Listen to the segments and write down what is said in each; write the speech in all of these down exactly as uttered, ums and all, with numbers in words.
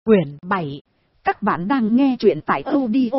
Quyển bảy. Các bạn đang nghe truyện tại audio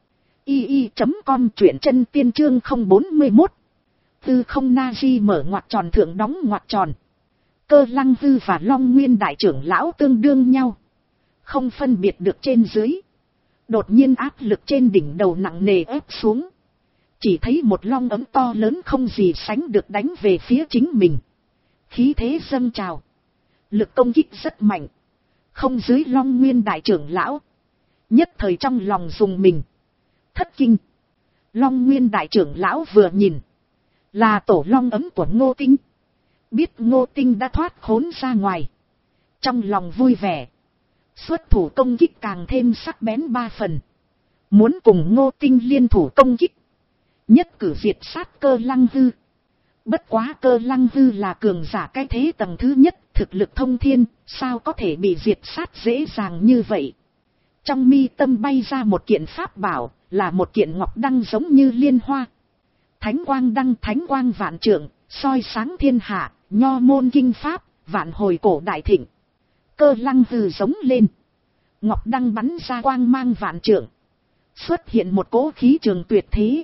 i i chấm com, truyện chân tiên chương không bốn mốt. Tư không na di mở ngoặc tròn thượng đóng ngoặc tròn. Cơ Lăng Hư và Long Nguyên đại trưởng lão tương đương nhau, không phân biệt được trên dưới. Đột nhiên áp lực trên đỉnh đầu nặng nề ép xuống. Chỉ thấy một long ấm to lớn không gì sánh được đánh về phía chính mình. Khí thế dâng trào, lực công kích rất mạnh. Không dưới Long Nguyên đại trưởng lão, nhất thời trong lòng dùng mình, thất kinh. Long Nguyên đại trưởng lão vừa nhìn, là tổ long ấm của Ngô Tinh. Biết Ngô Tinh đã thoát khốn ra ngoài, trong lòng vui vẻ, xuất thủ công kích càng thêm sắc bén ba phần. Muốn cùng Ngô Tinh liên thủ công kích, nhất cử diệt sát Cơ Lăng Hư. Bất quá Cơ Lăng Hư là cường giả cái thế tầng thứ nhất, thực lực thông thiên, sao có thể bị diệt sát dễ dàng như vậy. Trong mi tâm bay ra một kiện pháp bảo, là một kiện ngọc đăng giống như liên hoa. Thánh quang đăng, thánh quang vạn trượng, soi sáng thiên hạ, nho môn kinh pháp, vạn hồi cổ đại thịnh. Cơ Lăng Hư giống lên, ngọc đăng bắn ra quang mang vạn trượng, xuất hiện một cỗ khí trường tuyệt thế.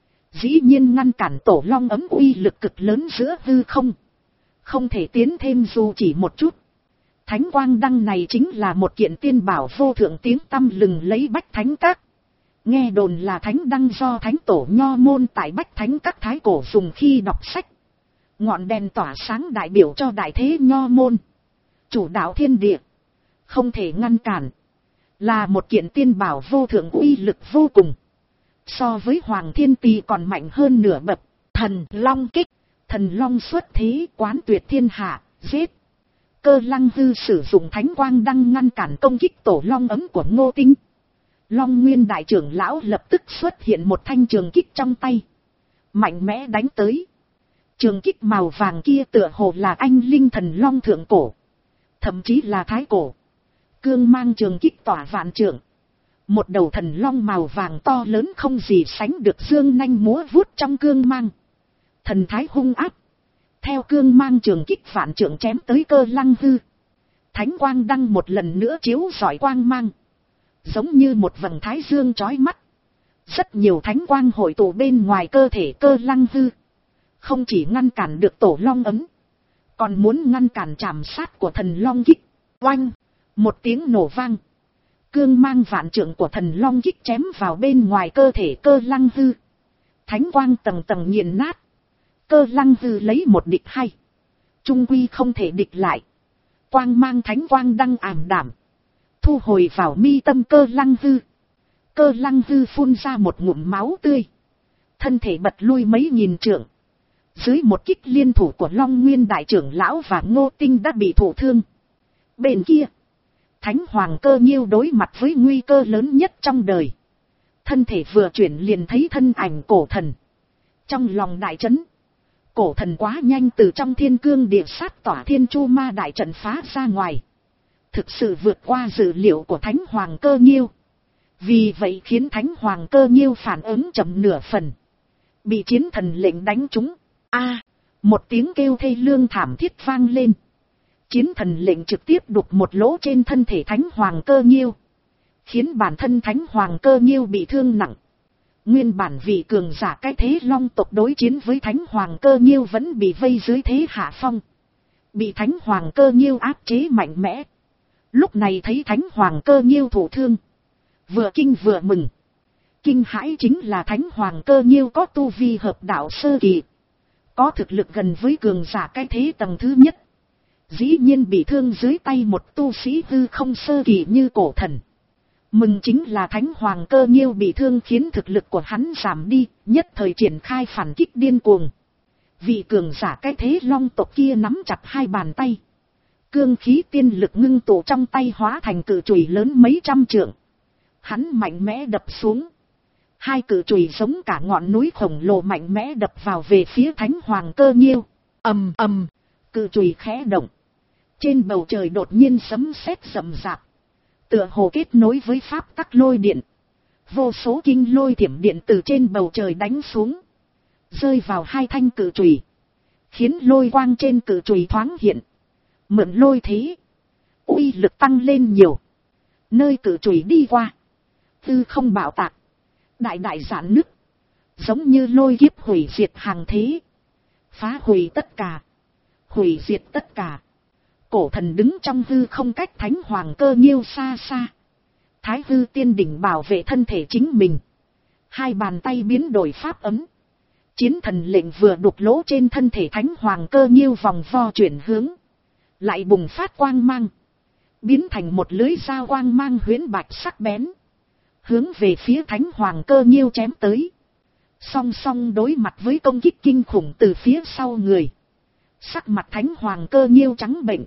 Dĩ nhiên ngăn cản tổ long ấm uy lực cực lớn giữa hư không, không thể tiến thêm dù chỉ một chút. Thánh quang đăng này chính là một kiện tiên bảo vô thượng tiếng tăm lừng lấy Bách Thánh Các. Nghe đồn là thánh đăng do thánh tổ nho môn tại Bách Thánh Các thái cổ dùng khi đọc sách. Ngọn đèn tỏa sáng đại biểu cho đại thế nho môn, chủ đạo thiên địa, không thể ngăn cản. Là một kiện tiên bảo vô thượng uy lực vô cùng, so với Hoàng Thiên Tỳ còn mạnh hơn nửa bậc. Thần Long kích, thần long xuất thế, quán tuyệt thiên hạ, giết. Cơ Lăng Hư sử dụng thánh quang đăng ngăn cản công kích tổ long ấm của Ngô Tinh. Long Nguyên đại trưởng lão lập tức xuất hiện một thanh trường kích trong tay, mạnh mẽ đánh tới. Trường kích màu vàng kia tựa hồ là anh linh thần long thượng cổ, thậm chí là thái cổ. Cương mang trường kích tỏa vạn trượng, một đầu thần long màu vàng to lớn không gì sánh được dương nanh múa vuốt trong cương mang. Thần thái hung áp, theo cương mang trường kích vạn trượng chém tới Cơ Lăng Hư. Thánh quang đăng một lần nữa chiếu rọi quang mang, giống như một vầng thái dương chói mắt. Rất nhiều thánh quang hội tụ bên ngoài cơ thể Cơ Lăng Hư, không chỉ ngăn cản được tổ long ấm, còn muốn ngăn cản chạm sát của thần long kích. Oanh, một tiếng nổ vang, cương mang vạn trượng của thần long kích chém vào bên ngoài cơ thể Cơ Lăng Hư. Thánh quang tầng tầng nghiền nát. Cơ Lăng Hư lấy một địch hai, trung quy không thể địch lại. Quang mang thánh quang đăng ảm đảm, thu hồi vào mi tâm Cơ Lăng Hư. Cơ Lăng Hư phun ra một ngụm máu tươi, thân thể bật lui mấy nghìn trượng. Dưới một kích liên thủ của Long Nguyên đại trưởng lão và Ngô Tinh đã bị thụ thương. Bên kia, Thánh Hoàng Cơ Nhiêu đối mặt với nguy cơ lớn nhất trong đời. Thân thể vừa chuyển liền thấy thân ảnh cổ thần. Trong lòng đại chấn, cổ thần quá nhanh từ trong thiên cương địa sát tỏa thiên chu ma đại trận phá ra ngoài, thực sự vượt qua dự liệu của Thánh Hoàng Cơ Nhiêu. Vì vậy khiến Thánh Hoàng Cơ Nhiêu phản ứng chậm nửa phần, bị chiến thần lệnh đánh trúng. A, một tiếng kêu thê lương thảm thiết vang lên. Chiến thần lệnh trực tiếp đục một lỗ trên thân thể Thánh Hoàng Cơ Nhiêu, khiến bản thân Thánh Hoàng Cơ Nhiêu bị thương nặng. Nguyên bản vị cường giả cái thế long tộc đối chiến với Thánh Hoàng Cơ Nhiêu vẫn bị vây dưới thế hạ phong, bị Thánh Hoàng Cơ Nhiêu áp chế mạnh mẽ. Lúc này thấy Thánh Hoàng Cơ Nhiêu thụ thương, vừa kinh vừa mừng. Kinh hãi chính là Thánh Hoàng Cơ Nhiêu có tu vi hợp đạo sơ kỳ, có thực lực gần với cường giả cái thế tầng thứ nhất. Dĩ nhiên bị thương dưới tay một tu sĩ hư không sơ kỳ như cổ thần. Mừng chính là Thánh Hoàng Cơ Nhiêu bị thương khiến thực lực của hắn giảm đi, nhất thời triển khai phản kích điên cuồng. Vị cường giả cái thế long tộc kia nắm chặt hai bàn tay, cương khí tiên lực ngưng tụ trong tay hóa thành cự chùy lớn mấy trăm trượng. Hắn mạnh mẽ đập xuống, hai cự chùy giống cả ngọn núi khổng lồ mạnh mẽ đập vào về phía Thánh Hoàng Cơ Nhiêu. Ầm ầm, cự chùy khẽ động, trên bầu trời đột nhiên sấm sét rầm rạp, tựa hồ kết nối với pháp tắc lôi điện. Vô số kinh lôi thiểm điện từ trên bầu trời đánh xuống, rơi vào hai thanh cự chùy, khiến lôi quang trên cự chùy thoáng hiện. Mượn lôi thế, uy lực tăng lên nhiều. Nơi cự chùy đi qua. Tư không bạo tạc. Đại đại giãn nứt. Giống như lôi kiếp hủy diệt hàng thế. Phá hủy tất cả. Hủy diệt tất cả. Cổ thần đứng trong hư không cách thánh hoàng cơ nhiêu xa xa. Thái hư tiên đỉnh bảo vệ thân thể chính mình. Hai bàn tay biến đổi pháp ấm. Chiến thần lệnh vừa đục lỗ trên thân thể thánh hoàng cơ nhiêu vòng vo chuyển hướng. Lại bùng phát quang mang. Biến thành một lưới dao quang mang huyễn bạch sắc bén. Hướng về phía thánh hoàng cơ nhiêu chém tới. Song song đối mặt với công kích kinh khủng từ phía sau người. Sắc mặt thánh hoàng cơ nhiêu trắng bệnh.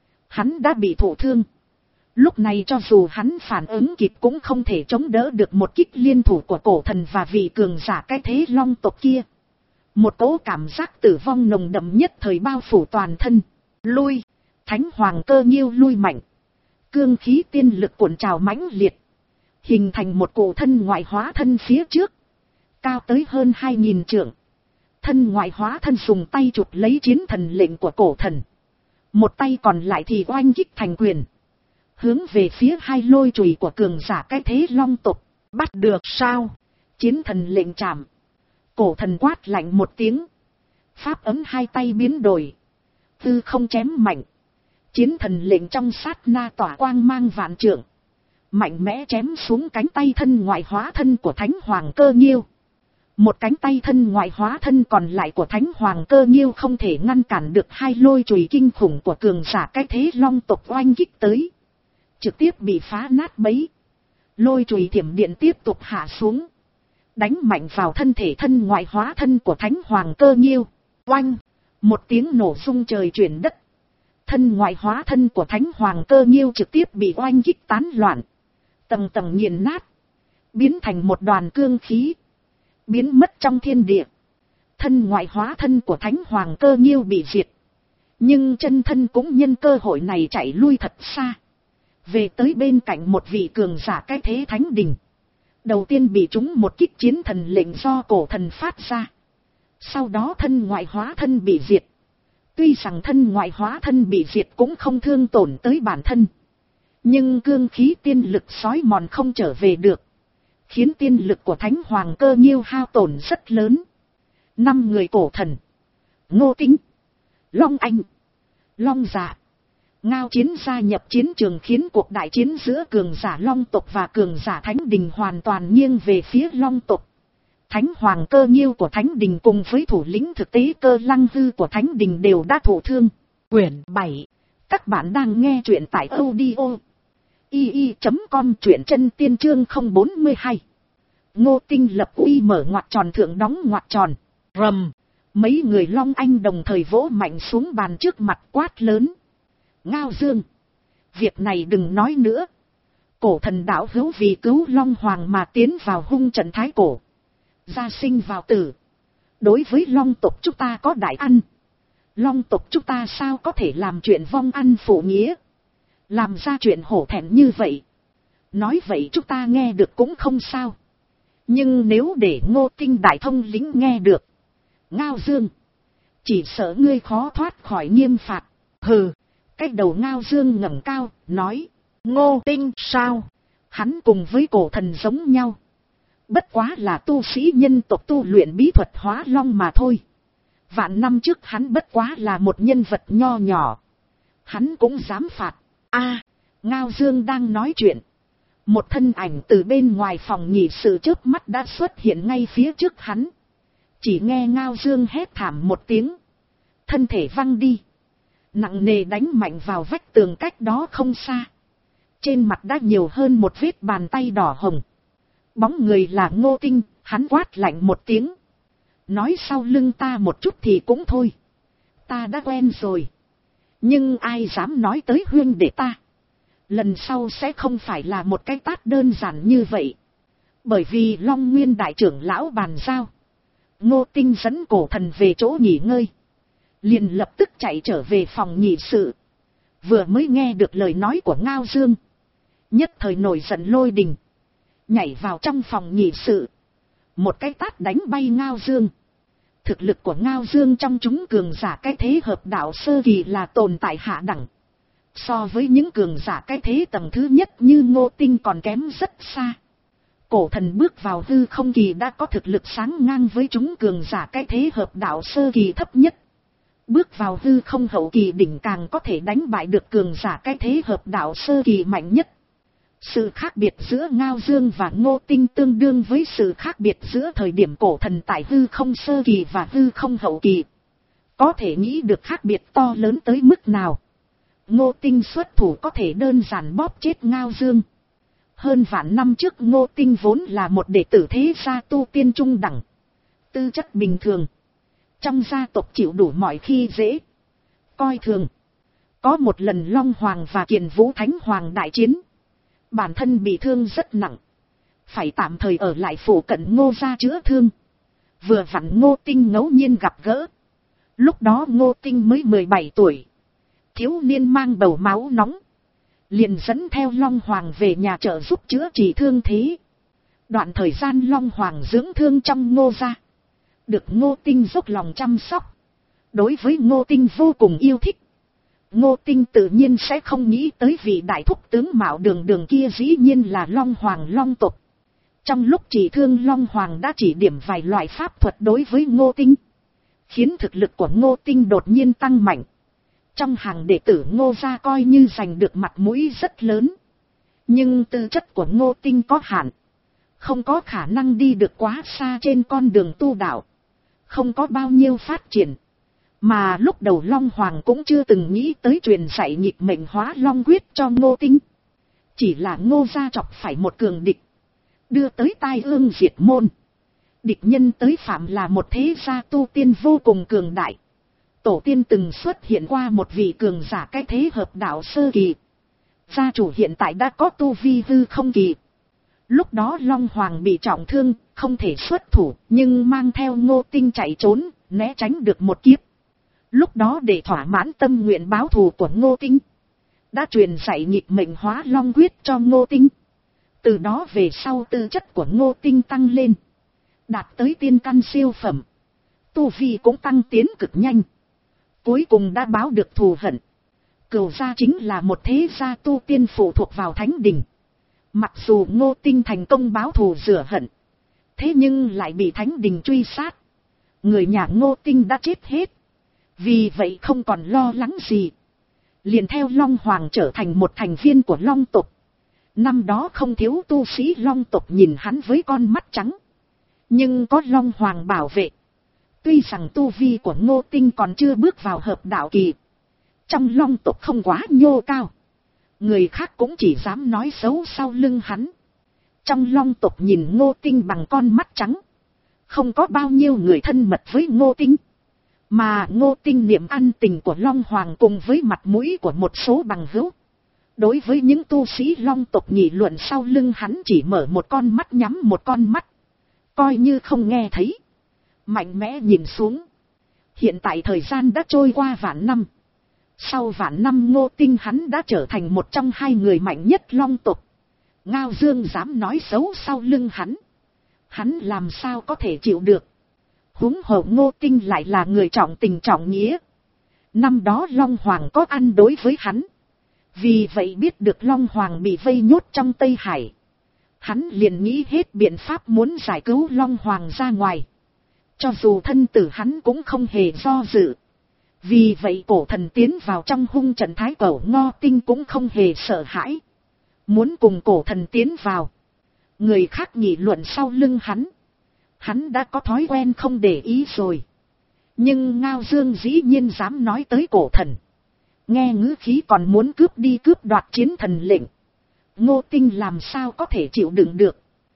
Hắn đã bị thụ thương. Lúc này cho dù hắn phản ứng kịp cũng không thể chống đỡ được một kích liên thủ của cổ thần và vị cường giả cái thế long tộc kia. Một cỗ cảm giác tử vong nồng đậm nhất thời bao phủ toàn thân. Lui. Thánh hoàng cơ nhiêu lui mạnh. Cương khí tiên lực cuộn trào mãnh liệt. Hình thành một cổ thân ngoại hóa thân phía trước. Cao tới hơn hai nghìn trượng. Thân ngoại hóa thân dùng tay chụp lấy chiến thần lệnh của cổ thần. Một tay còn lại thì oanh kích thành quyền. Hướng về phía hai lôi chùy của cường giả cái thế long tộc. Bắt được sao? Chiến thần lệnh chạm. Cổ thần quát lạnh một tiếng. Pháp ấm hai tay biến đổi. Tư không chém mạnh. Chiến thần lệnh trong sát na tỏa quang mang vạn trượng. Mạnh mẽ chém xuống cánh tay thân ngoại hóa thân của thánh hoàng cơ nhiêu. Một cánh tay thân ngoại hóa thân còn lại của thánh hoàng cơ nhiêu không thể ngăn cản được hai lôi chùy kinh khủng của cường giả cái thế long tộc oanh kích tới. Trực tiếp bị phá nát bấy. Lôi chùy thiểm điện tiếp tục hạ xuống. Đánh mạnh vào thân thể thân ngoại hóa thân của thánh hoàng cơ nhiêu. Oanh! Một tiếng nổ rung trời chuyển đất. Thân ngoại hóa thân của thánh hoàng cơ nhiêu trực tiếp bị oanh kích tán loạn. Tầng tầng nghiền nát. Biến thành một đoàn cương khí. Biến mất trong thiên địa. Thân ngoại hóa thân của thánh hoàng cơ nhiêu bị diệt. Nhưng chân thân cũng nhân cơ hội này chạy lui thật xa. Về tới bên cạnh một vị cường giả cái thế thánh đình. Đầu tiên bị trúng một kích chiến thần lệnh do cổ thần phát ra. Sau đó thân ngoại hóa thân bị diệt. Tuy rằng thân ngoại hóa thân bị diệt cũng không thương tổn tới bản thân. Nhưng cương khí tiên lực xói mòn không trở về được. Khiến tiên lực của thánh hoàng cơ nhiêu hao tổn rất lớn. Năm người cổ thần. Ngô Kính. Long Anh. Long Dạ. Ngao Chiến gia nhập chiến trường khiến cuộc đại chiến giữa cường giả long tộc và cường giả thánh đình hoàn toàn nghiêng về phía long tộc. Thánh hoàng cơ nhiêu của thánh đình cùng với thủ lĩnh thực tế Cơ Lăng Hư của thánh đình đều đã thụ thương. Quyển bảy. Các bạn đang nghe truyện tại audio i i chấm com truyện chân tiên chương không bốn hai. Ngô Tinh lập uy mở ngoặc tròn thượng đóng ngoặc tròn. Rầm. Mấy người Long Anh đồng thời vỗ mạnh xuống bàn trước mặt quát lớn. Ngao Dương. Việc này đừng nói nữa. Cổ thần đạo hữu vì cứu Long Hoàng mà tiến vào hung trận thái cổ. Gia sinh vào tử. Đối với Long tộc chúng ta có đại ăn. Long tộc chúng ta sao có thể làm chuyện vong ăn phụ nghĩa. Làm ra chuyện hổ thẹn như vậy. Nói vậy chúng ta nghe được cũng không sao. Nhưng nếu để Ngô Tinh đại thông lĩnh nghe được. Ngao Dương. Chỉ sợ ngươi khó thoát khỏi nghiêm phạt. Hừ. Cái đầu Ngao Dương ngẩng cao, nói. Ngô Tinh sao? Hắn cùng với cổ thần giống nhau. Bất quá là tu sĩ nhân tộc tu luyện bí thuật hóa long mà thôi. Vạn năm trước hắn bất quá là một nhân vật nho nhỏ. Hắn cũng dám phạt. A, Ngao Dương đang nói chuyện. Một thân ảnh từ bên ngoài phòng nhị sự chớp mắt đã xuất hiện ngay phía trước hắn. Chỉ nghe Ngao Dương hét thảm một tiếng. Thân thể văng đi. Nặng nề đánh mạnh vào vách tường cách đó không xa. Trên mặt đã nhiều hơn một vết bàn tay đỏ hồng. Bóng người là Ngô Tinh, hắn quát lạnh một tiếng. Nói sau lưng ta một chút thì cũng thôi. Ta đã quen rồi. Nhưng ai dám nói tới huynh để ta. Lần sau sẽ không phải là một cái tát đơn giản như vậy. Bởi vì Long Nguyên đại trưởng lão bàn giao. Ngô Tinh dẫn cổ thần về chỗ nghỉ ngơi. Liền lập tức chạy trở về phòng nhị sự. Vừa mới nghe được lời nói của Ngao Dương. Nhất thời nổi giận lôi đình. Nhảy vào trong phòng nhị sự. Một cái tát đánh bay Ngao Dương. Thực lực của Ngao Dương trong chúng cường giả cái thế hợp đạo sơ kỳ là tồn tại hạ đẳng. So với những cường giả cái thế tầng thứ nhất như Ngô Tinh còn kém rất xa. Cổ thần bước vào hư không kỳ đã có thực lực sáng ngang với chúng cường giả cái thế hợp đạo sơ kỳ thấp nhất. Bước vào hư không hậu kỳ đỉnh càng có thể đánh bại được cường giả cái thế hợp đạo sơ kỳ mạnh nhất. Sự khác biệt giữa Ngao Dương và Ngô Tinh tương đương với sự khác biệt giữa thời điểm cổ thần tại hư không sơ kỳ và hư không hậu kỳ. Có thể nghĩ được khác biệt to lớn tới mức nào. Ngô Tinh xuất thủ có thể đơn giản bóp chết Ngao Dương. Hơn vạn năm trước Ngô Tinh vốn là một đệ tử thế gia tu tiên trung đẳng. Tư chất bình thường. Trong gia tộc chịu đủ mọi khi dễ. Coi thường. Có một lần Long Hoàng và Kiền Vũ Thánh Hoàng đại chiến. Bản thân bị thương rất nặng. Phải tạm thời ở lại phủ cận Ngô gia chữa thương. Vừa vặn Ngô Tinh ngẫu nhiên gặp gỡ. Lúc đó Ngô Tinh mới mười bảy tuổi. Thiếu niên mang bầu máu nóng. Liền dẫn theo Long Hoàng về nhà trợ giúp chữa trị thương thế. Đoạn thời gian Long Hoàng dưỡng thương trong Ngô gia. Được Ngô Tinh dốc lòng chăm sóc. Đối với Ngô Tinh vô cùng yêu thích. Ngô Tinh tự nhiên sẽ không nghĩ tới vị đại thúc tướng mạo đường đường kia dĩ nhiên là Long Hoàng Long tộc. Trong lúc trị thương Long Hoàng đã chỉ điểm vài loại pháp thuật đối với Ngô Tinh. Khiến thực lực của Ngô Tinh đột nhiên tăng mạnh. Trong hàng đệ tử Ngô gia coi như giành được mặt mũi rất lớn. Nhưng tư chất của Ngô Tinh có hạn. Không có khả năng đi được quá xa trên con đường tu đạo. Không có bao nhiêu phát triển. Mà lúc đầu Long Hoàng cũng chưa từng nghĩ tới truyền dạy nhịp mệnh hóa Long quyết cho Ngô Tinh. Chỉ là Ngô gia chọc phải một cường địch. Đưa tới tai ương diệt môn. Địch nhân tới phạm là một thế gia tu tiên vô cùng cường đại. Tổ tiên từng xuất hiện qua một vị cường giả cái thế hợp đạo sơ kỳ. Gia chủ hiện tại đã có tu vi hư không kỳ. Lúc đó Long Hoàng bị trọng thương, không thể xuất thủ, nhưng mang theo Ngô Tinh chạy trốn, né tránh được một kiếp. Lúc đó để thỏa mãn tâm nguyện báo thù của Ngô Tinh, đã truyền dạy nhịp mệnh hóa Long quyết cho Ngô Tinh. Từ đó về sau tư chất của Ngô Tinh tăng lên, đạt tới tiên căn siêu phẩm. Tu vi cũng tăng tiến cực nhanh. Cuối cùng đã báo được thù hận. Cửu gia chính là một thế gia tu tiên phụ thuộc vào thánh đình. Mặc dù Ngô Tinh thành công báo thù rửa hận, thế nhưng lại bị thánh đình truy sát. Người nhà Ngô Tinh đã chết hết. Vì vậy không còn lo lắng gì. Liền theo Long Hoàng trở thành một thành viên của Long tộc. Năm đó không thiếu tu sĩ Long tộc nhìn hắn với con mắt trắng. Nhưng có Long Hoàng bảo vệ. Tuy rằng tu vi của Ngô Tinh còn chưa bước vào hợp đạo kỳ. Trong Long tộc không quá nhô cao. Người khác cũng chỉ dám nói xấu sau lưng hắn. Trong Long tộc nhìn Ngô Tinh bằng con mắt trắng. Không có bao nhiêu người thân mật với Ngô Tinh. Mà Ngô Tinh niệm ăn tình của Long Hoàng cùng với mặt mũi của một số bằng hữu. Đối với những tu sĩ Long tộc nghị luận sau lưng hắn chỉ mở một con mắt nhắm một con mắt. Coi như không nghe thấy. Mạnh mẽ nhìn xuống. Hiện tại thời gian đã trôi qua vạn năm. Sau vạn năm Ngô Tinh hắn đã trở thành một trong hai người mạnh nhất Long tộc. Ngao Dương dám nói xấu sau lưng hắn. Hắn làm sao có thể chịu được. Huống hồ Ngô Tinh lại là người trọng tình trọng nghĩa. Năm đó Long Hoàng có ăn đối với hắn. Vì vậy biết được Long Hoàng bị vây nhốt trong Tây Hải. Hắn liền nghĩ hết biện pháp muốn giải cứu Long Hoàng ra ngoài. Cho dù thân tử hắn cũng không hề do dự. Vì vậy cổ thần tiến vào trong hung trận Thái Cẩu Ngo Tinh cũng không hề sợ hãi. Muốn cùng cổ thần tiến vào. Người khác nghị luận sau lưng hắn. Hắn đã có thói quen không để ý rồi. Nhưng Ngao Dương dĩ nhiên dám nói tới cổ thần. Nghe ngữ khí còn muốn cướp đi cướp đoạt chiến thần lệnh. Ngô Tinh làm sao có thể chịu đựng được.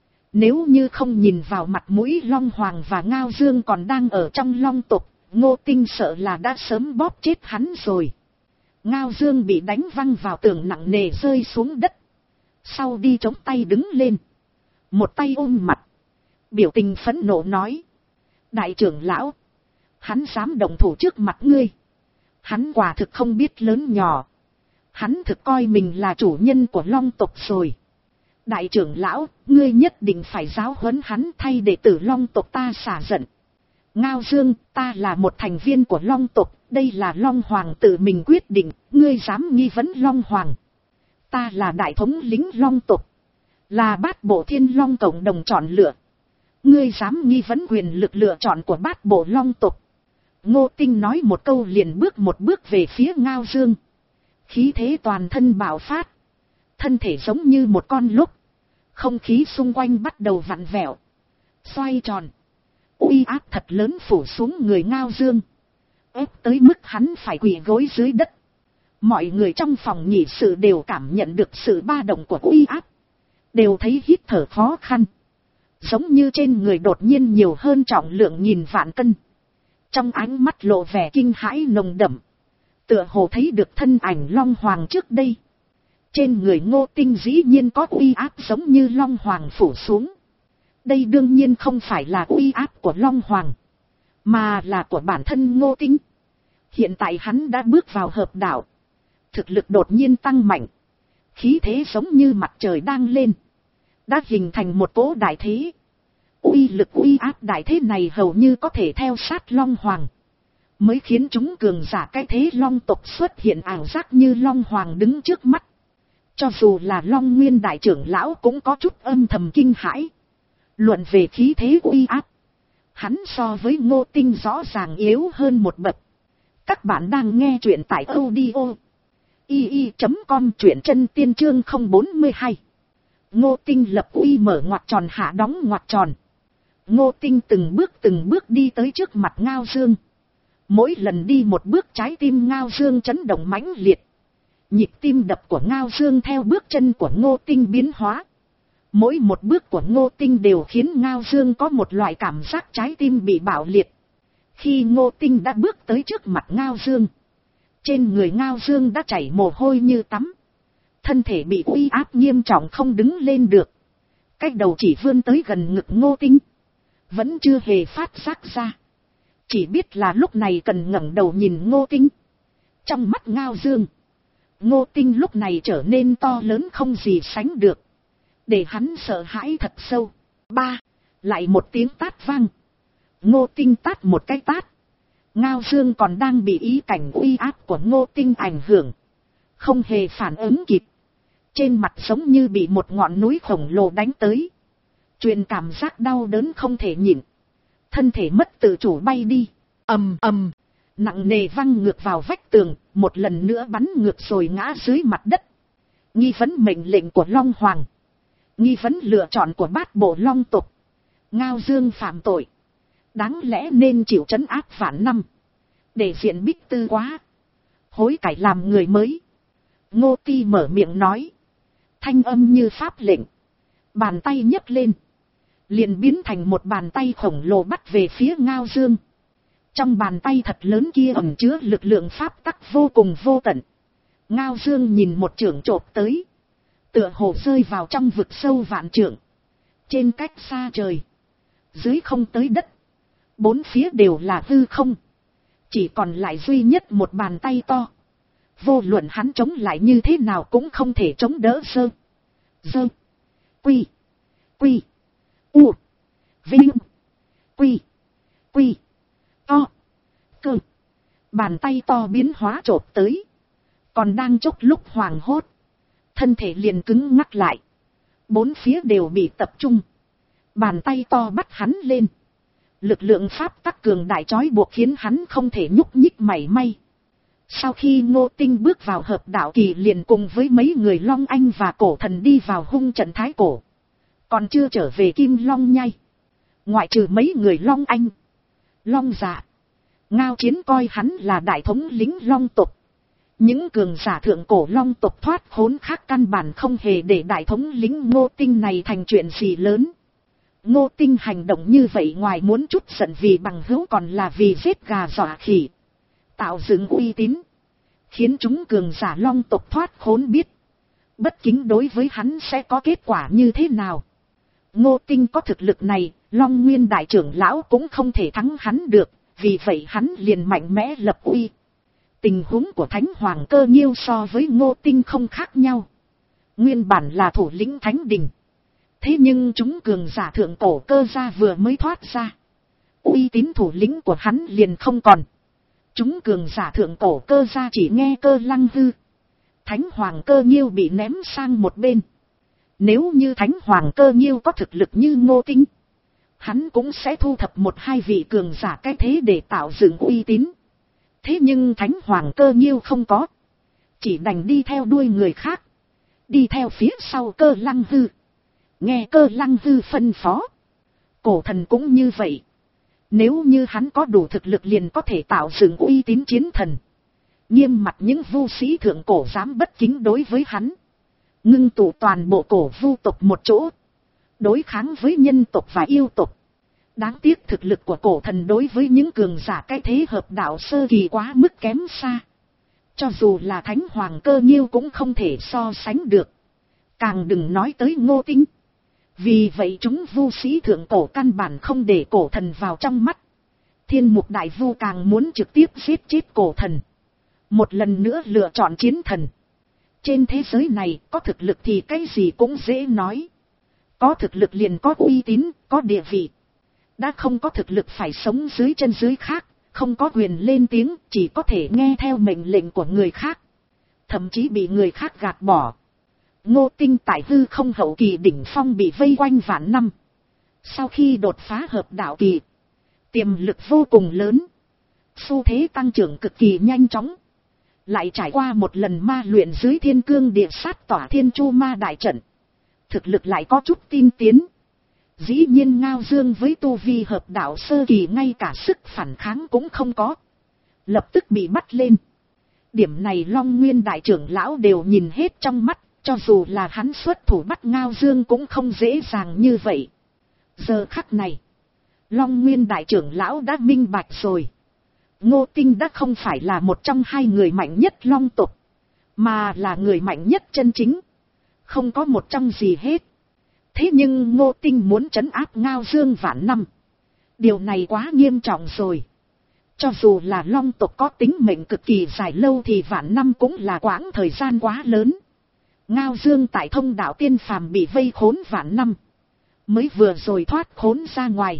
Nếu như không nhìn vào mặt mũi Long Hoàng và Ngao Dương còn đang ở trong Long tộc, Ngô Tinh sợ là đã sớm bóp chết hắn rồi. Ngao Dương bị đánh văng vào tường nặng nề rơi xuống đất. Sau đi chống tay đứng lên. Một tay ôm mặt. Biểu tình phẫn nộ nói. Đại trưởng lão. Hắn dám động thủ trước mặt ngươi. Hắn quả thực không biết lớn nhỏ. Hắn thực coi mình là chủ nhân của Long tộc rồi. Đại trưởng lão, ngươi nhất định phải giáo huấn hắn thay đệ tử Long tộc ta xả giận. Ngao Dương, ta là một thành viên của Long tộc, Đây là Long Hoàng tự mình quyết định, ngươi dám nghi vấn Long Hoàng. Ta là đại thống lĩnh Long tộc, là bát bộ thiên long cộng đồng chọn lựa. Ngươi dám nghi vấn quyền lực lựa chọn của bát bộ Long tộc. Ngô Tinh nói một câu liền bước một bước về phía Ngao Dương. Khí thế toàn thân bạo phát. Thân thể giống như một con lúc. Không khí xung quanh bắt đầu vặn vẹo, xoay tròn. Uy áp thật lớn phủ xuống người Ngao Dương, ép tới mức hắn phải quỳ gối dưới đất. Mọi người trong phòng nghị sự đều cảm nhận được sự ba động của uy áp, đều thấy hít thở khó khăn. Giống như trên người đột nhiên nhiều hơn trọng lượng nghìn vạn cân. Trong ánh mắt lộ vẻ kinh hãi nồng đậm, tựa hồ thấy được thân ảnh Long Hoàng trước đây. Trên người Ngô Tinh dĩ nhiên có uy áp giống như Long Hoàng phủ xuống. Đây đương nhiên không phải là uy áp của Long Hoàng, mà là của bản thân Ngô Tinh. Hiện tại hắn đã bước vào hợp đạo, thực lực đột nhiên tăng mạnh, khí thế giống như mặt trời đang lên, đã hình thành một cỗ đại thế. Uy lực uy áp đại thế này hầu như có thể theo sát Long Hoàng, mới khiến chúng cường giả cái thế Long tộc xuất hiện ảo giác như Long Hoàng đứng trước mắt. Cho dù là Long Nguyên đại trưởng lão cũng có chút âm thầm kinh hãi. Luận về khí thế uy áp, hắn so với Ngô Tinh rõ ràng yếu hơn một bậc. Các bạn đang nghe truyện tại audio i i chấm com, truyện chân tiên chương không bốn hai. Ngô Tinh lập uy mở ngoặc tròn hạ đóng ngoặc tròn. Ngô Tinh từng bước từng bước đi tới trước mặt Ngao Dương. Mỗi lần đi một bước trái tim Ngao Dương chấn động mãnh liệt. Nhịp tim đập của Ngao Dương theo bước chân của Ngô Tinh biến hóa. Mỗi một bước của Ngô Tinh đều khiến Ngao Dương có một loại cảm giác trái tim bị bạo liệt. Khi Ngô Tinh đã bước tới trước mặt Ngao Dương, trên người Ngao Dương đã chảy mồ hôi như tắm. Thân thể bị uy áp nghiêm trọng không đứng lên được. Cái đầu chỉ vươn tới gần ngực Ngô Tinh, vẫn chưa hề phát giác ra. Chỉ biết là lúc này cần ngẩng đầu nhìn Ngô Tinh. Trong mắt Ngao Dương, Ngô Tinh lúc này trở nên to lớn không gì sánh được, để hắn sợ hãi thật sâu. Ba, lại một tiếng tát vang. Ngô Tinh tát một cái tát. Ngao Dương còn đang bị ý cảnh uy áp của Ngô Tinh ảnh hưởng, không hề phản ứng kịp. Trên mặt giống như bị một ngọn núi khổng lồ đánh tới, truyền cảm giác đau đớn không thể nhịn. Thân thể mất tự chủ bay đi, ầm ầm, nặng nề văng ngược vào vách tường, một lần nữa bắn ngược rồi ngã dưới mặt đất. Nghi vấn mệnh lệnh của Long Hoàng, nghi vấn lựa chọn của bát bộ Long tộc. Ngao Dương phạm tội, đáng lẽ nên chịu trấn áp vạn năm, để diện Bích Tư quá, hối cải làm người mới. Ngô Ti mở miệng nói, thanh âm như pháp lệnh, bàn tay nhấc lên, liền biến thành một bàn tay khổng lồ bắt về phía Ngao Dương. Trong bàn tay thật lớn kia ẩn chứa lực lượng pháp tắc vô cùng vô tận. Ngao Dương nhìn một chưởng chộp tới, tựa hồ rơi vào trong vực sâu vạn trượng, trên cách xa trời, dưới không tới đất, bốn phía đều là hư không, chỉ còn lại duy nhất một bàn tay to. Vô luận hắn chống lại như thế nào cũng không thể chống đỡ. Sơ Dơ Quy Quy U Vinh Quy Quy To Cơ. Bàn tay to biến hóa chộp tới, còn đang chốc lúc hoảng hốt, thân thể liền cứng ngắc lại. Bốn phía đều bị tập trung, bàn tay to bắt hắn lên. Lực lượng pháp tắc cường đại trói buộc khiến hắn không thể nhúc nhích mảy may. Sau khi Ngô Tinh bước vào hợp đạo kỳ, liền cùng với mấy người Long Anh và Cổ Thần đi vào hung trận Thái Cổ, còn chưa trở về Kim Long Nhai. Ngoại trừ mấy người Long Anh, Long Dạ, Ngao Chiến coi hắn là đại thống lĩnh Long tộc. Những cường giả thượng cổ Long tộc thoát khốn khác căn bản không hề để đại thống lĩnh Ngô Tinh này thành chuyện gì lớn. Ngô Tinh hành động như vậy ngoài muốn chút giận vì bằng hữu, còn là vì giết gà dọa khỉ, tạo dựng uy tín, khiến chúng cường giả Long tộc thoát khốn biết bất kính đối với hắn sẽ có kết quả như thế nào. Ngô Tinh có thực lực này, Long Nguyên đại trưởng lão cũng không thể thắng hắn được, vì vậy hắn liền mạnh mẽ lập uy. Tình huống của Thánh Hoàng Cơ Nhiêu so với Ngô Tinh không khác nhau. Nguyên bản là thủ lĩnh Thánh Đình, thế nhưng chúng cường giả thượng cổ Cơ gia vừa mới thoát ra, uy tín thủ lĩnh của hắn liền không còn. Chúng cường giả thượng cổ Cơ gia chỉ nghe Cơ Lăng Hư, Thánh Hoàng Cơ Nhiêu bị ném sang một bên. Nếu như Thánh Hoàng Cơ Nhiêu có thực lực như Ngô Tinh, hắn cũng sẽ thu thập một hai vị cường giả cái thế để tạo dựng uy tín. Thế nhưng Thánh Hoàng Cơ Nhiêu không có, chỉ đành đi theo đuôi người khác, đi theo phía sau Cơ Lăng Hư, nghe Cơ Lăng Hư phân phó. Cổ thần cũng như vậy, nếu như hắn có đủ thực lực liền có thể tạo dựng uy tín chiến thần. Nghiêm mặt những vu sĩ thượng cổ dám bất kính đối với hắn, ngưng tụ toàn bộ cổ vu tộc một chỗ, đối kháng với nhân tộc và yêu tộc. Đáng tiếc thực lực của cổ thần đối với những cường giả cái thế hợp đạo sơ kỳ quá mức kém xa. Cho dù là Thánh Hoàng Cơ Nhiêu cũng không thể so sánh được, càng đừng nói tới Ngô Tinh. Vì vậy chúng vu sĩ thượng cổ căn bản không để cổ thần vào trong mắt. Thiên mục đại vu càng muốn trực tiếp giết chết cổ thần, một lần nữa lựa chọn chiến thần. Trên thế giới này có thực lực thì cái gì cũng dễ nói. Có thực lực liền có uy tín, có địa vị. Đã không có thực lực phải sống dưới chân dưới khác, không có quyền lên tiếng, chỉ có thể nghe theo mệnh lệnh của người khác. Thậm chí bị người khác gạt bỏ. Ngô Tinh tại hư không hậu kỳ đỉnh phong bị vây quanh vạn năm. Sau khi đột phá hợp đạo kỳ, tiềm lực vô cùng lớn, xu thế tăng trưởng cực kỳ nhanh chóng. Lại trải qua một lần ma luyện dưới thiên cương địa sát tỏa thiên chu ma đại trận, thực lực lại có chút tin tiến. Dĩ nhiên Ngao Dương với tu vi hợp đạo sơ kỳ ngay cả sức phản kháng cũng không có, lập tức bị bắt lên. Điểm này Long Nguyên đại trưởng lão đều nhìn hết trong mắt, cho dù là hắn xuất thủ bắt Ngao Dương cũng không dễ dàng như vậy. Giờ khắc này, Long Nguyên đại trưởng lão đã minh bạch rồi. Ngô Tinh đã không phải là một trong hai người mạnh nhất Long tộc, mà là người mạnh nhất chân chính, không có một trong gì hết. Thế nhưng Ngô Tinh muốn trấn áp Ngao Dương vạn năm, điều này quá nghiêm trọng rồi. Cho dù là Long tộc có tính mệnh cực kỳ dài lâu thì vạn năm cũng là quãng thời gian quá lớn. Ngao Dương tại thông đạo tiên phàm bị vây khốn vạn năm, mới vừa rồi thoát khốn ra ngoài.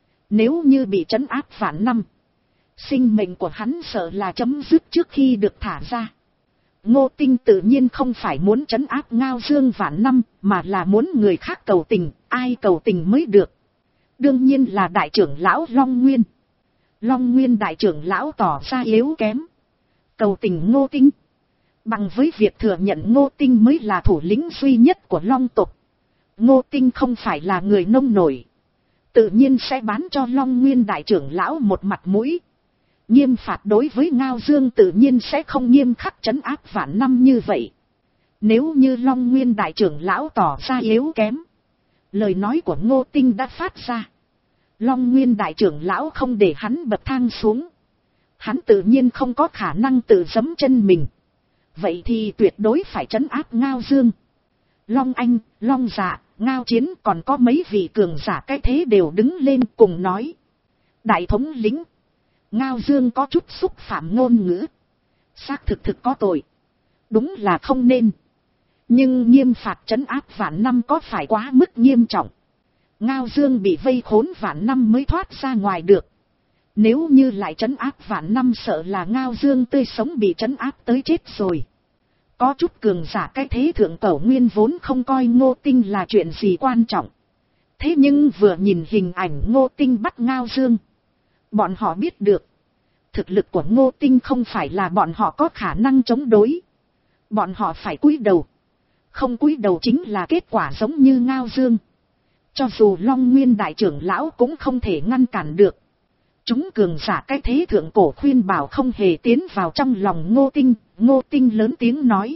Nếu như bị trấn áp vạn năm, sinh mệnh của hắn sợ là chấm dứt trước khi được thả ra. Ngô Tinh tự nhiên không phải muốn trấn áp Ngao Dương vạn năm, mà là muốn người khác cầu tình, ai cầu tình mới được. Đương nhiên là đại trưởng lão Long Nguyên. Long Nguyên đại trưởng lão tỏ ra yếu kém, cầu tình Ngô Tinh. Bằng với việc thừa nhận Ngô Tinh mới là thủ lĩnh duy nhất của Long tộc, Ngô Tinh không phải là người nông nổi, tự nhiên sẽ bán cho Long Nguyên đại trưởng lão một mặt mũi. Nghiêm phạt đối với Ngao Dương tự nhiên sẽ không nghiêm khắc trấn áp vạn năm như vậy. Nếu như Long Nguyên đại trưởng lão tỏ ra yếu kém, lời nói của Ngô Tinh đã phát ra, Long Nguyên đại trưởng lão không để hắn bậc thang xuống, hắn tự nhiên không có khả năng tự giẫm chân mình. Vậy thì tuyệt đối phải trấn áp Ngao Dương. Long Anh, Long Dạ, Ngao Chiến còn có mấy vị cường giả cái thế đều đứng lên cùng nói. Đại thống lĩnh, Ngao Dương có chút xúc phạm ngôn ngữ, xác thực thực có tội, đúng là không nên. Nhưng nghiêm phạt trấn áp vạn năm có phải quá mức nghiêm trọng? Ngao Dương bị vây khốn vạn năm mới thoát ra ngoài được. Nếu như lại trấn áp vạn năm sợ là Ngao Dương tươi sống bị trấn áp tới chết rồi. Có chút cường giả cái thế thượng cổ nguyên vốn không coi Ngô Tinh là chuyện gì quan trọng. Thế nhưng vừa nhìn hình ảnh Ngô Tinh bắt Ngao Dương, bọn họ biết được, thực lực của Ngô Tinh không phải là bọn họ có khả năng chống đối. Bọn họ phải cúi đầu. Không cúi đầu chính là kết quả giống như Ngao Dương. Cho dù Long Nguyên đại trưởng lão cũng không thể ngăn cản được. Chúng cường giả cái thế thượng cổ khuyên bảo không hề tiến vào trong lòng Ngô Tinh. Ngô Tinh lớn tiếng nói.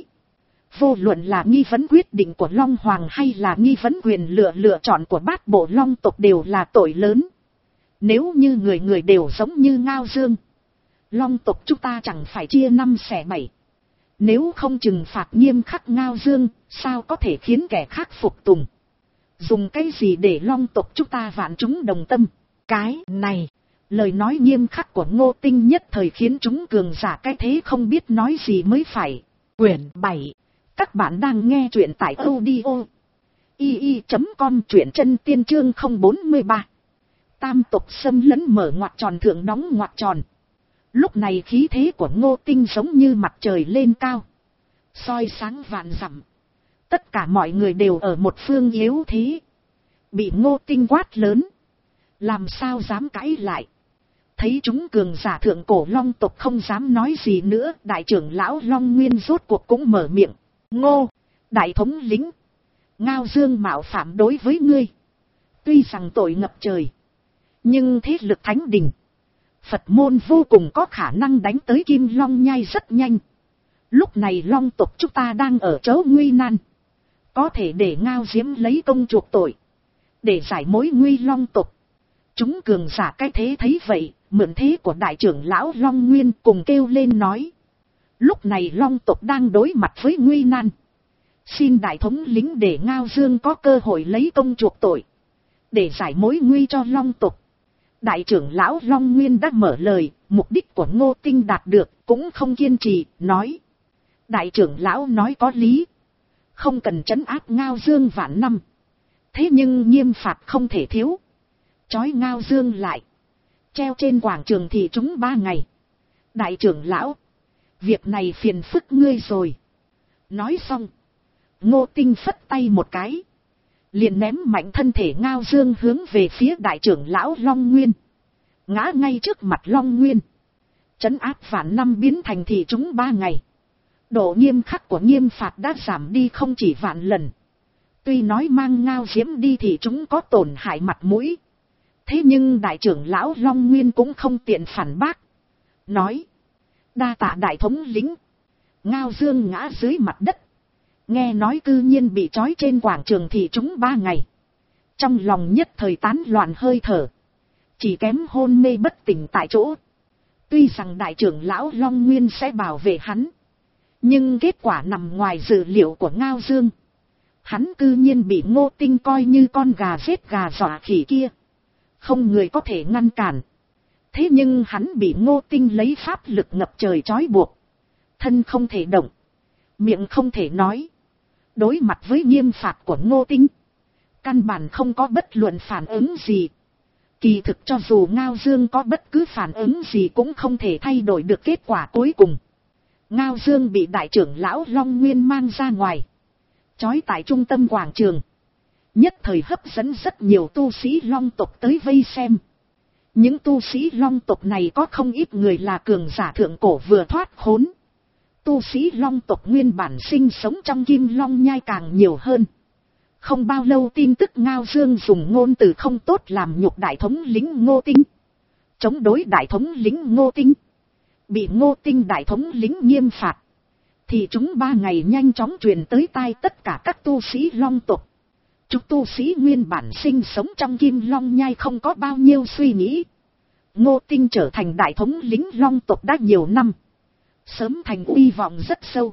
Vô luận là nghi vấn quyết định của Long Hoàng hay là nghi vấn quyền lựa lựa chọn của bát bộ Long tộc đều là tội lớn. Nếu như người người đều giống như Ngao Dương, Long tộc chúng ta chẳng phải chia năm xẻ bảy. Nếu không trừng phạt nghiêm khắc Ngao Dương, sao có thể khiến kẻ khác phục tùng? Dùng cái gì để Long tộc chúng ta vạn chúng đồng tâm? Cái này, lời nói nghiêm khắc của Ngô Tinh nhất thời khiến chúng cường giả cái thế không biết nói gì mới phải. Quyển bảy. Các bạn đang nghe truyện tại audio i i chấm com, truyện chân tiên chương không bốn mươi ba. Tam tộc xâm lấn mở ngoặc tròn thượng đóng ngoặc tròn. Lúc này khí thế của Ngô Tinh giống như mặt trời lên cao, soi sáng vạn dặm. Tất cả mọi người đều ở một phương yếu thế, bị Ngô Tinh quát lớn, làm sao dám cãi lại. Thấy chúng cường giả thượng cổ long tộc không dám nói gì nữa, đại trưởng lão Long Nguyên rốt cuộc cũng mở miệng. Ngô, đại thống lĩnh, Ngao Dương mạo phạm đối với ngươi. Tuy rằng tội ngập trời, nhưng thế lực thánh đình, Phật môn vô cùng có khả năng đánh tới Kim Long Nhai rất nhanh. Lúc này long tộc chúng ta đang ở chỗ nguy nan, có thể để Ngao Diễm lấy công chuộc tội, để giải mối nguy long tộc. Chúng cường giả cái thế thấy vậy, mượn thế của đại trưởng lão Long Nguyên cùng kêu lên nói. Lúc này long tộc đang đối mặt với nguy nan, xin đại thống lĩnh để Ngao Dương có cơ hội lấy công chuộc tội, để giải mối nguy cho long tộc. Đại trưởng lão Long Nguyên đã mở lời, mục đích của Ngô Tinh đạt được, cũng không kiên trì, nói. Đại trưởng lão nói có lý, không cần trấn áp Ngao Dương vạn năm, thế nhưng nghiêm phạt không thể thiếu. Chói Ngao Dương lại, treo trên quảng trường thị chúng ba ngày. Đại trưởng lão, việc này phiền phức ngươi rồi. Nói xong, Ngô Tinh phất tay một cái, liền ném mạnh thân thể Ngao Dương hướng về phía đại trưởng lão Long Nguyên, ngã ngay trước mặt Long Nguyên. Trấn áp vạn năm biến thành thị chúng ba ngày, độ nghiêm khắc của nghiêm phạt đã giảm đi không chỉ vạn lần. Tuy nói mang Ngao Diễm đi thì chúng có tổn hại mặt mũi, thế nhưng đại trưởng lão Long Nguyên cũng không tiện phản bác, nói. Đa tạ đại thống lĩnh. Ngao Dương ngã dưới mặt đất, nghe nói cư nhiên bị trói trên quảng trường thị chúng ba ngày, trong lòng nhất thời tán loạn hơi thở, chỉ kém hôn mê bất tỉnh tại chỗ. Tuy rằng đại trưởng lão Long Nguyên sẽ bảo vệ hắn, nhưng kết quả nằm ngoài dự liệu của Ngao Dương. Hắn cư nhiên bị Ngô Tinh coi như con gà giết gà dọa khỉ kia, không người có thể ngăn cản. Thế nhưng hắn bị Ngô Tinh lấy pháp lực ngập trời trói buộc, thân không thể động, miệng không thể nói. Đối mặt với nghiêm phạt của Ngô Tinh, căn bản không có bất luận phản ứng gì. Kỳ thực cho dù Ngao Dương có bất cứ phản ứng gì cũng không thể thay đổi được kết quả cuối cùng. Ngao Dương bị đại trưởng lão Long Nguyên mang ra ngoài, trói tại trung tâm quảng trường, nhất thời hấp dẫn rất nhiều tu sĩ long tộc tới vây xem. Những tu sĩ long tộc này có không ít người là cường giả thượng cổ vừa thoát khốn. Tu sĩ long tộc nguyên bản sinh sống trong Kim Long Nhai càng nhiều hơn. Không bao lâu tin tức Ngao Dương dùng ngôn từ không tốt làm nhục đại thống lĩnh Ngô Tinh, chống đối đại thống lĩnh Ngô Tinh, bị Ngô Tinh đại thống lĩnh nghiêm phạt, thì chúng ba ngày nhanh chóng truyền tới tai tất cả các tu sĩ long tộc. Chúng tu sĩ nguyên bản sinh sống trong Kim Long Nhai không có bao nhiêu suy nghĩ. Ngô Tinh trở thành đại thống lĩnh long tộc đã nhiều năm, sớm thành uy vọng rất sâu.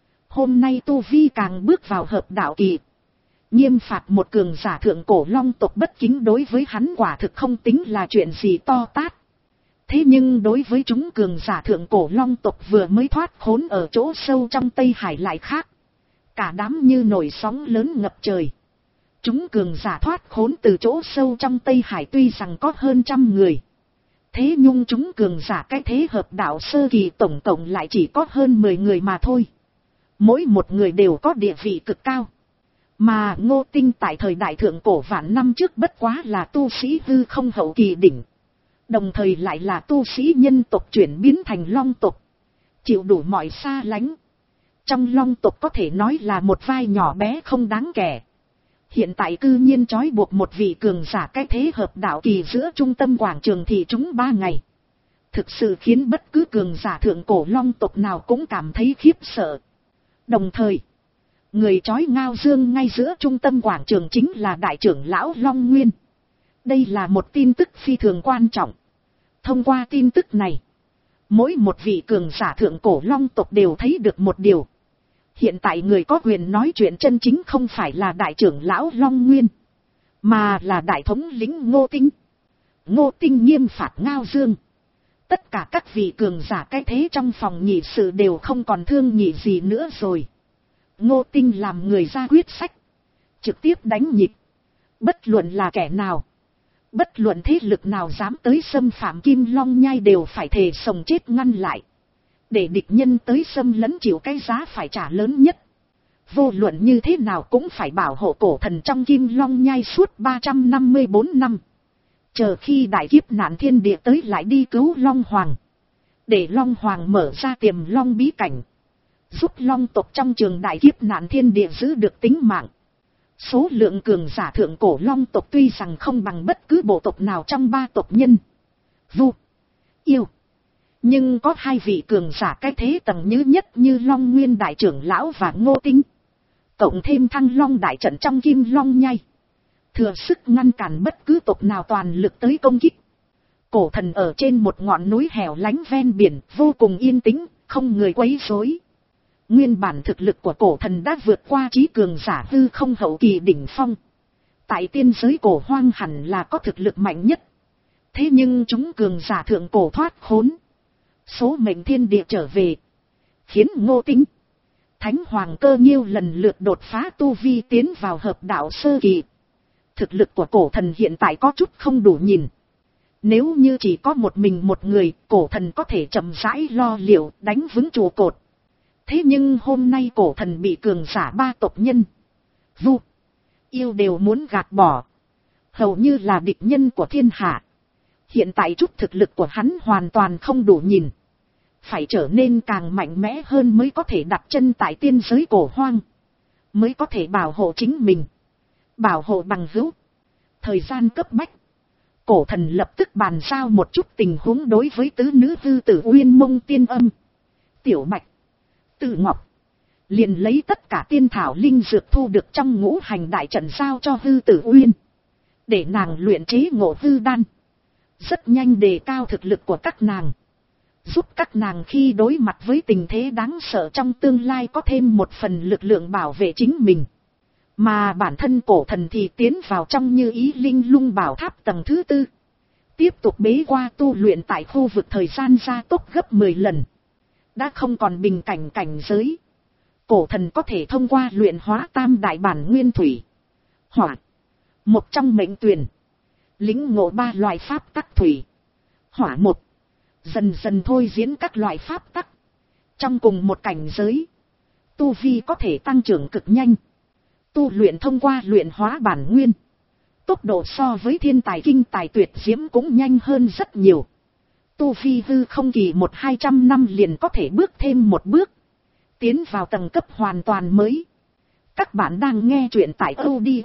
Hôm nay tu vi càng bước vào hợp đạo kỳ, nghiêm phạt một cường giả thượng cổ long tộc bất kính đối với hắn quả thực không tính là chuyện gì to tát. Thế nhưng đối với chúng cường giả thượng cổ long tộc vừa mới thoát khốn ở chỗ sâu trong Tây Hải lại khác. Cả đám như nổi sóng lớn ngập trời. Chúng cường giả thoát khốn từ chỗ sâu trong Tây Hải tuy rằng có hơn trăm người, thế nhưng chúng cường giả cái thế hợp đạo sơ kỳ tổng cộng lại chỉ có hơn mười người mà thôi. Mỗi một người đều có địa vị cực cao. Mà Ngô Tinh tại thời đại thượng cổ vạn năm trước bất quá là tu sĩ hư không hậu kỳ đỉnh, đồng thời lại là tu sĩ nhân tộc chuyển biến thành long tộc, chịu đủ mọi xa lánh. Trong long tộc có thể nói là một vai nhỏ bé không đáng kể. Hiện tại cư nhiên trói buộc một vị cường giả cái thế hợp đạo kỳ giữa trung tâm quảng trường thị chúng ba ngày, thực sự khiến bất cứ cường giả thượng cổ long tộc nào cũng cảm thấy khiếp sợ. Đồng thời, người trói Ngao Dương ngay giữa trung tâm quảng trường chính là đại trưởng lão Long Nguyên. Đây là một tin tức phi thường quan trọng. Thông qua tin tức này, mỗi một vị cường giả thượng cổ long tộc đều thấy được một điều. Hiện tại người có quyền nói chuyện chân chính không phải là đại trưởng lão Long Nguyên, mà là đại thống lĩnh Ngô Tinh. Ngô Tinh nghiêm phạt Ngao Dương. Tất cả các vị cường giả cái thế trong phòng nhị sự đều không còn thương nhị gì nữa rồi. Ngô Tinh làm người ra quyết sách, trực tiếp đánh nhịp. Bất luận là kẻ nào, Bất luận thế lực nào dám tới xâm phạm Kim Long Nhai đều phải thề sống chết ngăn lại. Để địch nhân tới xâm lấn chịu cái giá phải trả lớn nhất. Vô luận như thế nào cũng phải bảo hộ cổ thần trong Kim Long Nhai suốt ba trăm năm mươi bốn năm. Chờ khi đại kiếp nạn thiên địa tới lại đi cứu Long Hoàng. Để Long Hoàng mở ra tiềm long bí cảnh. Giúp Long tộc trong trường đại kiếp nạn thiên địa giữ được tính mạng. Số lượng cường giả thượng cổ Long tộc tuy rằng không bằng bất cứ bộ tộc nào trong ba tộc nhân. Vu, Yêu. Nhưng có hai vị cường giả cái thế tầng như nhất như Long Nguyên Đại trưởng lão và Ngô Tinh. Cộng thêm Thăng Long Đại trận trong Kim Long Nhai. Thừa sức ngăn cản bất cứ tộc nào toàn lực tới công kích. Cổ thần ở trên một ngọn núi hẻo lánh ven biển vô cùng yên tĩnh, không người quấy rối. Nguyên bản thực lực của cổ thần đã vượt qua trí cường giả hư không hậu kỳ đỉnh phong. Tại tiên giới cổ hoang hẳn là có thực lực mạnh nhất. Thế nhưng chúng cường giả thượng cổ thoát khốn. Số mệnh thiên địa trở về. Khiến Ngô Tinh, Thánh Hoàng Cơ Nhiêu lần lượt đột phá tu vi tiến vào hợp đạo sơ kỳ. Thực lực của cổ thần hiện tại có chút không đủ nhìn. Nếu như chỉ có một mình một người, cổ thần có thể chậm rãi lo liệu, đánh vững trụ cột. Thế nhưng hôm nay cổ thần bị cường giả ba tộc nhân, Vu, Yêu đều muốn gạt bỏ. Hầu như là địch nhân của thiên hạ. Hiện tại chút thực lực của hắn hoàn toàn không đủ nhìn. Phải trở nên càng mạnh mẽ hơn mới có thể đặt chân tại tiên giới cổ hoang. Mới có thể bảo hộ chính mình. Bảo hộ bằng hữu. Thời gian cấp bách. Cổ thần lập tức bàn giao một chút tình huống đối với tứ nữ hư tử Uyên Mông Tiên Âm, Tiểu Bạch, Tử Ngọc. Liền lấy tất cả tiên thảo linh dược thu được trong ngũ hành đại trận giao cho hư tử Uyên. Để nàng luyện chế ngộ hư đan. Rất nhanh đề cao thực lực của các nàng. Giúp các nàng khi đối mặt với tình thế đáng sợ trong tương lai có thêm một phần lực lượng bảo vệ chính mình. Mà bản thân cổ thần thì tiến vào trong Như Ý Linh Lung Bảo Tháp tầng thứ tư. Tiếp tục bế qua tu luyện tại khu vực thời gian gia tốc gấp mười lần. Đã không còn bình cảnh cảnh giới. Cổ thần có thể thông qua luyện hóa tam đại bản nguyên thủy, hỏa, một trong mệnh tuyển. Lĩnh ngộ ba loại pháp tắc thủy, hỏa một. Dần dần thôi diễn các loại pháp tắc. Trong cùng một cảnh giới, tu vi có thể tăng trưởng cực nhanh. Tu luyện thông qua luyện hóa bản nguyên. Tốc độ so với thiên tài kinh tài tuyệt diễm cũng nhanh hơn rất nhiều. Tu vi hư không kỳ một hai trăm năm liền có thể bước thêm một bước. Tiến vào tầng cấp hoàn toàn mới. Các bạn đang nghe truyện tại audio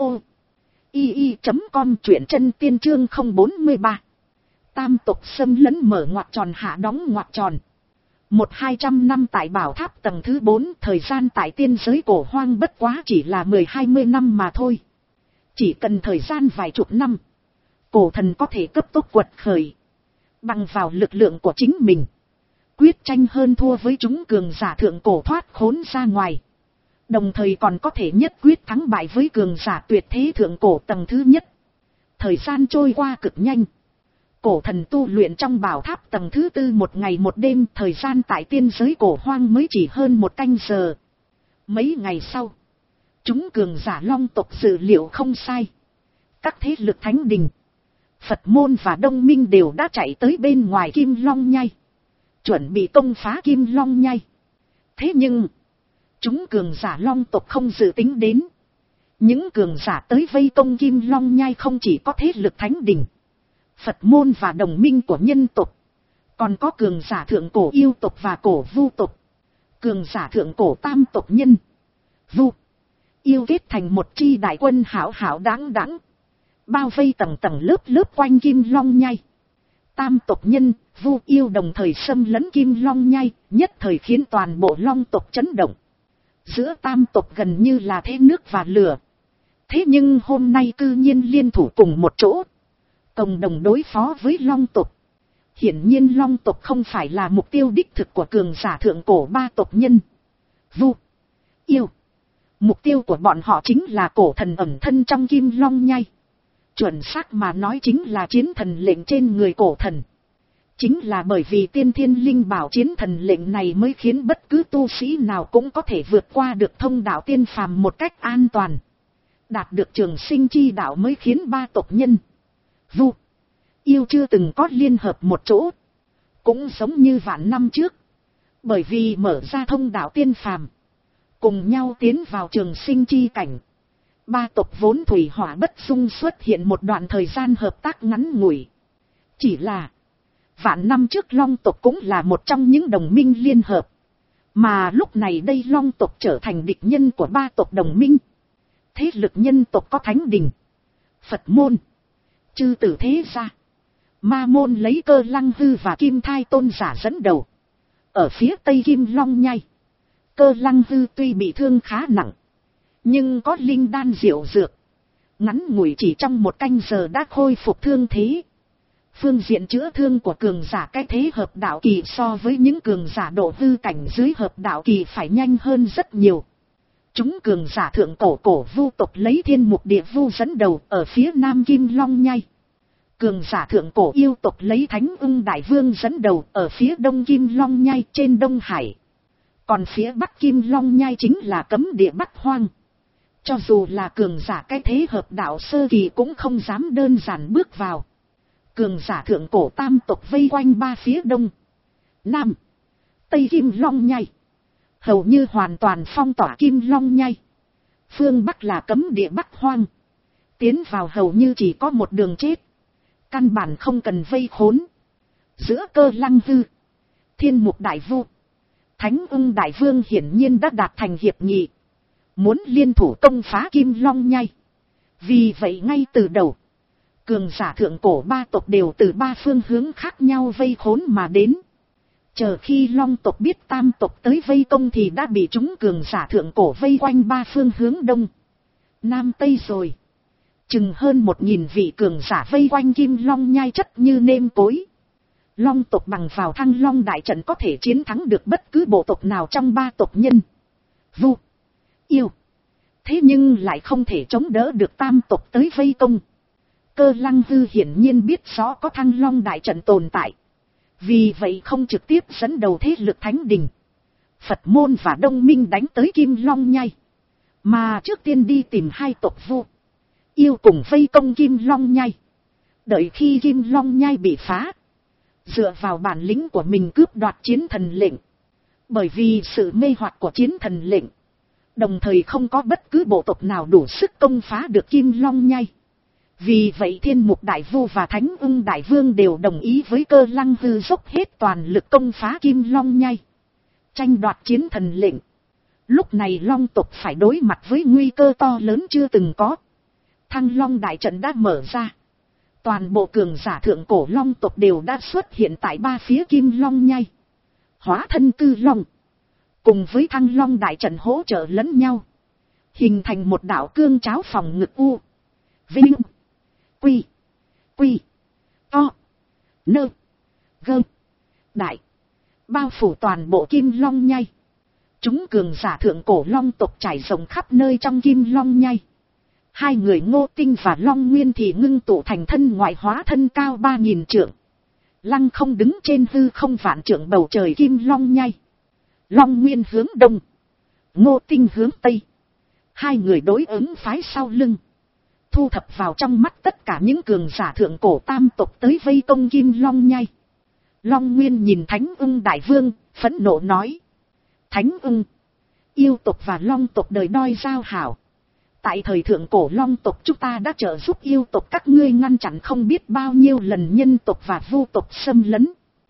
i i chấm com, truyện chân tiên chương không bốn ba. Tam tộc xâm lấn mở ngoặc tròn hạ đóng ngoặc tròn. Một hai trăm năm tại bảo tháp tầng thứ bốn, thời gian tại tiên giới cổ hoang bất quá chỉ là mười hai mươi năm mà thôi. Chỉ cần thời gian vài chục năm, cổ thần có thể cấp tốc quật khởi. Bằng vào lực lượng của chính mình, quyết tranh hơn thua với chúng cường giả thượng cổ thoát khốn ra ngoài. Đồng thời còn có thể nhất quyết thắng bại với cường giả tuyệt thế thượng cổ tầng thứ nhất. Thời gian trôi qua cực nhanh. Cổ thần tu luyện trong bảo tháp tầng thứ tư một ngày một đêm, thời gian tại tiên giới cổ hoang mới chỉ hơn một canh giờ. Mấy ngày sau, chúng cường giả long tộc dự liệu không sai. Các thế lực thánh đình, Phật môn và Đông Minh đều đã chạy tới bên ngoài Kim Long Nhai, chuẩn bị công phá Kim Long Nhai. Thế nhưng, chúng cường giả long tộc không dự tính đến. Những cường giả tới vây công Kim Long Nhai không chỉ có thế lực thánh đình, Phật môn và đồng minh của nhân tộc, còn có cường giả thượng cổ yêu tộc và cổ vu tộc. Cường giả thượng cổ tam tộc nhân, vu, yêu kết thành một chi đại quân hảo hảo đáng đáng, bao vây tầng tầng lớp lớp quanh Kim Long Nhai. Tam tộc nhân, vu yêu đồng thời xâm lấn Kim Long Nhai, nhất thời khiến toàn bộ long tộc chấn động. Giữa tam tộc gần như là thế nước và lửa. Thế nhưng hôm nay cư nhiên liên thủ cùng một chỗ, cộng đồng đối phó với long tộc. Hiển nhiên long tộc không phải là mục tiêu đích thực của cường giả thượng cổ ba tộc nhân, vu, yêu. Mục tiêu của bọn họ chính là cổ thần ẩn thân trong Kim Long Nhai. Chuẩn xác mà nói chính là chiến thần lệnh trên người cổ thần. Chính là bởi vì tiên thiên linh bảo chiến thần lệnh này mới khiến bất cứ tu sĩ nào cũng có thể vượt qua được thông đạo tiên phàm một cách an toàn. Đạt được trường sinh chi đạo mới khiến ba tộc nhân, vu, yêu chưa từng có liên hợp một chỗ. Cũng giống như vạn năm trước. Bởi vì mở ra thông đạo tiên phàm. Cùng nhau tiến vào trường sinh chi cảnh. Ba tộc vốn thủy hỏa bất dung xuất hiện một đoạn thời gian hợp tác ngắn ngủi. Chỉ là. Vạn năm trước Long tộc cũng là một trong những đồng minh liên hợp. Mà lúc này đây Long tộc trở thành địch nhân của ba tộc đồng minh. Thế lực nhân tộc có Thánh Đình, Phật môn, chư tử thế gia. Ma môn lấy Cơ Lăng Hư và Kim Thai Tôn giả dẫn đầu. Ở phía tây Kim Long Nhai, Cơ Lăng Hư tuy bị thương khá nặng, nhưng có linh đan diệu dược. Ngắn ngủi chỉ trong một canh giờ đã khôi phục thương thế. Phương diện chữa thương của cường giả cái thế hợp đạo kỳ so với những cường giả độ hư cảnh dưới hợp đạo kỳ phải nhanh hơn rất nhiều. Chúng cường giả thượng cổ cổ vu tộc lấy Thiên Mục Địa Vu dẫn đầu ở phía nam Kim Long Nhai. Cường giả thượng cổ yêu tộc lấy Thánh Ưng Đại Vương dẫn đầu ở phía đông Kim Long Nhai trên Đông Hải. Còn phía bắc Kim Long Nhai chính là cấm địa Bắc Hoang. Cho dù là cường giả cái thế hợp đạo sơ kỳ cũng không dám đơn giản bước vào. Cường giả thượng cổ tam tộc vây quanh ba phía đông, nam, tây Kim Long Nhai. Hầu như hoàn toàn phong tỏa Kim Long Nhai. Phương bắc là cấm địa Bắc Hoang. Tiến vào hầu như chỉ có một đường chết. Căn bản không cần vây khốn. Giữa Cơ Lăng Hư, Thiên Mục Đại Vu, Thánh Ưng Đại Vương hiển nhiên đã đạt thành hiệp nghị. Muốn liên thủ công phá Kim Long Nhai. Vì vậy ngay từ đầu, cường giả thượng cổ ba tộc đều từ ba phương hướng khác nhau vây khốn mà đến. Chờ khi Long tộc biết tam tộc tới vây công thì đã bị chúng cường giả thượng cổ vây quanh ba phương hướng đông, nam tây rồi. Chừng hơn một nghìn vị cường giả vây quanh Kim Long Nhai chất như nêm cối. Long tộc bằng vào Thăng Long đại trận có thể chiến thắng được bất cứ bộ tộc nào trong ba tộc nhân, vu, yêu. Thế nhưng lại không thể chống đỡ được tam tộc tới vây công. Cơ Lăng Hư hiển nhiên biết rõ có Thăng Long đại trận tồn tại. Vì vậy không trực tiếp dẫn đầu thế lực Thánh Đình, Phật môn và Đông Minh đánh tới Kim Long Nhai. Mà trước tiên đi tìm hai tộc vu, yêu cùng vây công Kim Long Nhai. Đợi khi Kim Long Nhai bị phá, dựa vào bản lĩnh của mình cướp đoạt chiến thần lệnh. Bởi vì sự mê hoặc của chiến thần lệnh, đồng thời không có bất cứ bộ tộc nào đủ sức công phá được Kim Long Nhai. Vì vậy Thiên Mục Đại Vu và Thánh Ưng Đại Vương đều đồng ý với Cơ Lăng Hư dốc hết toàn lực công phá Kim Long Nhai, tranh đoạt chiến thần lệnh. Lúc này Long tộc phải đối mặt với nguy cơ to lớn chưa từng có. Thăng Long đại trận đã mở ra. Toàn bộ cường giả thượng cổ Long tộc đều đã xuất hiện tại ba phía Kim Long Nhai. Hóa thân cư long, cùng với Thăng Long đại trận hỗ trợ lẫn nhau, hình thành một đạo cương cháo phòng ngực u, vinh, quy, quy, to, nơ, gơ, đại, bao phủ toàn bộ Kim Long Nhai. Chúng cường giả thượng cổ Long tộc trải rộng khắp nơi trong Kim Long Nhai. Hai người Ngô Tinh và Long Nguyên thì ngưng tụ thành thân ngoại hóa thân cao ba nghìn trượng. Lăng không đứng trên hư không vạn trượng bầu trời Kim Long Nhai. Long Nguyên hướng đông, Ngô Tinh hướng tây. Hai người đối ứng phái sau lưng, thu thập vào trong mắt tất cả những cường giả thượng cổ tam tộc tới vây công Kim Long Nhai. Long Nguyên nhìn Thánh Ưng Đại Vương, phẫn nộ nói: Thánh Ưng, yêu tộc và Long tộc đời đoi giao hảo. Tại thời thượng cổ Long tộc chúng ta đã trợ giúp yêu tộc các ngươi ngăn chặn không biết bao nhiêu lần nhân tộc và vu tộc xâm lấn.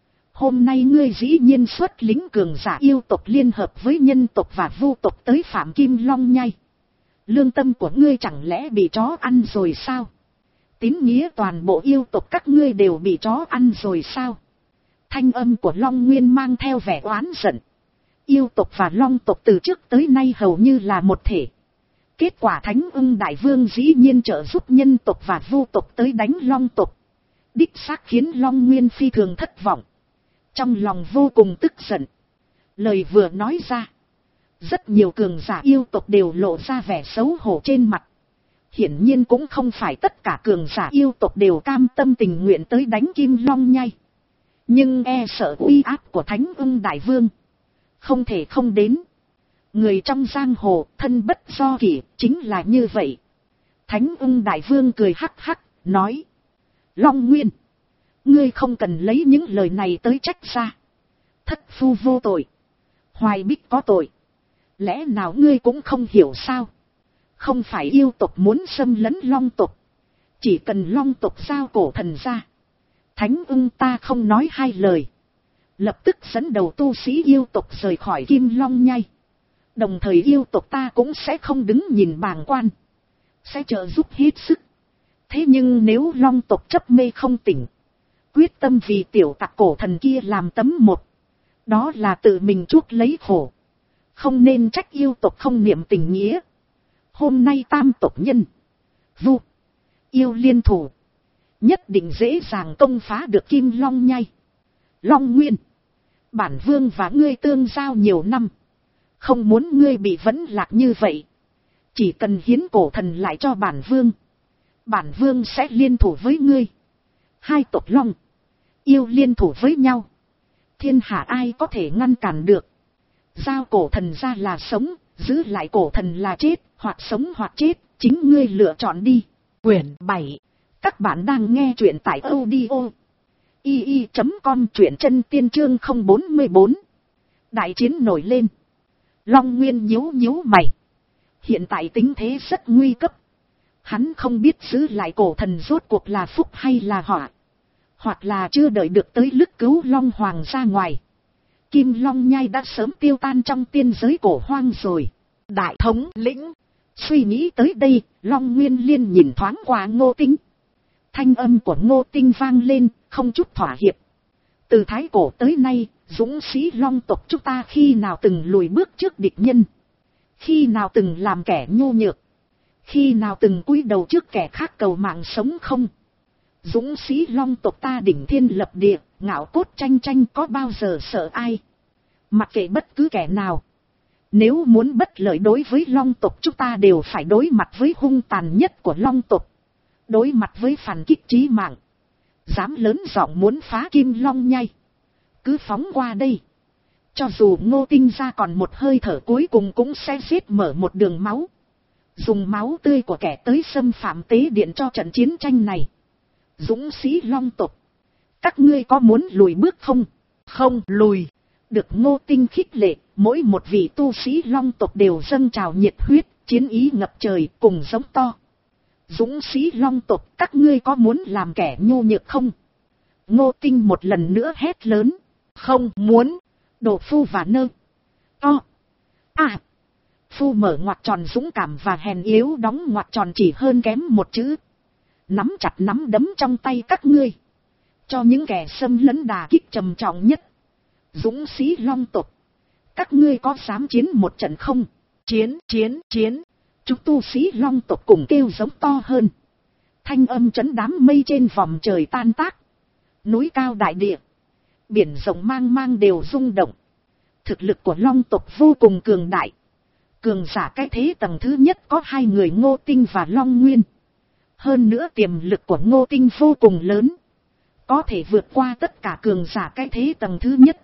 Hôm nay ngươi dĩ nhiên xuất lính cường giả yêu tộc liên hợp với nhân tộc và vu tộc tới phạm Kim Long Nhai. Lương tâm của ngươi chẳng lẽ bị chó ăn rồi sao? Tín nghĩa toàn bộ yêu tộc các ngươi đều bị chó ăn rồi sao? Thanh âm của Long Nguyên mang theo vẻ oán giận. Yêu tộc và Long tộc từ trước tới nay hầu như là một thể. Kết quả Thánh Ưng Đại Vương dĩ nhiên trợ giúp nhân tộc và vu tộc tới đánh Long tộc. Đích xác khiến Long Nguyên phi thường thất vọng. Trong lòng vô cùng tức giận. Lời vừa nói ra, rất nhiều cường giả yêu tộc đều lộ ra vẻ xấu hổ trên mặt. Hiển nhiên cũng không phải tất cả cường giả yêu tộc đều cam tâm tình nguyện tới đánh Kim Long Nhai. Nhưng e sợ uy áp của Thánh Ưng Đại Vương, không thể không đến. Người trong giang hồ thân bất do kỷ, chính là như vậy. Thánh Ưng Đại Vương cười hắc hắc, nói: Long Nguyên, Ngươi không cần lấy những lời này tới trách ra. Thất phu vô tội. Hoài Bích có tội. Lẽ nào ngươi cũng không hiểu sao? Không phải yêu tộc muốn xâm lấn long tộc. Chỉ cần long tộc giao cổ thần ra. Thánh ưng ta không nói hai lời. Lập tức dẫn đầu tu sĩ yêu tộc rời khỏi Kim Long Nhai. Đồng thời yêu tộc ta cũng sẽ không đứng nhìn bàng quan. Sẽ trợ giúp hết sức. Thế nhưng nếu long tộc chấp mê không tỉnh. Quyết tâm vì tiểu tặc cổ thần kia làm tấm một. Đó là tự mình chuốc lấy khổ. Không nên trách yêu tộc không niệm tình nghĩa. Hôm nay tam tộc nhân. Vu. Yêu liên thủ. Nhất định dễ dàng công phá được Kim Long Nhai. Long Nguyên. Bản vương và ngươi tương giao nhiều năm. Không muốn ngươi bị vấn lạc như vậy. Chỉ cần hiến cổ thần lại cho bản vương. Bản vương sẽ liên thủ với ngươi. Hai tộc long. Yêu liên thủ với nhau. Thiên hạ ai có thể ngăn cản được. Giao cổ thần ra là sống. Giữ lại cổ thần là chết. Hoặc sống hoặc chết. Chính ngươi lựa chọn đi. Quyển bảy. Các bạn đang nghe truyện tại audio i i chấm com, truyện chân tiên chương không bốn bốn. Đại chiến nổi lên. Long Nguyên nhíu nhíu mày. Hiện tại tình thế rất nguy cấp. Hắn không biết giữ lại cổ thần rốt cuộc là phúc hay là họa. Hoặc là chưa đợi được tới lúc cứu Long Hoàng ra ngoài. Kim Long Nhai đã sớm tiêu tan trong tiên giới cổ hoang rồi. Đại thống lĩnh. Suy nghĩ tới đây, Long Nguyên liên nhìn thoáng qua Ngô Tinh. Thanh âm của Ngô Tinh vang lên, không chút thỏa hiệp. Từ thái cổ tới nay, dũng sĩ long tộc chúng ta khi nào từng lùi bước trước địch nhân. Khi nào từng làm kẻ nhu nhược. Khi nào từng cúi đầu trước kẻ khác cầu mạng sống không. Dũng sĩ long tộc ta đỉnh thiên lập địa, ngạo cốt tranh tranh có bao giờ sợ ai. Mặc kệ bất cứ kẻ nào. Nếu muốn bất lợi đối với long tộc chúng ta đều phải đối mặt với hung tàn nhất của long tộc. Đối mặt với phản kích chí mạng. Dám lớn giọng muốn phá Kim Long Nhai. Cứ phóng qua đây. Cho dù Ngô Tinh ra còn một hơi thở cuối cùng cũng sẽ giết mở một đường máu. Dùng máu tươi của kẻ tới xâm phạm tế điện cho trận chiến tranh này. Dũng sĩ long tộc. Các ngươi có muốn lùi bước không? Không lùi. Được Ngô Tinh khích lệ, mỗi một vị tu sĩ long tộc đều dâng trào nhiệt huyết, chiến ý ngập trời cùng giống to. Dũng sĩ long tộc, các ngươi có muốn làm kẻ nhu nhược không? Ngô Tinh một lần nữa hét lớn. Không muốn. Đồ phu và nơ. To. À. Phu mở ngoặc tròn dũng cảm và hèn yếu đóng ngoặc tròn chỉ hơn kém một chữ. Nắm chặt nắm đấm trong tay các ngươi. Cho những kẻ xâm lấn đà kích trầm trọng nhất. Dũng sĩ long tộc. Các ngươi có dám chiến một trận không? Chiến, chiến, chiến. Chúng tu sĩ long tộc cùng kêu giống to hơn. Thanh âm chấn đám mây trên vòm trời tan tác. Núi cao đại địa. Biển rộng mang mang đều rung động. Thực lực của long tộc vô cùng cường đại. Cường giả cái thế tầng thứ nhất có hai người Ngô Tinh và Long Nguyên. Hơn nữa tiềm lực của Ngô Tinh vô cùng lớn. Có thể vượt qua tất cả cường giả cái thế tầng thứ nhất.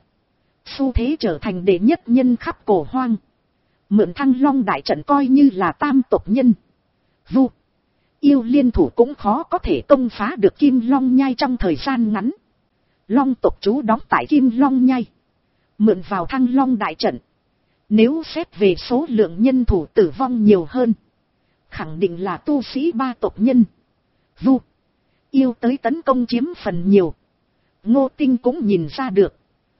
Xu thế trở thành đệ nhất nhân khắp cổ hoang. Mượn Thăng Long đại trận coi như là tam tộc nhân. Vu. Yêu liên thủ cũng khó có thể công phá được Kim Long Nhai trong thời gian ngắn. Long tộc trú đóng tại Kim Long Nhai. Mượn vào Thăng Long đại trận. Nếu xét về số lượng nhân thủ tử vong nhiều hơn. Khẳng định là tu sĩ ba tộc nhân. Vu. Yêu tới tấn công chiếm phần nhiều. Ngô Tinh cũng nhìn ra được.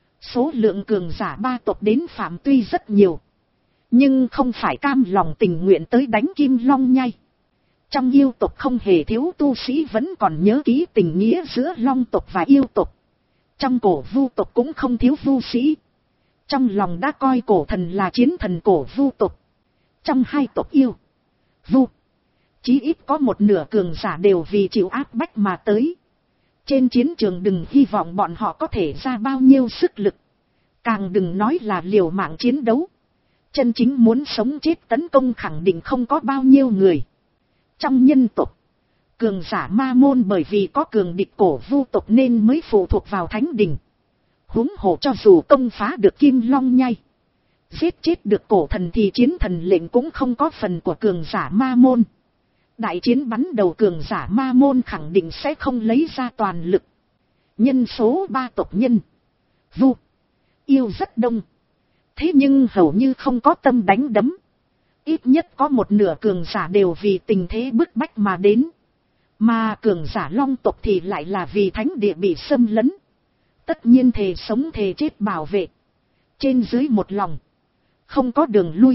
Số lượng cường giả ba tộc đến phạm tuy rất nhiều. Nhưng không phải cam lòng tình nguyện tới đánh Kim Long Nhai. Trong yêu tộc không hề thiếu tu sĩ vẫn còn nhớ ký tình nghĩa giữa long tộc và yêu tộc. Trong cổ vu tộc cũng không thiếu vu sĩ. Trong lòng đã coi cổ thần là chiến thần cổ vu tộc. Trong hai tộc yêu, vu, chí ít có một nửa cường giả đều vì chịu áp bách mà tới. Trên chiến trường đừng hy vọng bọn họ có thể ra bao nhiêu sức lực. Càng đừng nói là liều mạng chiến đấu. Chân chính muốn sống chết tấn công khẳng định không có bao nhiêu người. Trong nhân tộc, cường giả ma môn bởi vì có cường địch cổ vu tộc nên mới phụ thuộc vào thánh đình. Huống hồ cho dù công phá được Kim Long Nhai, giết chết được cổ thần thì chiến thần lệnh cũng không có phần của cường giả ma môn. Đại chiến bắn đầu cường giả ma môn khẳng định sẽ không lấy ra toàn lực. Nhân số ba tộc nhân, Vu, Yêu rất đông. Thế nhưng hầu như không có tâm đánh đấm. Ít nhất có một nửa cường giả đều vì tình thế bức bách mà đến. Mà cường giả long tộc thì lại là vì thánh địa bị xâm lấn. Tất nhiên thề sống thề chết bảo vệ. Trên dưới một lòng. Không có đường lui.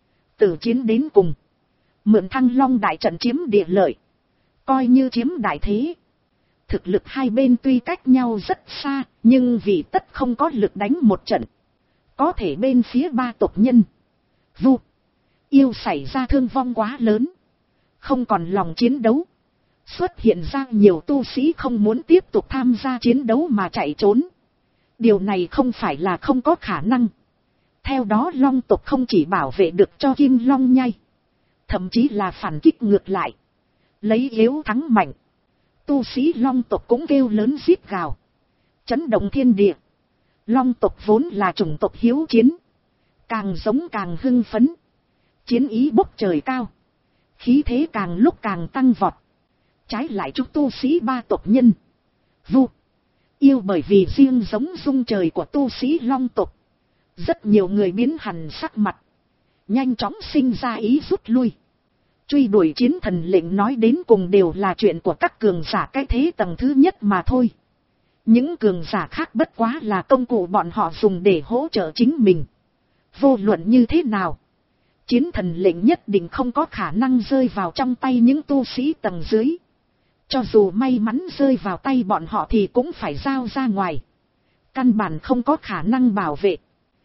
Từ chiến đến cùng. Mượn Thăng Long đại trận chiếm địa lợi. Coi như chiếm đại thế. Thực lực hai bên tuy cách nhau rất xa. Nhưng vì tất không có lực đánh một trận. Có thể bên phía ba tộc nhân, Vu, Yêu xảy ra thương vong quá lớn. Không còn lòng chiến đấu. Xuất hiện ra nhiều tu sĩ không muốn tiếp tục tham gia chiến đấu mà chạy trốn. Điều này không phải là không có khả năng. Theo đó long tộc không chỉ bảo vệ được cho Kim Long Nhai. Thậm chí là phản kích ngược lại. Lấy yếu thắng mạnh. Tu sĩ long tộc cũng kêu lớn rít gào. Chấn động thiên địa. Long tộc vốn là chủng tộc hiếu chiến. Càng giống càng hưng phấn. Chiến ý bốc trời cao. Khí thế càng lúc càng tăng vọt. Trái lại chúng tu sĩ ba tộc nhân, Vu, Yêu bởi vì riêng giống dung trời của tu sĩ long tộc. Rất nhiều người biến hẳn sắc mặt. Nhanh chóng sinh ra ý rút lui. Truy đuổi chiến thần lệnh nói đến cùng đều là chuyện của các cường giả cái thế tầng thứ nhất mà thôi. Những cường giả khác bất quá là công cụ bọn họ dùng để hỗ trợ chính mình. Vô luận như thế nào, chiến thần lệnh nhất định không có khả năng rơi vào trong tay những tu sĩ tầng dưới. Cho dù may mắn rơi vào tay bọn họ thì cũng phải giao ra ngoài. Căn bản không có khả năng bảo vệ.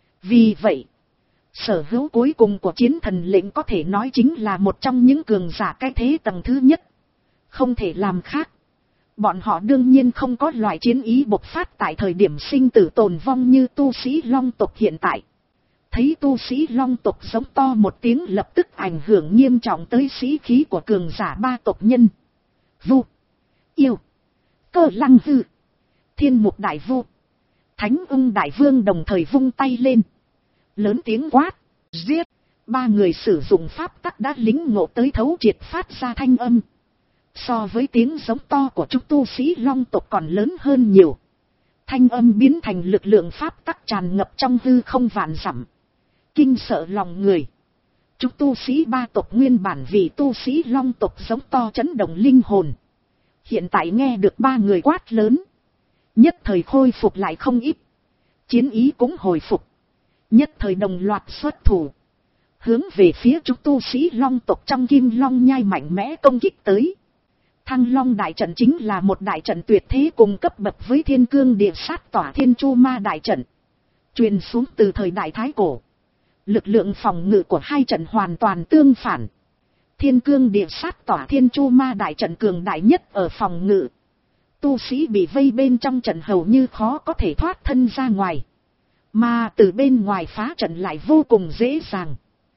Vì vậy, sở hữu cuối cùng của chiến thần lệnh có thể nói chính là một trong những cường giả cái thế tầng thứ nhất. Không thể làm khác. Bọn họ đương nhiên không có loại chiến ý bộc phát tại thời điểm sinh tử tồn vong như tu sĩ long tộc hiện tại. Thấy tu sĩ long tộc giống to một tiếng lập tức ảnh hưởng nghiêm trọng tới sĩ khí của cường giả ba tộc nhân. Vu, Yêu, Cơ Lăng Hư, Thiên Mục Đại Vu, Thánh Ung Đại Vương đồng thời vung tay lên. Lớn tiếng quát, giết. Ba người sử dụng pháp tắc đã lính ngộ tới thấu triệt phát ra thanh âm. So với tiếng giống to của chúng tu sĩ long tộc còn lớn hơn nhiều. Thanh âm biến thành lực lượng pháp tắc tràn ngập trong hư không vạn dặm. Kinh sợ lòng người. Chúng tu sĩ ba tộc nguyên bản vì tu sĩ long tộc giống to chấn động linh hồn. Hiện tại nghe được ba người quát lớn. Nhất thời khôi phục lại không ít. Chiến ý cũng hồi phục. Nhất thời đồng loạt xuất thủ. Hướng về phía chúng tu sĩ long tộc trong Kim Long Nhai mạnh mẽ công kích tới. Thăng Long đại trận chính là một đại trận tuyệt thế cùng cấp bậc với Thiên Cương Địa Sát Tỏa Thiên Chu Ma đại trận. Truyền xuống từ thời đại Thái Cổ. Lực lượng phòng ngự của hai trận hoàn toàn tương phản. Thiên Cương Địa Sát Tỏa Thiên Chu Ma đại trận cường đại nhất ở phòng ngự. Tu sĩ bị vây bên trong trận hầu như khó có thể thoát thân ra ngoài. Mà từ bên ngoài phá trận lại vô cùng dễ dàng.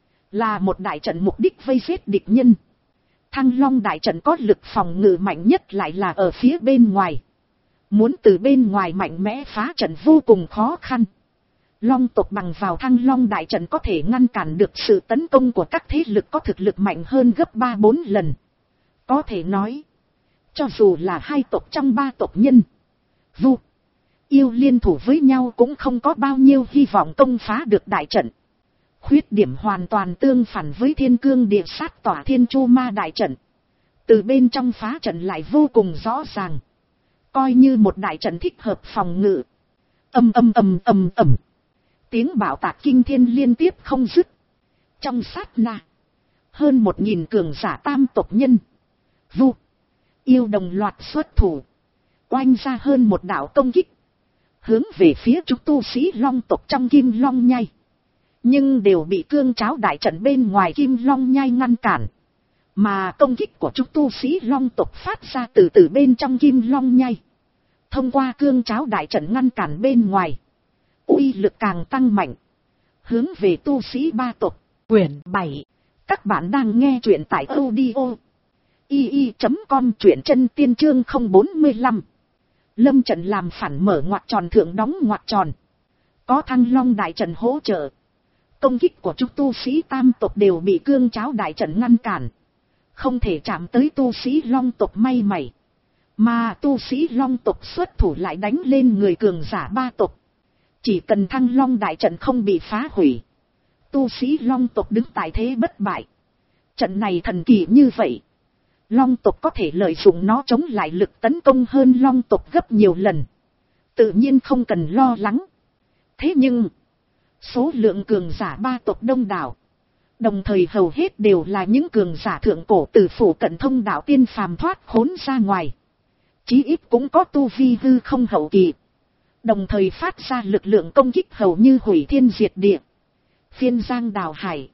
Là một đại trận mục đích vây giết địch nhân. Thăng Long đại trận có lực phòng ngự mạnh nhất lại là ở phía bên ngoài. Muốn từ bên ngoài mạnh mẽ phá trận vô cùng khó khăn. Long tộc bằng vào Thăng Long đại trận có thể ngăn cản được sự tấn công của các thế lực có thực lực mạnh hơn gấp ba bốn lần. Có thể nói, cho dù là hai tộc trong ba tộc nhân, Vu, Yêu liên thủ với nhau cũng không có bao nhiêu hy vọng công phá được đại trận. Khuyết điểm hoàn toàn tương phản với Thiên Cương Địa Sát Tỏa Thiên Chu Ma đại trận. Từ bên trong phá trận lại vô cùng rõ ràng. Coi như một đại trận thích hợp phòng ngự. Âm âm âm âm ầm. Tiếng bạo tạc kinh thiên liên tiếp không dứt. Trong sát na, hơn một nghìn cường giả tam tộc nhân, Vu, Yêu đồng loạt xuất thủ. Oanh ra hơn một đạo công kích. Hướng về phía chúng tu sĩ long tộc trong Kim Long Nhai. Nhưng đều bị cương cháo đại trận bên ngoài Kim Long Nhai ngăn cản. Mà công kích của chúng tu sĩ long tộc phát ra từ từ bên trong Kim Long Nhai. Thông qua cương cháo đại trận ngăn cản bên ngoài. Uy lực càng tăng mạnh. Hướng về tu sĩ ba tộc. Quyển bảy. Các bạn đang nghe truyện tại audio i i chấm com, truyện chân tiên chương không bốn lăm. Lâm trận làm phản mở ngoặc tròn thượng đóng ngoặc tròn. Có Thăng Long đại trận hỗ trợ. Công kích của chúng tu sĩ tam tộc đều bị cương cháo đại trận ngăn cản. Không thể chạm tới tu sĩ long tộc may mảy. Mà tu sĩ long tộc xuất thủ lại đánh lên người cường giả ba tộc. Chỉ cần Thăng Long đại trận không bị phá hủy, tu sĩ long tộc đứng tại thế bất bại. Trận này thần kỳ như vậy, long tộc có thể lợi dụng nó chống lại lực tấn công hơn long tộc gấp nhiều lần, tự nhiên không cần lo lắng. Thế nhưng, số lượng cường giả ba tộc đông đảo, đồng thời hầu hết đều là những cường giả thượng cổ từ phủ cận thông đạo tiên phàm thoát khốn ra ngoài. Chí ít cũng có tu vi hư không hậu kỳ, đồng thời phát ra lực lượng công kích hầu như hủy thiên diệt địa, phiên giang đào hải.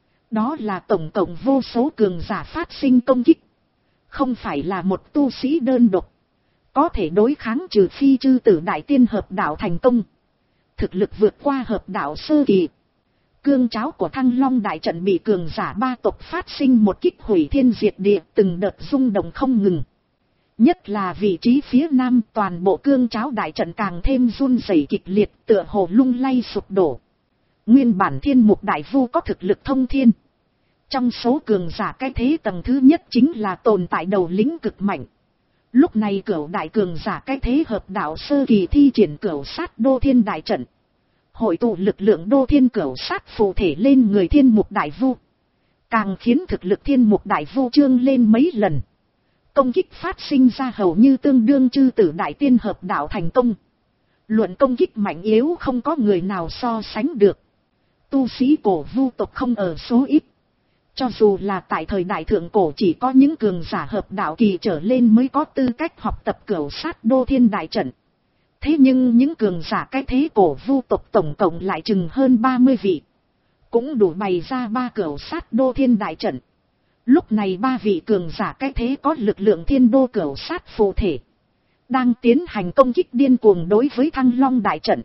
Đó là tổng cộng vô số cường giả phát sinh công kích, không phải là một tu sĩ đơn độc có thể đối kháng, trừ phi chư tử đại tiên hợp đạo thành công, thực lực vượt qua hợp đạo sơ kỳ. Cương cháo của Thăng Long đại trận bị cường giả ba tộc phát sinh một kích hủy thiên diệt địa, từng đợt rung động không ngừng. Nhất là vị trí phía nam, toàn bộ cương cháo đại trận càng thêm run rẩy kịch liệt, tựa hồ lung lay sụp đổ. Nguyên bản thiên mục đại vu có thực lực thông thiên, trong số cường giả cái thế tầng thứ nhất chính là tồn tại đầu lĩnh cực mạnh. Lúc này cửu đại cường giả cái thế hợp đạo sơ kỳ thi triển cửu sát đô thiên đại trận, hội tụ lực lượng đô thiên cửu sát phụ thể lên người thiên mục đại vu, càng khiến thực lực thiên mục đại vu trương lên mấy lần. Công kích phát sinh ra hầu như tương đương chư tử đại tiên hợp đạo thành công. Luận công kích mạnh yếu không có người nào so sánh được. Tu sĩ cổ vu tộc không ở số ít. Cho dù là tại thời đại thượng cổ chỉ có những cường giả hợp đạo kỳ trở lên mới có tư cách học tập cửu sát đô thiên đại trận. Thế nhưng những cường giả cái thế cổ vu tộc tổng cộng lại chừng hơn ba mươi vị, cũng đủ bày ra ba cửu sát đô thiên đại trận. Lúc này ba vị cường giả cái thế có lực lượng thiên đô cửu sát phụ thể, đang tiến hành công kích điên cuồng đối với Thăng Long đại trận.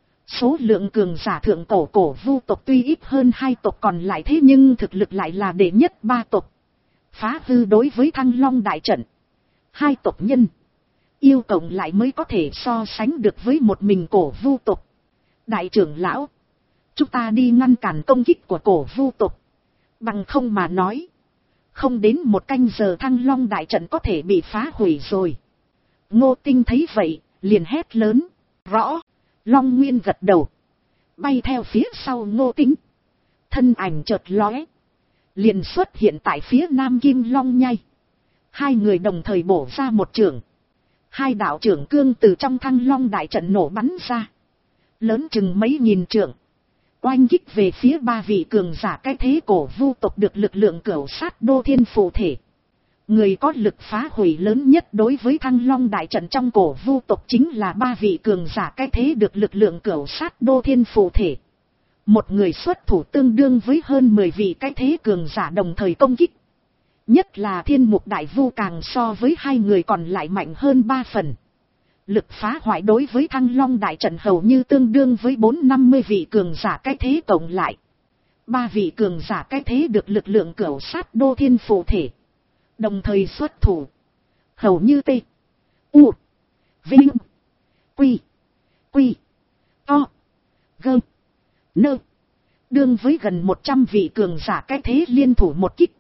Số lượng cường giả thượng cổ cổ vu tộc tuy ít hơn hai tộc còn lại, thế nhưng thực lực lại là đệ nhất ba tộc. Phá hư đối với Thăng Long đại trận, hai tộc nhân yêu cộng lại mới có thể so sánh được với một mình cổ vu tộc. Đại trưởng lão, chúng ta đi ngăn cản công kích của cổ vu tộc, bằng không mà nói, không đến một canh giờ Thăng Long đại trận có thể bị phá hủy rồi. Ngô Tinh thấy vậy, liền hét lớn, rõ. Long Nguyên gật đầu, bay theo phía sau Ngô Tinh, thân ảnh chợt lóe, liền xuất hiện tại phía nam Kim Long Nhai. Hai người đồng thời bổ ra một chưởng, hai đạo chưởng cương từ trong Thăng Long đại trận nổ bắn ra, lớn chừng mấy nghìn trượng, oanh kích về phía ba vị cường giả cái thế cổ vu tộc được lực lượng cửu sát đô thiên phụ thể. Người có lực phá hủy lớn nhất đối với Thăng Long đại trận trong cổ vu tộc chính là ba vị cường giả cái thế được lực lượng cửu sát đô thiên phụ thể. Một người xuất thủ tương đương với hơn mười vị cái thế cường giả đồng thời công kích. Nhất là thiên mục đại vu càng so với hai người còn lại mạnh hơn ba phần. Lực phá hoại đối với Thăng Long đại trận hầu như tương đương với bốn năm mươi vị cường giả cái thế cộng lại. Ba vị cường giả cái thế được lực lượng cửu sát đô thiên phụ thể, đồng thời xuất thủ, hầu như tê, u, vinh, quy, quy, to, gơ, nơ, đương với gần một trăm vị cường giả cái thế liên thủ một kích.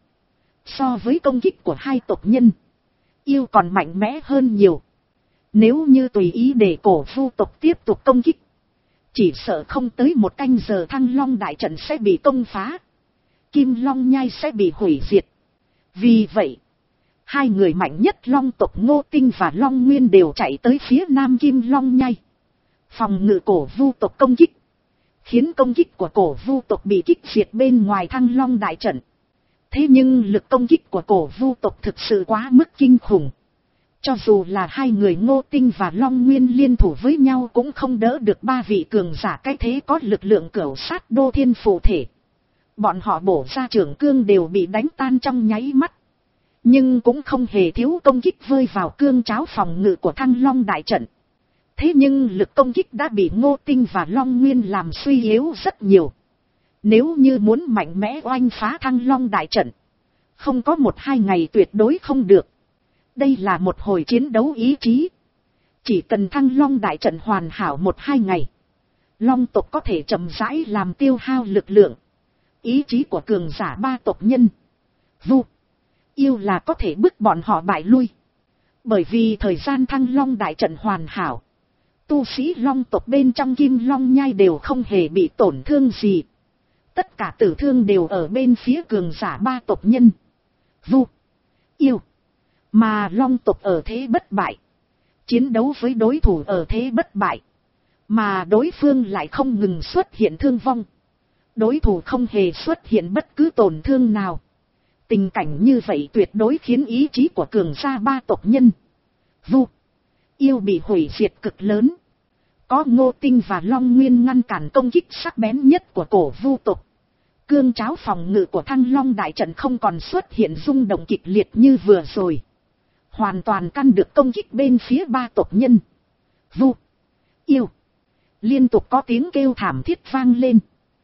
So với công kích của hai tộc nhân, yêu còn mạnh mẽ hơn nhiều. Nếu như tùy ý để cổ vu tộc tiếp tục công kích, chỉ sợ không tới một canh giờ Thăng Long đại trận sẽ bị công phá, Kim Long Nhai sẽ bị hủy diệt. Vì vậy, hai người mạnh nhất Long tộc Ngô Tinh và Long Nguyên đều chạy tới phía nam Kim Long Nhai, phòng ngự cổ vu tộc công kích, khiến công kích của cổ vu tộc bị kích diệt bên ngoài Thăng Long đại trận. Thế nhưng lực công kích của cổ vu tộc thực sự quá mức kinh khủng. Cho dù là hai người Ngô Tinh và Long Nguyên liên thủ với nhau cũng không đỡ được ba vị cường giả cái thế có lực lượng cửu sát đô thiên phụ thể. Bọn họ bổ ra trưởng cương đều bị đánh tan trong nháy mắt. Nhưng cũng không hề thiếu công kích vơi vào cương cháo phòng ngự của Thăng Long đại trận. Thế nhưng lực công kích đã bị Ngô Tinh và Long Nguyên làm suy yếu rất nhiều. Nếu như muốn mạnh mẽ oanh phá Thăng Long đại trận, không có một hai ngày tuyệt đối không được. Đây là một hồi chiến đấu ý chí. Chỉ cần Thăng Long đại trận hoàn hảo một hai ngày, Long tộc có thể chậm rãi làm tiêu hao lực lượng, ý chí của cường giả ba tộc nhân. Vu, yêu là có thể bức bọn họ bại lui. Bởi vì thời gian Thăng Long đại trận hoàn hảo, tu sĩ long tộc bên trong Kim Long nhai đều không hề bị tổn thương gì. Tất cả tử thương đều ở bên phía cường giả ba tộc nhân, Vu, Yêu. Mà long tộc ở thế bất bại, chiến đấu với đối thủ ở thế bất bại. Mà đối phương lại không ngừng xuất hiện thương vong. Đối thủ không hề xuất hiện bất cứ tổn thương nào. Tình cảnh như vậy tuyệt đối khiến ý chí của cường gia ba tộc nhân, Vu, Yêu bị hủy diệt cực lớn. Có Ngô Tinh và Long Nguyên ngăn cản công kích sắc bén nhất của cổ Vu tộc. Cương tráo phòng ngự của Thăng Long đại trận không còn xuất hiện rung động kịch liệt như vừa rồi. Hoàn toàn căn được công kích bên phía ba tộc nhân, Vu, Yêu. Liên tục có tiếng kêu thảm thiết vang lên.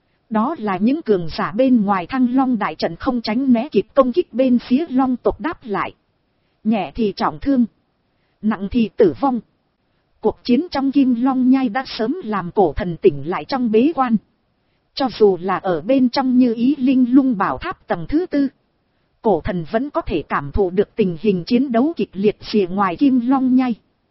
Đó là những cường giả bên ngoài Thăng Long đại trận không tránh né kịp công kích bên phía long tộc đáp lại. Nhẹ thì trọng thương, nặng thì tử vong. Cuộc chiến trong Kim Long nhai đã sớm làm cổ thần tỉnh lại trong bế quan. Cho dù là ở bên trong Như Ý Linh Lung Bảo Tháp tầng thứ tư, cổ thần vẫn có thể cảm thụ được tình hình chiến đấu kịch liệt rìa ngoài Kim Long nhai.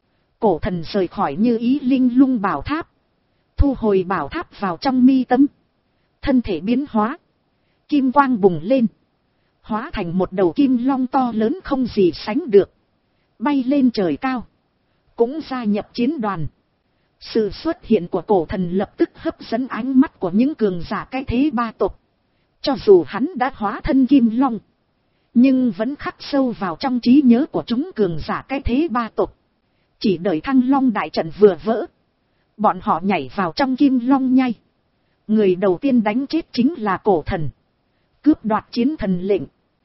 Cổ thần rời khỏi Như Ý Linh Lung Bảo Tháp, thu hồi bảo tháp vào trong mi tâm. Thân thể biến hóa, kim quang bùng lên, hóa thành một đầu kim long to lớn không gì sánh được, bay lên trời cao, cũng gia nhập chiến đoàn. Sự xuất hiện của cổ thần lập tức hấp dẫn ánh mắt của những cường giả cái thế ba tộc. Cho dù hắn đã hóa thân kim long, nhưng vẫn khắc sâu vào trong trí nhớ của chúng cường giả cái thế ba tộc. Chỉ đợi Thăng Long đại trận vừa vỡ, bọn họ nhảy vào trong Kim Long nhai. Người đầu tiên đánh chết chính là cổ thần, cướp đoạt chiến thần lệnh.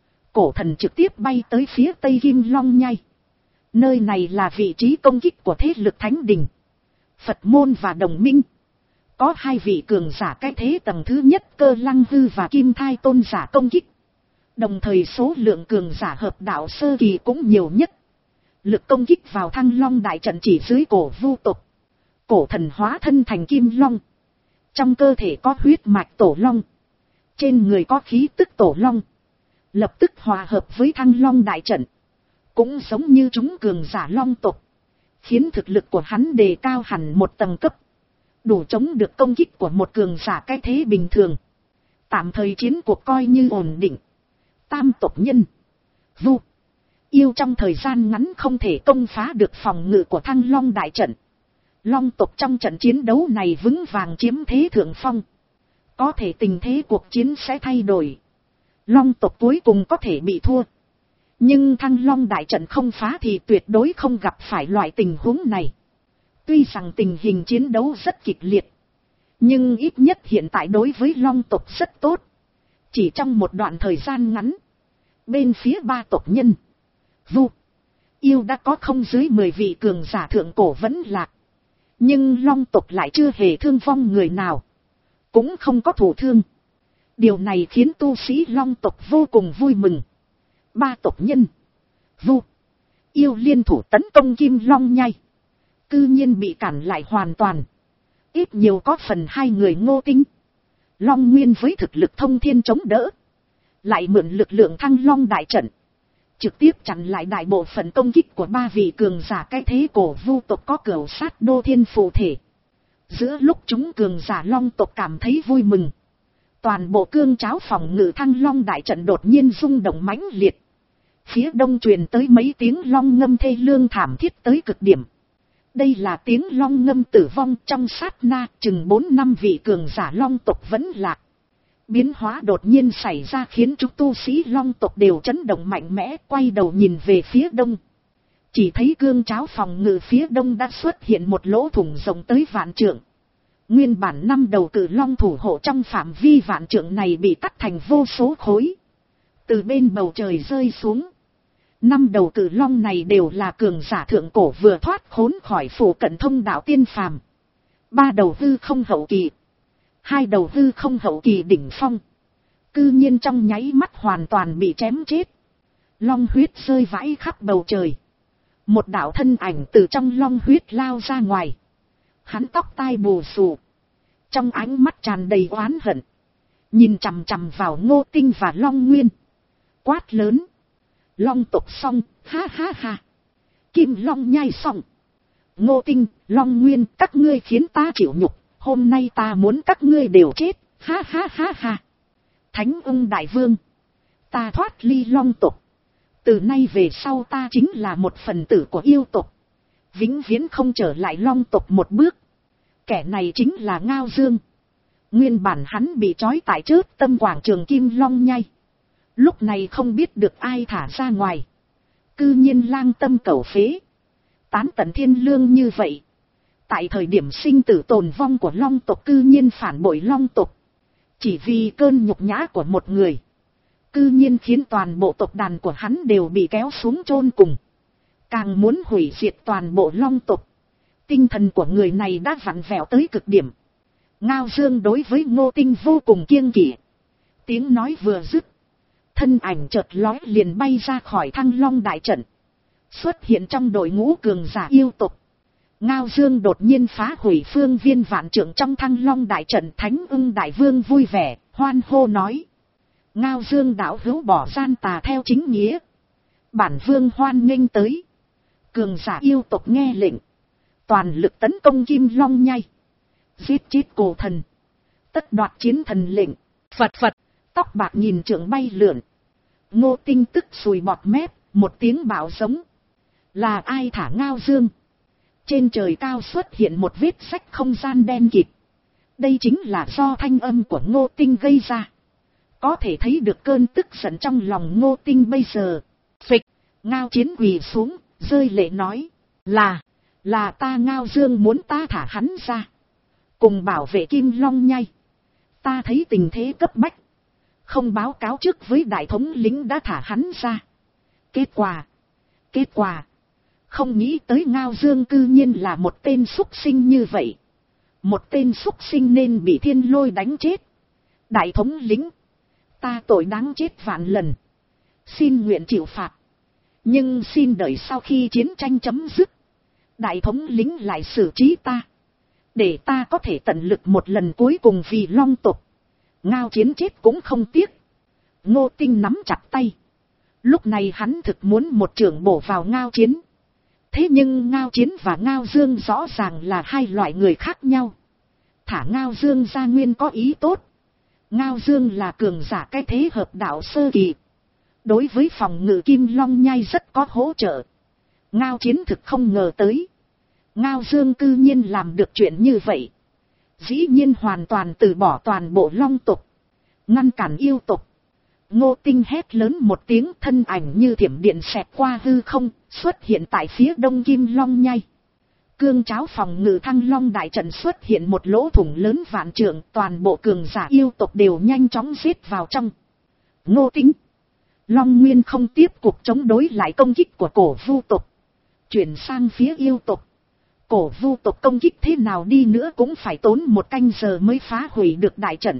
Cổ thần trực tiếp bay tới phía tây Kim Long nhai. Nơi này là vị trí công kích của thế lực Thánh Đình, Phật môn và đồng minh. Có hai vị cường giả cái thế tầng thứ nhất Cơ Lăng Hư và Kim Thai Tôn giả công kích. Đồng thời số lượng cường giả hợp đạo sơ kỳ cũng nhiều nhất. Lực công kích vào Thăng Long đại trận chỉ dưới cổ Vu tộc. Cổ thần hóa thân thành Kim Long, trong cơ thể có huyết mạch Tổ Long, trên người có khí tức Tổ Long, lập tức hòa hợp với Thăng Long đại trận. Cũng giống như chúng cường giả long tộc, khiến thực lực của hắn đề cao hẳn một tầng cấp, đủ chống được công kích của một cường giả cái thế bình thường. Tạm thời chiến cuộc coi như ổn định. Tam tộc nhân, Vu, Yêu trong thời gian ngắn không thể công phá được phòng ngự của Thăng Long đại trận. Long tộc trong trận chiến đấu này vững vàng chiếm thế thượng phong. Có thể tình thế cuộc chiến sẽ thay đổi. Long tộc cuối cùng có thể bị thua. Nhưng Thăng Long đại trận không phá thì tuyệt đối không gặp phải loại tình huống này. Tuy rằng tình hình chiến đấu rất kịch liệt, nhưng ít nhất hiện tại đối với long tộc rất tốt. Chỉ trong một đoạn thời gian ngắn, bên phía ba tộc nhân, Vu, Yêu đã có không dưới mười vị cường giả thượng cổ vẫn lạc. Nhưng long tộc lại chưa hề thương vong người nào, cũng không có thụ thương. Điều này khiến tu sĩ long tộc vô cùng vui mừng. Ba tộc nhân, Vu, Yêu liên thủ tấn công Kim Long nhai, cư nhiên bị cản lại hoàn toàn. Ít nhiều có phần hai người Ngô Tinh, Long Nguyên với thực lực thông thiên chống đỡ, lại mượn lực lượng Thăng Long đại trận, trực tiếp chặn lại đại bộ phận công kích của ba vị cường giả cái thế cổ Vu tộc có cửu sát đô thiên phù thể. Giữa lúc chúng cường giả long tộc cảm thấy vui mừng, toàn bộ cương tráo phòng ngự Thăng Long đại trận đột nhiên rung động mãnh liệt. Phía đông truyền tới mấy tiếng long ngâm thê lương thảm thiết tới cực điểm. Đây là tiếng long ngâm tử vong. Trong sát na chừng bốn năm vị cường giả long tộc vẫn lạc. Biến hóa đột nhiên xảy ra khiến chúng tu sĩ long tộc đều chấn động mạnh mẽ, quay đầu nhìn về phía đông. Chỉ thấy cương tráo phòng ngự phía đông đã xuất hiện một lỗ thủng rộng tới vạn trượng. Nguyên bản năm đầu cự long thủ hộ trong phạm vi vạn trượng này bị cắt thành vô số khối, từ bên bầu trời rơi xuống. Năm đầu cự long này đều là cường giả thượng cổ vừa thoát khốn khỏi phủ cận thông đạo tiên phàm. Ba đầu hư không hậu kỳ, hai đầu hư không hậu kỳ đỉnh phong, cư nhiên trong nháy mắt hoàn toàn bị chém chết. Long huyết rơi vãi khắp bầu trời. Một đạo thân ảnh từ trong long huyết lao ra ngoài. Hắn tóc tai bù xù, trong ánh mắt tràn đầy oán hận, nhìn chằm chằm vào Ngô Tinh và Long Nguyên, quát lớn: Long tộc xong, ha ha ha. Kim Long nhai xong. Ngô Tinh, Long Nguyên, các ngươi khiến ta chịu nhục, hôm nay ta muốn các ngươi đều chết, ha ha ha ha. Thánh Ưng Đại Vương, ta thoát ly Long tộc. Từ nay về sau ta chính là một phần tử của yêu tộc. Vĩnh viễn không trở lại Long tộc một bước. Kẻ này chính là Ngao Dương. Nguyên bản hắn bị trói tại chớp tâm quảng trường Kim Long nhai. Lúc này không biết được ai thả ra ngoài. Cư nhiên lang tâm cầu phế. Tán tận thiên lương như vậy. Tại thời điểm sinh tử tồn vong của Long tộc cư nhiên phản bội Long tộc. Chỉ vì cơn nhục nhã của một người. Cư nhiên khiến toàn bộ tộc đàn của hắn đều bị kéo xuống chôn cùng. Càng muốn hủy diệt toàn bộ Long tộc. Tinh thần của người này đã vặn vẹo tới cực điểm. Ngao Dương đối với Ngô Tinh vô cùng kiêng kỵ. Tiếng nói vừa dứt. Thân ảnh chợt lóe liền bay ra khỏi Thăng Long đại trận. Xuất hiện trong đội ngũ cường giả yêu tộc. Ngao Dương đột nhiên phá hủy phương viên vạn trượng trong Thăng Long đại trận. Thánh Ưng Đại Vương vui vẻ, hoan hô nói. Ngao Dương đạo hữu bỏ gian tà theo chính nghĩa. Bản vương hoan nghênh tới. Cường giả yêu tộc nghe lệnh. Toàn lực tấn công Kim Long nhai. Giết chết cổ thần. Tất đoạt chiến thần lệnh. Phật Phật, tóc bạc nhìn trượng bay lượn. Ngô Tinh tức sùi bọt mép, một tiếng bạo giống. Là ai thả Ngao Dương? Trên trời cao xuất hiện một vết sách không gian đen kịt. Đây chính là do thanh âm của Ngô Tinh gây ra. Có thể thấy được cơn tức giận trong lòng Ngô Tinh bây giờ. Phịch, Ngao Chiến quỳ xuống, rơi lệ nói. Là, là ta Ngao Dương muốn ta thả hắn ra. Cùng bảo vệ Kim Long nhai. Ta thấy tình thế cấp bách. Không báo cáo trước với đại thống lĩnh đã thả hắn ra. Kết quả. Kết quả. Không nghĩ tới Ngao Dương cư nhiên là một tên súc sinh như vậy. Một tên súc sinh nên bị thiên lôi đánh chết. Đại thống lĩnh. Ta tội đáng chết vạn lần. Xin nguyện chịu phạt. Nhưng xin đợi sau khi chiến tranh chấm dứt. Đại thống lĩnh lại xử trí ta. Để ta có thể tận lực một lần cuối cùng vì Long tộc. Ngao Chiến chết cũng không tiếc. Ngô Tinh nắm chặt tay. Lúc này hắn thực muốn một chưởng bổ vào Ngao Chiến. Thế nhưng Ngao Chiến và Ngao Dương rõ ràng là hai loại người khác nhau. Thả Ngao Dương ra nguyên có ý tốt. Ngao Dương là cường giả cái thế hợp đạo sơ kỳ. Đối với phòng ngự Kim Long nhai rất có hỗ trợ. Ngao Chiến thực không ngờ tới. Ngao Dương cư nhiên làm được chuyện như vậy. Dĩ nhiên hoàn toàn từ bỏ toàn bộ Long tộc. Ngăn cản yêu tộc. Ngô Tinh hét lớn một tiếng, thân ảnh như thiểm điện xẹt qua hư không, xuất hiện tại phía đông Kim Long nhai. Cương cháo phòng ngự Thăng Long đại trận xuất hiện một lỗ thủng lớn vạn trượng, toàn bộ cường giả yêu tộc đều nhanh chóng giết vào trong. Ngô Tinh. Long Nguyên không tiếp tục chống đối lại công kích của cổ vu tộc. Chuyển sang phía yêu tộc. Cổ vu tộc công kích thế nào đi nữa cũng phải tốn một canh giờ mới phá hủy được đại trận.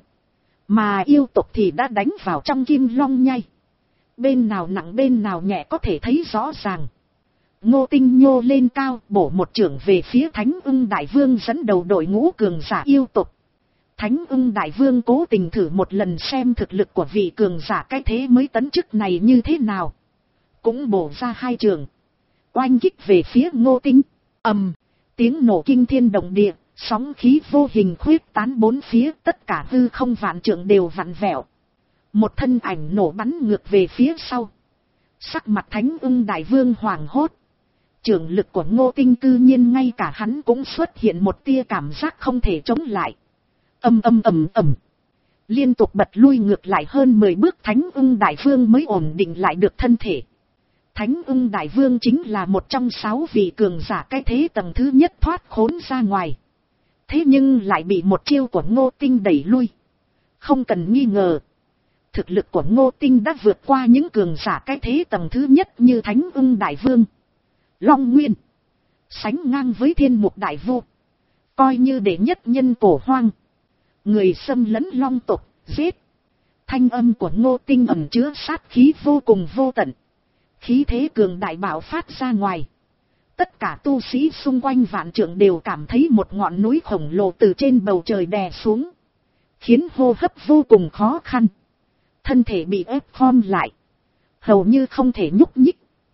Mà yêu tộc thì đã đánh vào trong Kim Long nhai. Bên nào nặng bên nào nhẹ có thể thấy rõ ràng. Ngô Tinh nhô lên cao bổ một chưởng về phía Thánh Ưng Đại Vương dẫn đầu đội ngũ cường giả yêu tộc. Thánh Ưng Đại Vương cố tình thử một lần xem thực lực của vị cường giả cái thế mới tấn chức này như thế nào. Cũng bổ ra hai chưởng. Oanh kích về phía Ngô Tinh. Ầm, tiếng nổ kinh thiên động địa. Sóng khí vô hình khuyết tán bốn phía, tất cả hư không vạn trượng đều vặn vẹo. Một thân ảnh nổ bắn ngược về phía sau. Sắc mặt Thánh Ưng Đại Vương hoảng hốt. Trưởng lực của Ngô Tinh cư nhiên ngay cả hắn cũng xuất hiện một tia cảm giác không thể chống lại. Âm âm ầm ầm. Liên tục bật lui ngược lại hơn mười bước, Thánh Ưng Đại Vương mới ổn định lại được thân thể. Thánh Ưng Đại Vương chính là một trong sáu vị cường giả cái thế tầng thứ nhất thoát khốn ra ngoài. Thế nhưng lại bị một chiêu của Ngô Tinh đẩy lui. Không cần nghi ngờ. Thực lực của Ngô Tinh đã vượt qua những cường giả cái thế tầng thứ nhất như Thánh Ưng Đại Vương, Long Nguyên. Sánh ngang với Thiên Mục Đại Vu. Coi như đệ nhất nhân cổ hoang. Người xâm lấn Long tộc, giết. Thanh âm của Ngô Tinh ẩn chứa sát khí vô cùng vô tận. Khí thế cường đại bạo phát ra ngoài. Tất cả tu sĩ xung quanh vạn trượng đều cảm thấy một ngọn núi khổng lồ từ trên bầu trời đè xuống. Khiến hô hấp vô cùng khó khăn. Thân thể bị ép khom lại. Hầu như không thể nhúc nhích.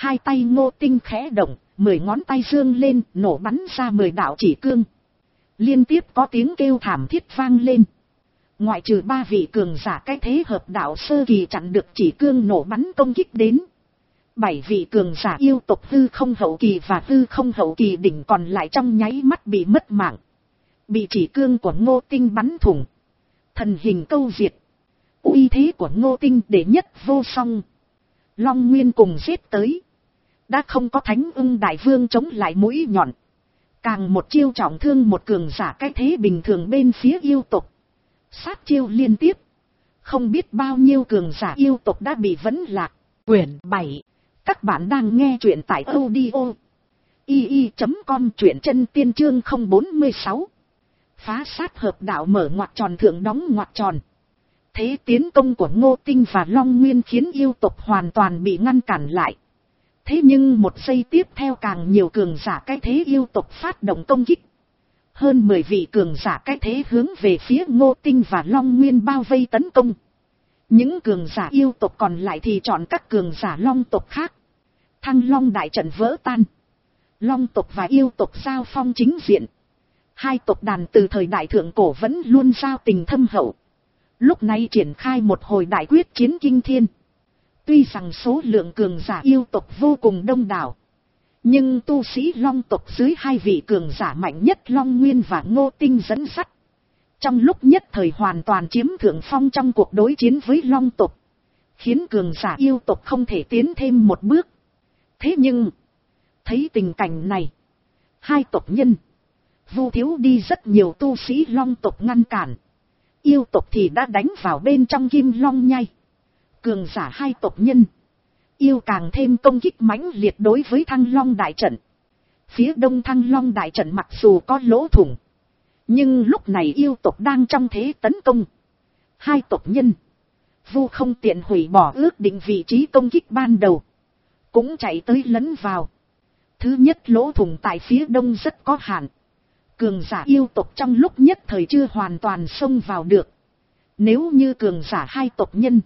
Hai tay Ngô Tinh khẽ động, mười ngón tay giương lên, nổ bắn ra mười đạo chỉ cương. Liên tiếp có tiếng kêu thảm thiết vang lên. Ngoại trừ ba vị cường giả cái thế hợp đạo sơ kỳ chặn được chỉ cương nổ bắn công kích đến. Bảy vị cường giả yêu tộc hư không hậu kỳ và hư không hậu kỳ đỉnh còn lại trong nháy mắt bị mất mạng. Bị chỉ cương của Ngô Tinh bắn thủng. Thần hình câu diệt. Uy thế của Ngô Tinh đệ nhất vô song. Long Nguyên cùng giết tới. Đã không có Thánh Ưng Đại Vương chống lại mũi nhọn. Càng một chiêu trọng thương một cường giả cái thế bình thường bên phía yêu tộc. Sát chiêu liên tiếp. Không biết bao nhiêu cường giả yêu tộc đã bị vấn lạc. Quyển bảy. Các bạn đang nghe truyện tại audio i i chấm com, truyện chân tiên chương không bốn sáu. Phá sát hợp đạo mở ngoặc tròn thượng đóng ngoặc tròn. Thế tiến công của Ngô Tinh và Long Nguyên khiến yêu tộc hoàn toàn bị ngăn cản lại. Thế nhưng một giây tiếp theo càng nhiều cường giả cái thế yêu tộc phát động công kích. Hơn mười vị cường giả cái thế hướng về phía Ngô Tinh và Long Nguyên bao vây tấn công. Những cường giả yêu tộc còn lại thì chọn các cường giả long tộc khác. Thăng Long đại trận vỡ tan. Long tộc và yêu tộc giao phong chính diện. Hai tộc đàn từ thời đại thượng cổ vẫn luôn giao tình thâm hậu. Lúc này triển khai một hồi đại quyết chiến kinh thiên. Tuy rằng số lượng cường giả yêu tộc vô cùng đông đảo. Nhưng tu sĩ long tộc dưới hai vị cường giả mạnh nhất Long Nguyên và Ngô Tinh dẫn dắt. Trong lúc nhất thời hoàn toàn chiếm thượng phong trong cuộc đối chiến với long tộc. Khiến cường giả yêu tộc không thể tiến thêm một bước. Thế nhưng, thấy tình cảnh này, hai tộc nhân, Vu thiếu đi rất nhiều tu sĩ long tộc ngăn cản. Yêu tộc thì đã đánh vào bên trong Kim Long Nhai. Cường giả hai tộc nhân, yêu càng thêm công kích mãnh liệt đối với Thăng Long đại trận. Phía đông Thăng Long đại trận mặc dù có lỗ thủng, nhưng lúc này yêu tộc đang trong thế tấn công. Hai tộc nhân, Vu không tiện hủy bỏ ước định vị trí công kích ban đầu, cũng chạy tới lấn vào. Thứ nhất lỗ thủng tại phía đông rất có hạn. Cường giả yêu tộc trong lúc nhất thời chưa hoàn toàn xông vào được. Nếu như cường giả hai tộc nhân,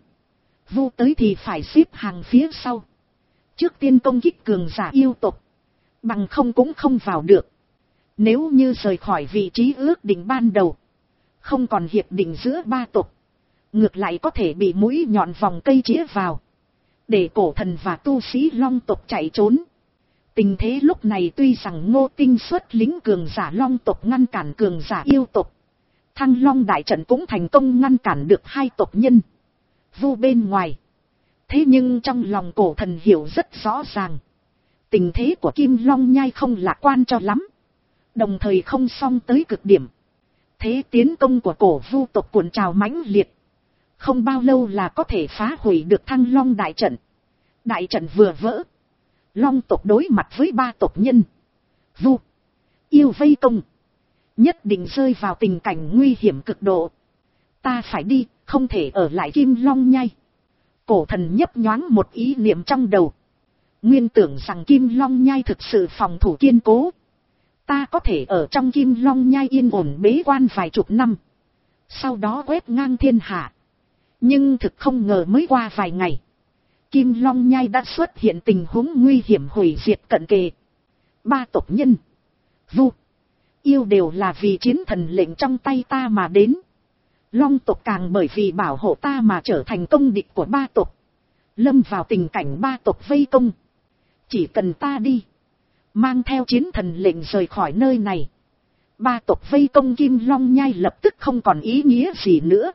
Vu tới thì phải xếp hàng phía sau. Trước tiên công kích cường giả yêu tộc, bằng không cũng không vào được. Nếu như rời khỏi vị trí ước định ban đầu, không còn hiệp định giữa ba tộc, ngược lại có thể bị mũi nhọn vòng cây chĩa vào, để cổ thần và tu sĩ long tộc chạy trốn. Tình thế lúc này tuy rằng Ngô Tinh xuất lính cường giả long tộc ngăn cản cường giả yêu tộc, Thăng Long đại trận cũng thành công ngăn cản được hai tộc nhân, Vu bên ngoài. Thế nhưng trong lòng cổ thần hiểu rất rõ ràng, tình thế của Kim Long Nhai không lạc quan cho lắm, đồng thời không xong tới cực điểm. Thế tiến công của cổ Vu tộc cuộn trào mãnh liệt, không bao lâu là có thể phá hủy được Thăng Long đại trận. Đại trận vừa vỡ, long tộc đối mặt với ba tộc nhân, Vu, yêu vây công, nhất định rơi vào tình cảnh nguy hiểm cực độ. Ta phải đi, không thể ở lại Kim Long Nhai. Cổ thần nhấp nhoáng một ý niệm trong đầu. Nguyên tưởng rằng Kim Long Nhai thực sự phòng thủ kiên cố. Ta có thể ở trong Kim Long Nhai yên ổn bế quan vài chục năm, sau đó quét ngang thiên hạ. Nhưng thực không ngờ mới qua vài ngày, Kim Long Nhai đã xuất hiện tình huống nguy hiểm hủy diệt cận kề. Ba tộc nhân, Vu, yêu đều là vì chiến thần lệnh trong tay ta mà đến. Long tộc càng bởi vì bảo hộ ta mà trở thành công địch của ba tộc, lâm vào tình cảnh ba tộc vây công. Chỉ cần ta đi, mang theo chiến thần lệnh rời khỏi nơi này, ba tộc vây công Kim Long Nhai lập tức không còn ý nghĩa gì nữa.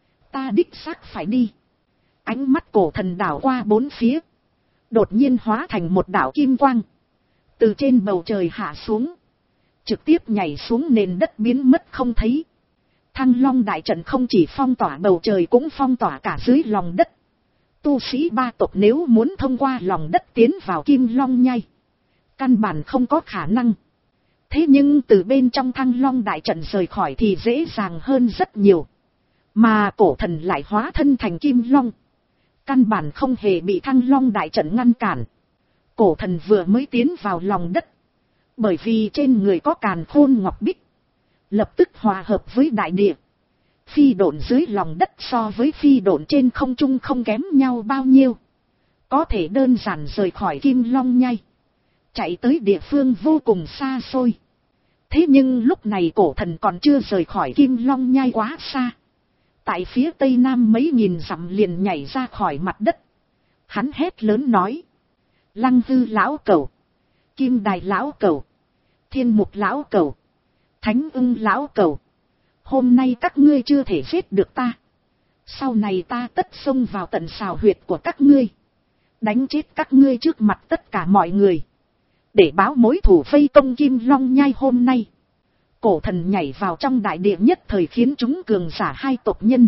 Ta đích xác phải đi. Ánh mắt cổ thần đảo qua bốn phía, đột nhiên hóa thành một đạo kim quang, từ trên bầu trời hạ xuống, trực tiếp nhảy xuống nền đất biến mất không thấy. Thăng Long đại trận không chỉ phong tỏa bầu trời cũng phong tỏa cả dưới lòng đất. Tu sĩ ba tộc nếu muốn thông qua lòng đất tiến vào Kim Long Nhai, căn bản không có khả năng. Thế nhưng từ bên trong Thăng Long đại trận rời khỏi thì dễ dàng hơn rất nhiều. Mà cổ thần lại hóa thân thành Kim Long, căn bản không hề bị Thăng Long đại trận ngăn cản. Cổ thần vừa mới tiến vào lòng đất, bởi vì trên người có càn khôn ngọc bích, lập tức hòa hợp với đại địa. Phi độn dưới lòng đất so với phi độn trên không trung không kém nhau bao nhiêu. có thể đơn giản rời khỏi Kim Long Nhai, chạy tới địa phương vô cùng xa xôi. Thế nhưng lúc này cổ thần còn chưa rời khỏi Kim Long Nhai quá xa. Tại phía tây nam mấy nghìn dặm liền nhảy ra khỏi mặt đất. Hắn hét lớn nói. Lăng Hư lão cẩu, Kim Đài lão cẩu, Thiên Mục lão cẩu, Thánh Ưng lão cẩu. Hôm nay các ngươi chưa thể giết được ta. Sau này ta tất xông vào tận xào huyệt của các ngươi, đánh chết các ngươi trước mặt tất cả mọi người, để báo mối thù vây công Kim Long Nhai hôm nay. Cổ thần nhảy vào trong đại địa nhất thời khiến chúng cường giả hai tộc nhân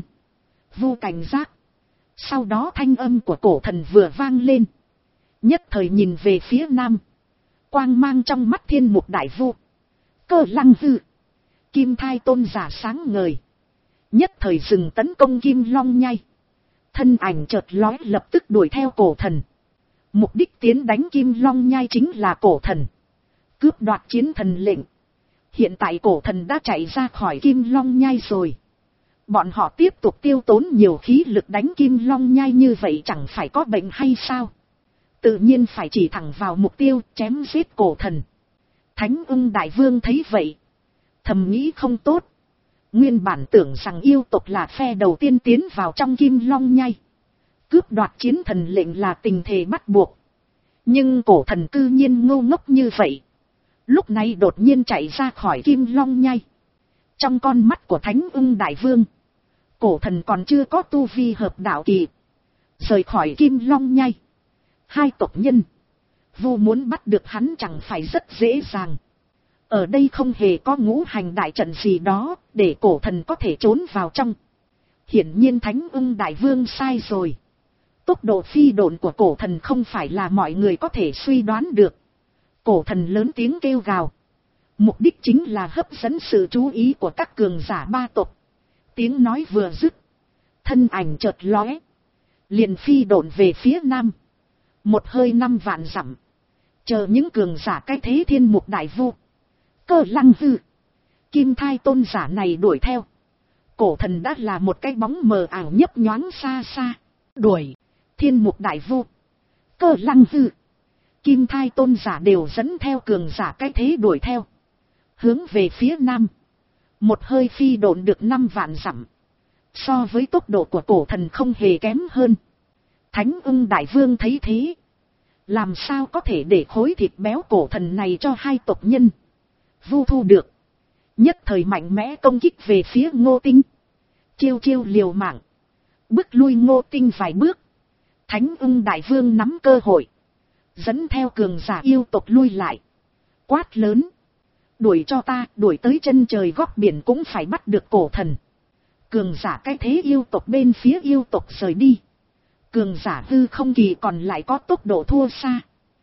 vô cảnh giác. Sau đó thanh âm của cổ thần vừa vang lên, nhất thời nhìn về phía nam. Quang mang trong mắt Thiên Mục đại vu, Cơ Lăng Hư, Kim Thai tôn giả sáng ngời, nhất thời dừng tấn công Kim Long Nhai. Thân ảnh chợt lóe lập tức đuổi theo cổ thần. Mục đích tiến đánh Kim Long Nhai chính là cổ thần, cướp đoạt chiến thần lệnh. Hiện tại cổ thần đã chạy ra khỏi Kim Long Nhai rồi. Bọn họ tiếp tục tiêu tốn nhiều khí lực đánh Kim Long Nhai như vậy chẳng phải có bệnh hay sao? Tự nhiên phải chỉ thẳng vào mục tiêu, chém giết cổ thần. Thánh Ưng đại vương thấy vậy, thầm nghĩ không tốt. Nguyên bản tưởng rằng yêu tộc là phe đầu tiên tiến vào trong Kim Long Nhai, cướp đoạt chiến thần lệnh là tình thế bắt buộc. Nhưng cổ thần cư nhiên ngu ngốc như vậy, lúc này đột nhiên chạy ra khỏi Kim Long Nhai. Trong con mắt của Thánh Ưng đại vương, cổ thần còn chưa có tu vi hợp đạo kỳ, rời khỏi Kim Long Nhai. Hai tộc nhân vu muốn bắt được hắn chẳng phải rất dễ dàng. Ở đây không hề có ngũ hành đại trận gì đó để cổ thần có thể trốn vào trong. Hiển nhiên Thánh Ưng đại vương sai rồi. Tốc độ phi độn của cổ thần không phải là mọi người có thể suy đoán được. Cổ thần lớn tiếng kêu gào, mục đích chính là hấp dẫn sự chú ý của các cường giả ba tộc. Tiếng nói vừa dứt, thân ảnh chợt lóe, liền phi độn về phía nam. Một hơi năm vạn dặm, chờ những cường giả cái thế Thiên Mục đại vu, Cơ Lăng Hư, Kim Thai tôn giả này đuổi theo. Cổ thần đã là một cái bóng mờ ảo nhấp nhoáng xa xa. Đuổi, Thiên Mục đại vu, Cơ Lăng Hư, Kim Thai tôn giả đều dẫn theo cường giả cái thế đuổi theo. Hướng về phía nam, một hơi phi độn được năm vạn dặm. So với tốc độ của cổ thần không hề kém hơn. Thánh Ưng đại vương thấy thế, làm sao có thể để khối thịt béo cổ thần này cho hai tộc nhân vu thu được. Nhất thời mạnh mẽ công kích về phía Ngô Tinh, chiêu chiêu liều mạng, bước lui Ngô Tinh vài bước. Thánh Ưng đại vương nắm cơ hội, dẫn theo cường giả yêu tộc lui lại, quát lớn, đuổi cho ta, đuổi tới chân trời góc biển cũng phải bắt được cổ thần. Cường giả cái thế yêu tộc bên phía yêu tộc rời đi. Cường giả hư không kỳ còn lại có tốc độ thua xa,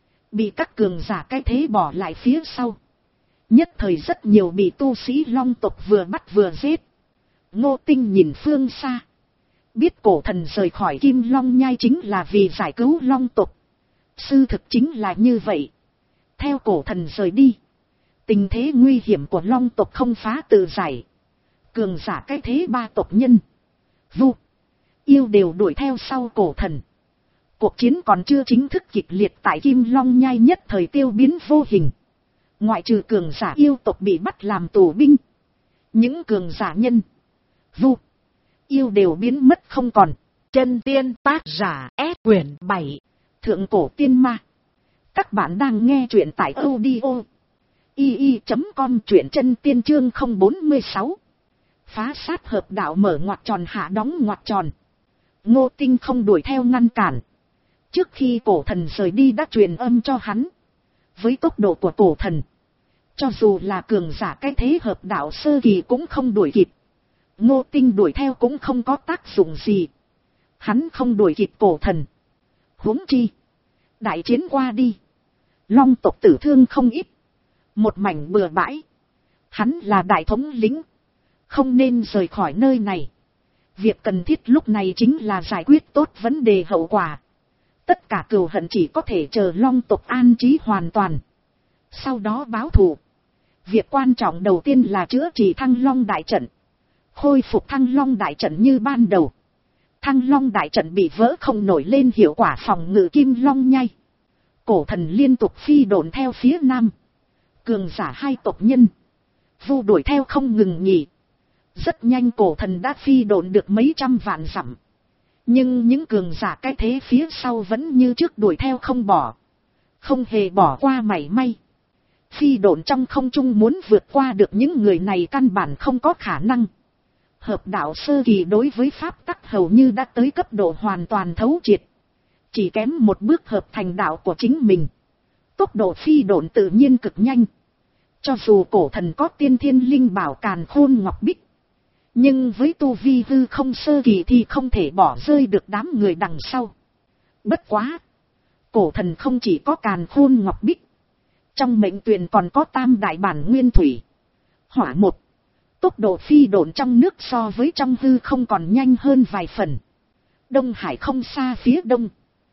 bị các cường giả cái thế bỏ lại phía sau. Nhất thời rất nhiều bị tu sĩ long tộc vừa bắt vừa giết. Ngô Tinh nhìn phương xa, biết cổ thần rời khỏi Kim Long Nhai chính là vì giải cứu long tộc. Sự thực chính là như vậy. Theo cổ thần rời đi, tình thế nguy hiểm của long tộc không phá tự giải. Cường giả cái thế ba tộc nhân, vu, yêu đều đuổi theo sau cổ thần. Cuộc chiến còn chưa chính thức kịch liệt tại Kim Long Nhai nhất thời tiêu biến vô hình. Ngoại trừ cường giả yêu tộc bị bắt làm tù binh, những cường giả nhân, vu, yêu đều biến mất không còn. Chân tiên tác giả S quyển bảy, Thượng Cổ Tiên Ma. Các bạn đang nghe truyện tại audio i i chấm com, truyện chân tiên chương không bốn sáu. Phá sát hợp đạo mở ngoặc tròn hạ đóng ngoặc tròn. Ngô Tinh không đuổi theo ngăn cản. Trước khi cổ thần rời đi đã truyền âm cho hắn. Với tốc độ của cổ thần, cho dù là cường giả cái thế hợp đạo sơ kỳ cũng không đuổi kịp. Ngô Tinh đuổi theo cũng không có tác dụng gì. Hắn không đuổi kịp cổ thần. Huống chi, đại chiến qua đi, long tộc tử thương không ít, một mảnh bừa bãi. Hắn là đại thống lĩnh, không nên rời khỏi nơi này. Việc cần thiết lúc này chính là giải quyết tốt vấn đề hậu quả. Tất cả cừu hận chỉ có thể chờ long tộc an trí hoàn toàn, sau đó báo thù. Việc quan trọng đầu tiên là chữa trị Thăng Long đại trận, khôi phục Thăng Long đại trận như ban đầu. Thăng Long đại trận bị vỡ không nổi lên hiệu quả phòng ngự Kim Long nhai. Cổ thần liên tục phi độn theo phía nam. Cường giả hai tộc nhân. Vu đuổi theo không ngừng nghỉ. Rất nhanh cổ thần đã phi độn được mấy trăm vạn dặm. Nhưng những cường giả cái thế phía sau vẫn như trước đuổi theo không bỏ. Không hề bỏ qua mảy may. Phi độn trong không trung muốn vượt qua được những người này căn bản không có khả năng. Hợp đạo sơ kỳ đối với pháp tắc hầu như đã tới cấp độ hoàn toàn thấu triệt. Chỉ kém một bước hợp thành đạo của chính mình. Tốc độ phi độn tự nhiên cực nhanh. Cho dù cổ thần có tiên thiên linh bảo càn khôn ngọc bích. Nhưng với tu vi hư không sơ kỳ thì không thể bỏ rơi được đám người đằng sau. Bất quá. Cổ thần không chỉ có càn khôn ngọc bích. Trong mệnh tuyển còn có tam đại bản nguyên thủy. Hỏa một. Tốc độ phi độn trong nước so với trong hư không còn nhanh hơn vài phần. Đông Hải không xa phía đông.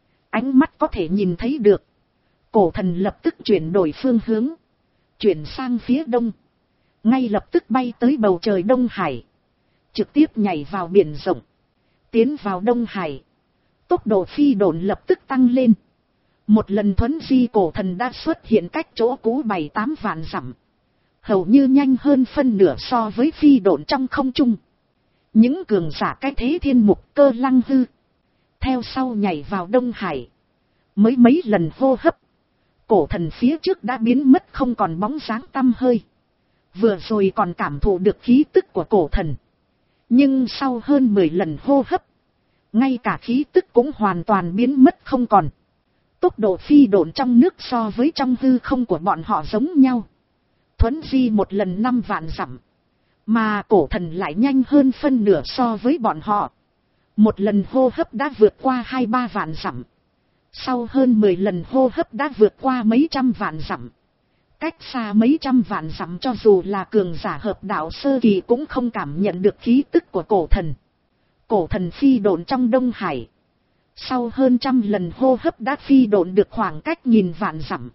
Ánh mắt có thể nhìn thấy được. Cổ thần lập tức chuyển đổi phương hướng. Chuyển sang phía đông. Ngay lập tức bay tới bầu trời Đông Hải. Trực tiếp nhảy vào biển rộng. Tiến vào Đông Hải. Tốc độ phi độn lập tức tăng lên. Một lần thuấn di cổ thần đã xuất hiện cách chỗ cũ bảy tám vạn dặm. Hầu như nhanh hơn phân nửa so với phi độn trong không trung. Những cường giả cái thế thiên mục Cơ Lăng Hư. Theo sau nhảy vào Đông Hải. Mới mấy lần hô hấp. Cổ thần phía trước đã biến mất không còn bóng dáng tăm hơi. Vừa rồi còn cảm thụ được khí tức của cổ thần. Nhưng sau hơn mười lần hô hấp. Ngay cả khí tức cũng hoàn toàn biến mất không còn. Tốc độ phi độn trong nước so với trong hư không của bọn họ giống nhau. Thuấn di một lần năm vạn dặm. Mà cổ thần lại nhanh hơn phân nửa so với bọn họ. Một lần hô hấp đã vượt qua hai ba vạn dặm. Sau hơn mười lần hô hấp đã vượt qua mấy trăm vạn dặm. Cách xa mấy trăm vạn dặm cho dù là cường giả hợp đạo sơ kỳ cũng không cảm nhận được khí tức của cổ thần. Cổ thần phi độn trong Đông Hải. Sau hơn trăm lần hô hấp đã phi độn được khoảng cách nghìn vạn dặm.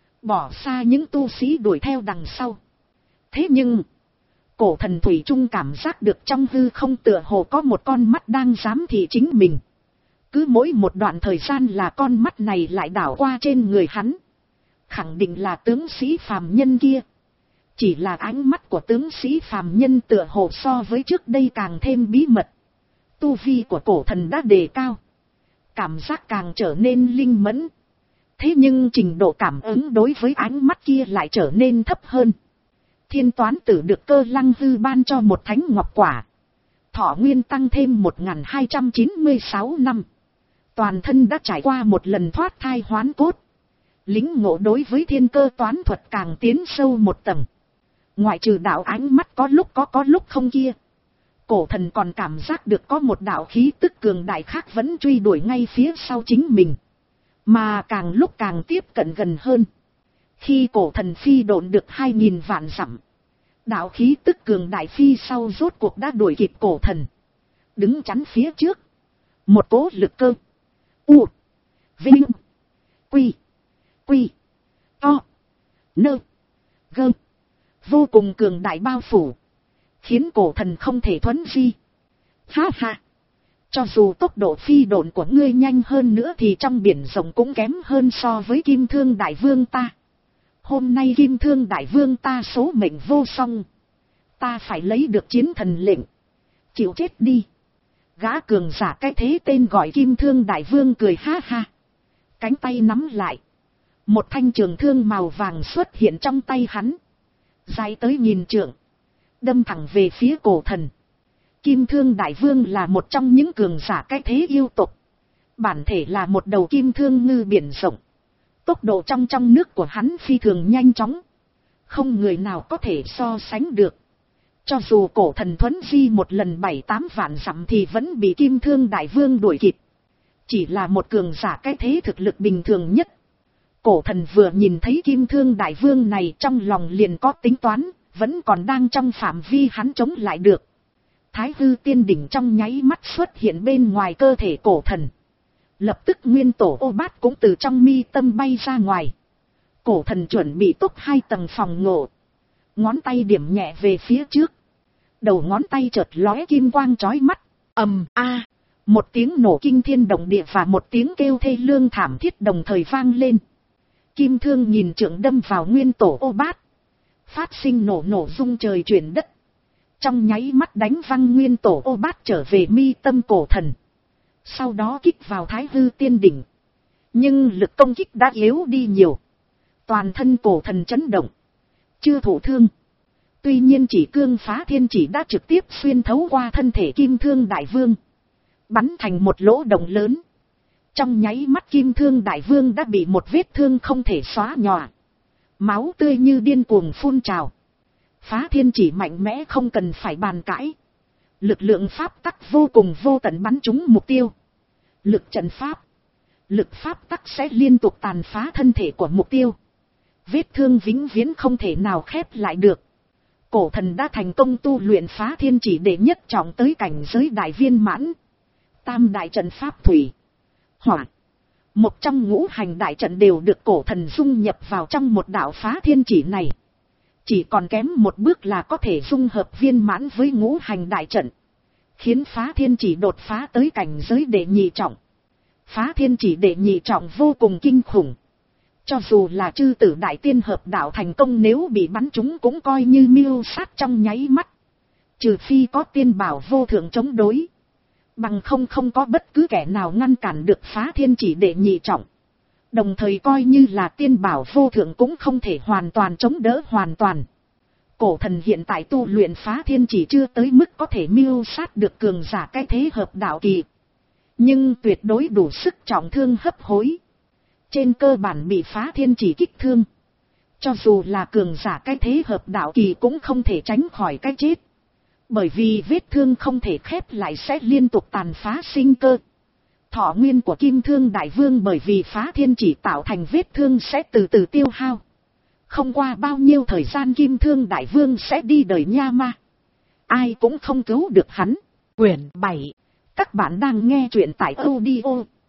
Bỏ xa những tu sĩ đuổi theo đằng sau. Thế nhưng, cổ thần thủy chung cảm giác được trong hư không tựa hồ có một con mắt đang giám thị chính mình. Cứ mỗi một đoạn thời gian là con mắt này lại đảo qua trên người hắn. Khẳng định là tướng sĩ phàm nhân kia. Chỉ là ánh mắt của tướng sĩ phàm nhân tựa hồ so với trước đây càng thêm bí mật. Tu vi của cổ thần đã đề cao. Cảm giác càng trở nên linh mẫn. Thế nhưng trình độ cảm ứng đối với ánh mắt kia lại trở nên thấp hơn. Thiên toán tử được Cơ Lăng Hư ban cho một thánh ngọc quả. Thọ nguyên tăng thêm một nghìn hai trăm chín mươi sáu năm. Toàn thân đã trải qua một lần thoát thai hoán cốt. Lính ngộ đối với thiên cơ toán thuật càng tiến sâu một tầng. Ngoại trừ đạo ánh mắt có lúc có có lúc không kia. Cổ thần còn cảm giác được có một đạo khí tức cường đại khác vẫn truy đuổi ngay phía sau chính mình. Mà càng lúc càng tiếp cận gần hơn. Khi cổ thần phi độn được hai nghìn vạn dặm. Đạo khí tức cường đại phi sau rốt cuộc đã đuổi kịp cổ thần. Đứng chắn phía trước. Một cỗ lực cơ. U. Vinh. Quy. Quy. To. Nơ. Gơ. Vô cùng cường đại bao phủ. Khiến cổ thần không thể thuấn di. Ha ha. Cho dù tốc độ phi độn của ngươi nhanh hơn nữa thì trong biển rộng cũng kém hơn so với Kim Thương Đại Vương ta. Hôm nay Kim Thương Đại Vương ta số mệnh vô song. Ta phải lấy được chiến thần lệnh. Chịu chết đi. Gã cường giả cái thế tên gọi Kim Thương Đại Vương cười ha ha. Cánh tay nắm lại. Một thanh trường thương màu vàng xuất hiện trong tay hắn. Dài tới nghìn trượng. Đâm thẳng về phía cổ thần. Kim Thương Đại Vương là một trong những cường giả cái thế yêu tục. Bản thể là một đầu kim thương ngư biển rộng. Tốc độ trong trong nước của hắn phi thường nhanh chóng. Không người nào có thể so sánh được. Cho dù cổ thần thuấn di một lần bảy tám vạn dặm thì vẫn bị Kim Thương Đại Vương đuổi kịp. Chỉ là một cường giả cái thế thực lực bình thường nhất. Cổ thần vừa nhìn thấy Kim Thương Đại Vương này trong lòng liền có tính toán, vẫn còn đang trong phạm vi hắn chống lại được. Thái hư tiên đỉnh trong nháy mắt xuất hiện bên ngoài cơ thể cổ thần. Lập tức nguyên tổ ô bát cũng từ trong mi tâm bay ra ngoài. Cổ thần chuẩn bị tốt hai tầng phòng ngộ. Ngón tay điểm nhẹ về phía trước. Đầu ngón tay chợt lóe kim quang chói mắt. Ầm a, Một tiếng nổ kinh thiên động địa và một tiếng kêu thê lương thảm thiết đồng thời vang lên. Kim thương nhìn trượng đâm vào nguyên tổ ô bát. Phát sinh nổ nổ rung trời chuyển đất. Trong nháy mắt đánh văng nguyên tổ ô bát trở về mi tâm cổ thần. Sau đó kích vào thái hư tiên đỉnh. Nhưng lực công kích đã yếu đi nhiều. Toàn thân cổ thần chấn động. Chưa thụ thương. Tuy nhiên chỉ cương phá thiên chỉ đã trực tiếp xuyên thấu qua thân thể kim thương đại vương. Bắn thành một lỗ động lớn. Trong nháy mắt kim thương đại vương đã bị một vết thương không thể xóa nhòa. Máu tươi như điên cuồng phun trào. Phá thiên chỉ mạnh mẽ không cần phải bàn cãi. Lực lượng pháp tắc vô cùng vô tận bắn trúng mục tiêu. Lực trận pháp. Lực pháp tắc sẽ liên tục tàn phá thân thể của mục tiêu. Vết thương vĩnh viễn không thể nào khép lại được. Cổ thần đã thành công tu luyện phá thiên chỉ để nhất trọng tới cảnh giới đại viên mãn. Tam đại trận pháp thủy, hỏa, một trong ngũ hành đại trận đều được cổ thần dung nhập vào trong một đạo phá thiên chỉ này. Chỉ còn kém một bước là có thể dung hợp viên mãn với ngũ hành đại trận. Khiến phá thiên chỉ đột phá tới cảnh giới đệ nhị trọng. Phá thiên chỉ đệ nhị trọng vô cùng kinh khủng. Cho dù là chư tử đại tiên hợp đạo thành công nếu bị bắn trúng cũng coi như miêu sát trong nháy mắt. Trừ phi có tiên bảo vô thượng chống đối. Bằng không không có bất cứ kẻ nào ngăn cản được phá thiên chỉ đệ nhị trọng. Đồng thời coi như là tiên bảo vô thượng cũng không thể hoàn toàn chống đỡ hoàn toàn. Cổ thần hiện tại tu luyện phá thiên chỉ chưa tới mức có thể miêu sát được cường giả cái thế hợp đạo kỳ. Nhưng tuyệt đối đủ sức trọng thương hấp hối. Trên cơ bản bị phá thiên chỉ kích thương. Cho dù là cường giả cái thế hợp đạo kỳ cũng không thể tránh khỏi cái chết. Bởi vì vết thương không thể khép lại sẽ liên tục tàn phá sinh cơ. Thọ nguyên của kim thương đại vương bởi vì phá thiên chỉ tạo thành vết thương sẽ từ từ tiêu hao. Không qua bao nhiêu thời gian kim thương đại vương sẽ đi đời nha ma. Ai cũng không cứu được hắn. Quyển bảy. Các bạn đang nghe truyện tại audio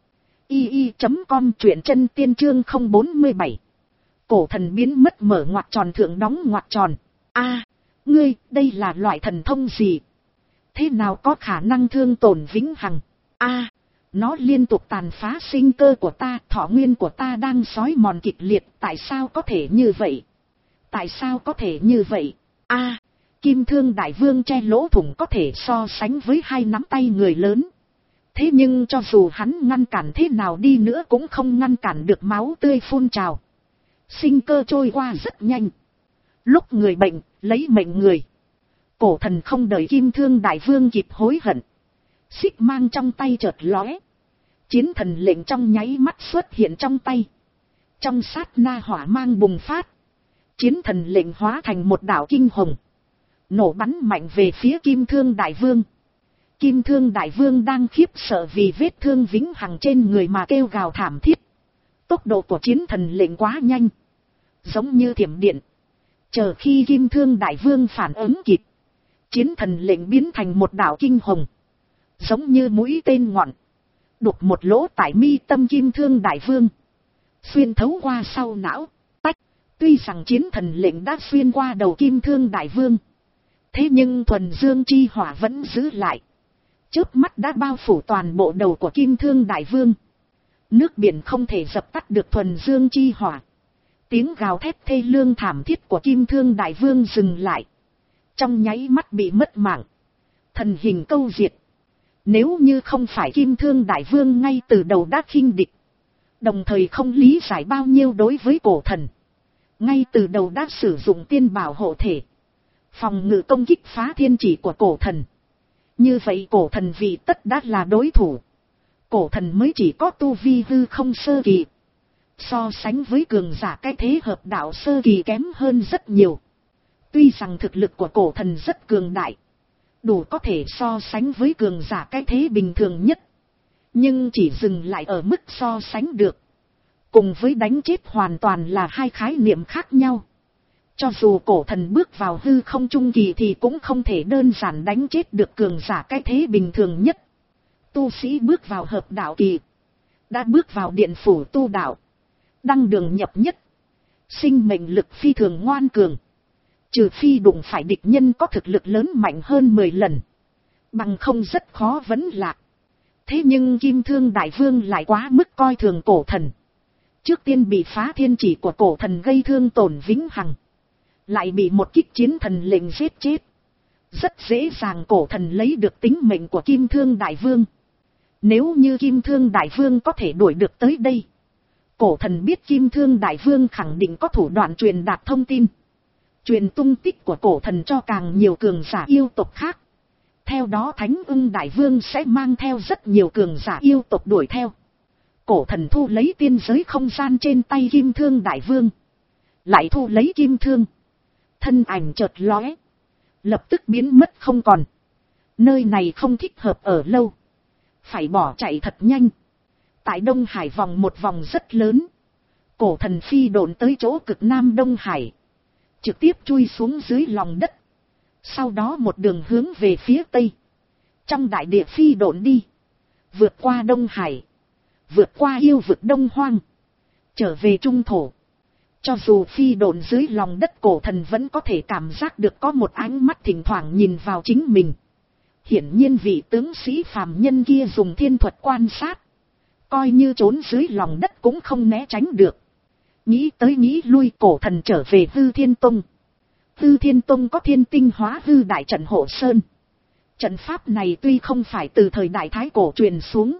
i i chấm com truyện chân tiên chương không bốn bảy. Cổ thần biến mất mở ngoặc tròn thượng đóng ngoặc tròn. A, ngươi, đây là loại thần thông gì? Thế nào có khả năng thương tổn vĩnh hằng? A, nó liên tục tàn phá sinh cơ của ta, thọ nguyên của ta đang xói mòn kịch liệt, tại sao có thể như vậy? Tại sao có thể như vậy? A, kim thương đại vương che lỗ thủng có thể so sánh với hai nắm tay người lớn. Thế nhưng cho dù hắn ngăn cản thế nào đi nữa cũng không ngăn cản được máu tươi phun trào. Sinh cơ trôi qua rất nhanh. Lúc người bệnh, lấy mệnh người. Cổ thần không đợi kim thương đại vương kịp hối hận. Xích mang trong tay chợt lóe. Chiến thần lệnh trong nháy mắt xuất hiện trong tay. Trong sát na hỏa mang bùng phát. Chiến thần lệnh hóa thành một đạo kinh hồng. Nổ bắn mạnh về phía kim thương đại vương. Kim thương đại vương đang khiếp sợ vì vết thương vĩnh hằng trên người mà kêu gào thảm thiết. Tốc độ của chiến thần lệnh quá nhanh. Giống như thiểm điện. Chờ khi kim thương đại vương phản ứng kịp. Chiến thần lệnh biến thành một đạo kinh hồng. Giống như mũi tên ngọn. Đục một lỗ tại mi tâm kim thương đại vương. Xuyên thấu qua sau não. Tách. Tuy rằng chiến thần lệnh đã xuyên qua đầu kim thương đại vương. Thế nhưng thuần dương chi hỏa vẫn giữ lại. Chớp mắt đã bao phủ toàn bộ đầu của kim thương đại vương. Nước biển không thể dập tắt được thuần dương chi hỏa. Tiếng gào thét thê lương thảm thiết của kim thương đại vương dừng lại. Trong nháy mắt bị mất mạng. Thần hình câu diệt. Nếu như không phải kim thương đại vương ngay từ đầu đã khinh địch. Đồng thời không lý giải bao nhiêu đối với cổ thần. Ngay từ đầu đã sử dụng tiên bảo hộ thể. Phòng ngự công kích phá thiên chỉ của cổ thần. Như vậy cổ thần vì tất đã là đối thủ. Cổ thần mới chỉ có tu vi hư không sơ kỳ. So sánh với cường giả cái thế hợp đạo sơ kỳ kém hơn rất nhiều. Tuy rằng thực lực của cổ thần rất cường đại. Đủ có thể so sánh với cường giả cái thế bình thường nhất. Nhưng chỉ dừng lại ở mức so sánh được. Cùng với đánh chết hoàn toàn là hai khái niệm khác nhau. Cho dù cổ thần bước vào hư không trung kỳ thì cũng không thể đơn giản đánh chết được cường giả cái thế bình thường nhất. Tu sĩ bước vào hợp đạo kỳ. Đã bước vào điện phủ tu đạo. Đăng đường nhập nhất. Sinh mệnh lực phi thường ngoan cường. Trừ phi đụng phải địch nhân có thực lực lớn mạnh hơn mười lần. Bằng không rất khó vấn lạc. Thế nhưng Kim Thương Đại Vương lại quá mức coi thường cổ thần. Trước tiên bị phá thiên chỉ của cổ thần gây thương tổn vĩnh hằng. Lại bị một kích chiến thần lệnh giết chết. Rất dễ dàng cổ thần lấy được tính mệnh của Kim Thương Đại Vương. Nếu như Kim Thương Đại Vương có thể đuổi được tới đây, cổ thần biết Kim Thương Đại Vương khẳng định có thủ đoạn truyền đạt thông tin. Truyền tung tích của cổ thần cho càng nhiều cường giả yêu tộc khác. Theo đó Thánh Ưng Đại Vương sẽ mang theo rất nhiều cường giả yêu tộc đuổi theo. Cổ thần thu lấy tiên giới không gian trên tay Kim Thương Đại Vương. Lại thu lấy kim thương. Thân ảnh chợt lóe. Lập tức biến mất không còn. Nơi này không thích hợp ở lâu. Phải bỏ chạy thật nhanh. Tại Đông Hải vòng một vòng rất lớn. Cổ thần phi độn tới chỗ cực nam Đông Hải. Trực tiếp chui xuống dưới lòng đất. Sau đó một đường hướng về phía tây. Trong đại địa phi độn đi. Vượt qua Đông Hải. Vượt qua yêu vực Đông Hoang. Trở về Trung Thổ. Cho dù phi độn dưới lòng đất, cổ thần vẫn có thể cảm giác được có một ánh mắt thỉnh thoảng nhìn vào chính mình. Hiển nhiên vị tướng sĩ phàm nhân kia dùng thiên thuật quan sát. Coi như trốn dưới lòng đất cũng không né tránh được. Nghĩ tới nghĩ lui, cổ thần trở về Hư Thiên Tông. Hư Thiên Tông có thiên tinh hóa hư đại trận hộ sơn. Trận pháp này tuy không phải từ thời đại Thái Cổ truyền xuống,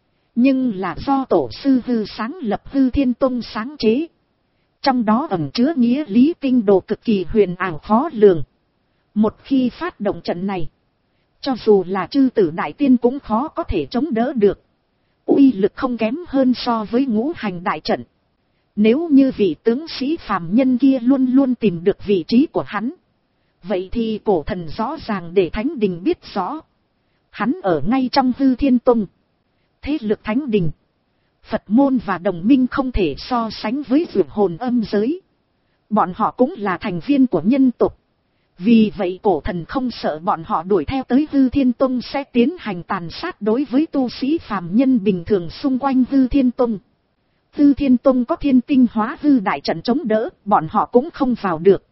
nhưng là do tổ sư Hư sáng lập Hư Thiên Tông sáng chế. Trong đó ẩn chứa nghĩa lý tinh đồ cực kỳ huyền ảo khó lường. Một khi phát động trận này, cho dù là chư tử đại tiên cũng khó có thể chống đỡ được. Uy lực không kém hơn so với ngũ hành đại trận. Nếu như vị tướng sĩ phàm nhân kia luôn luôn tìm được vị trí của hắn, vậy thì cổ thần rõ ràng để Thánh Đình biết rõ. Hắn ở ngay trong Hư Thiên Tông. Thế lực Thánh Đình, Phật môn và đồng minh không thể so sánh với vượt hồn âm giới. Bọn họ cũng là thành viên của nhân tộc. Vì vậy cổ thần không sợ bọn họ đuổi theo tới Hư Thiên Tông sẽ tiến hành tàn sát đối với tu sĩ phàm nhân bình thường xung quanh Hư Thiên Tông. Hư Thiên Tông có thiên tinh hóa hư đại trận chống đỡ, bọn họ cũng không vào được.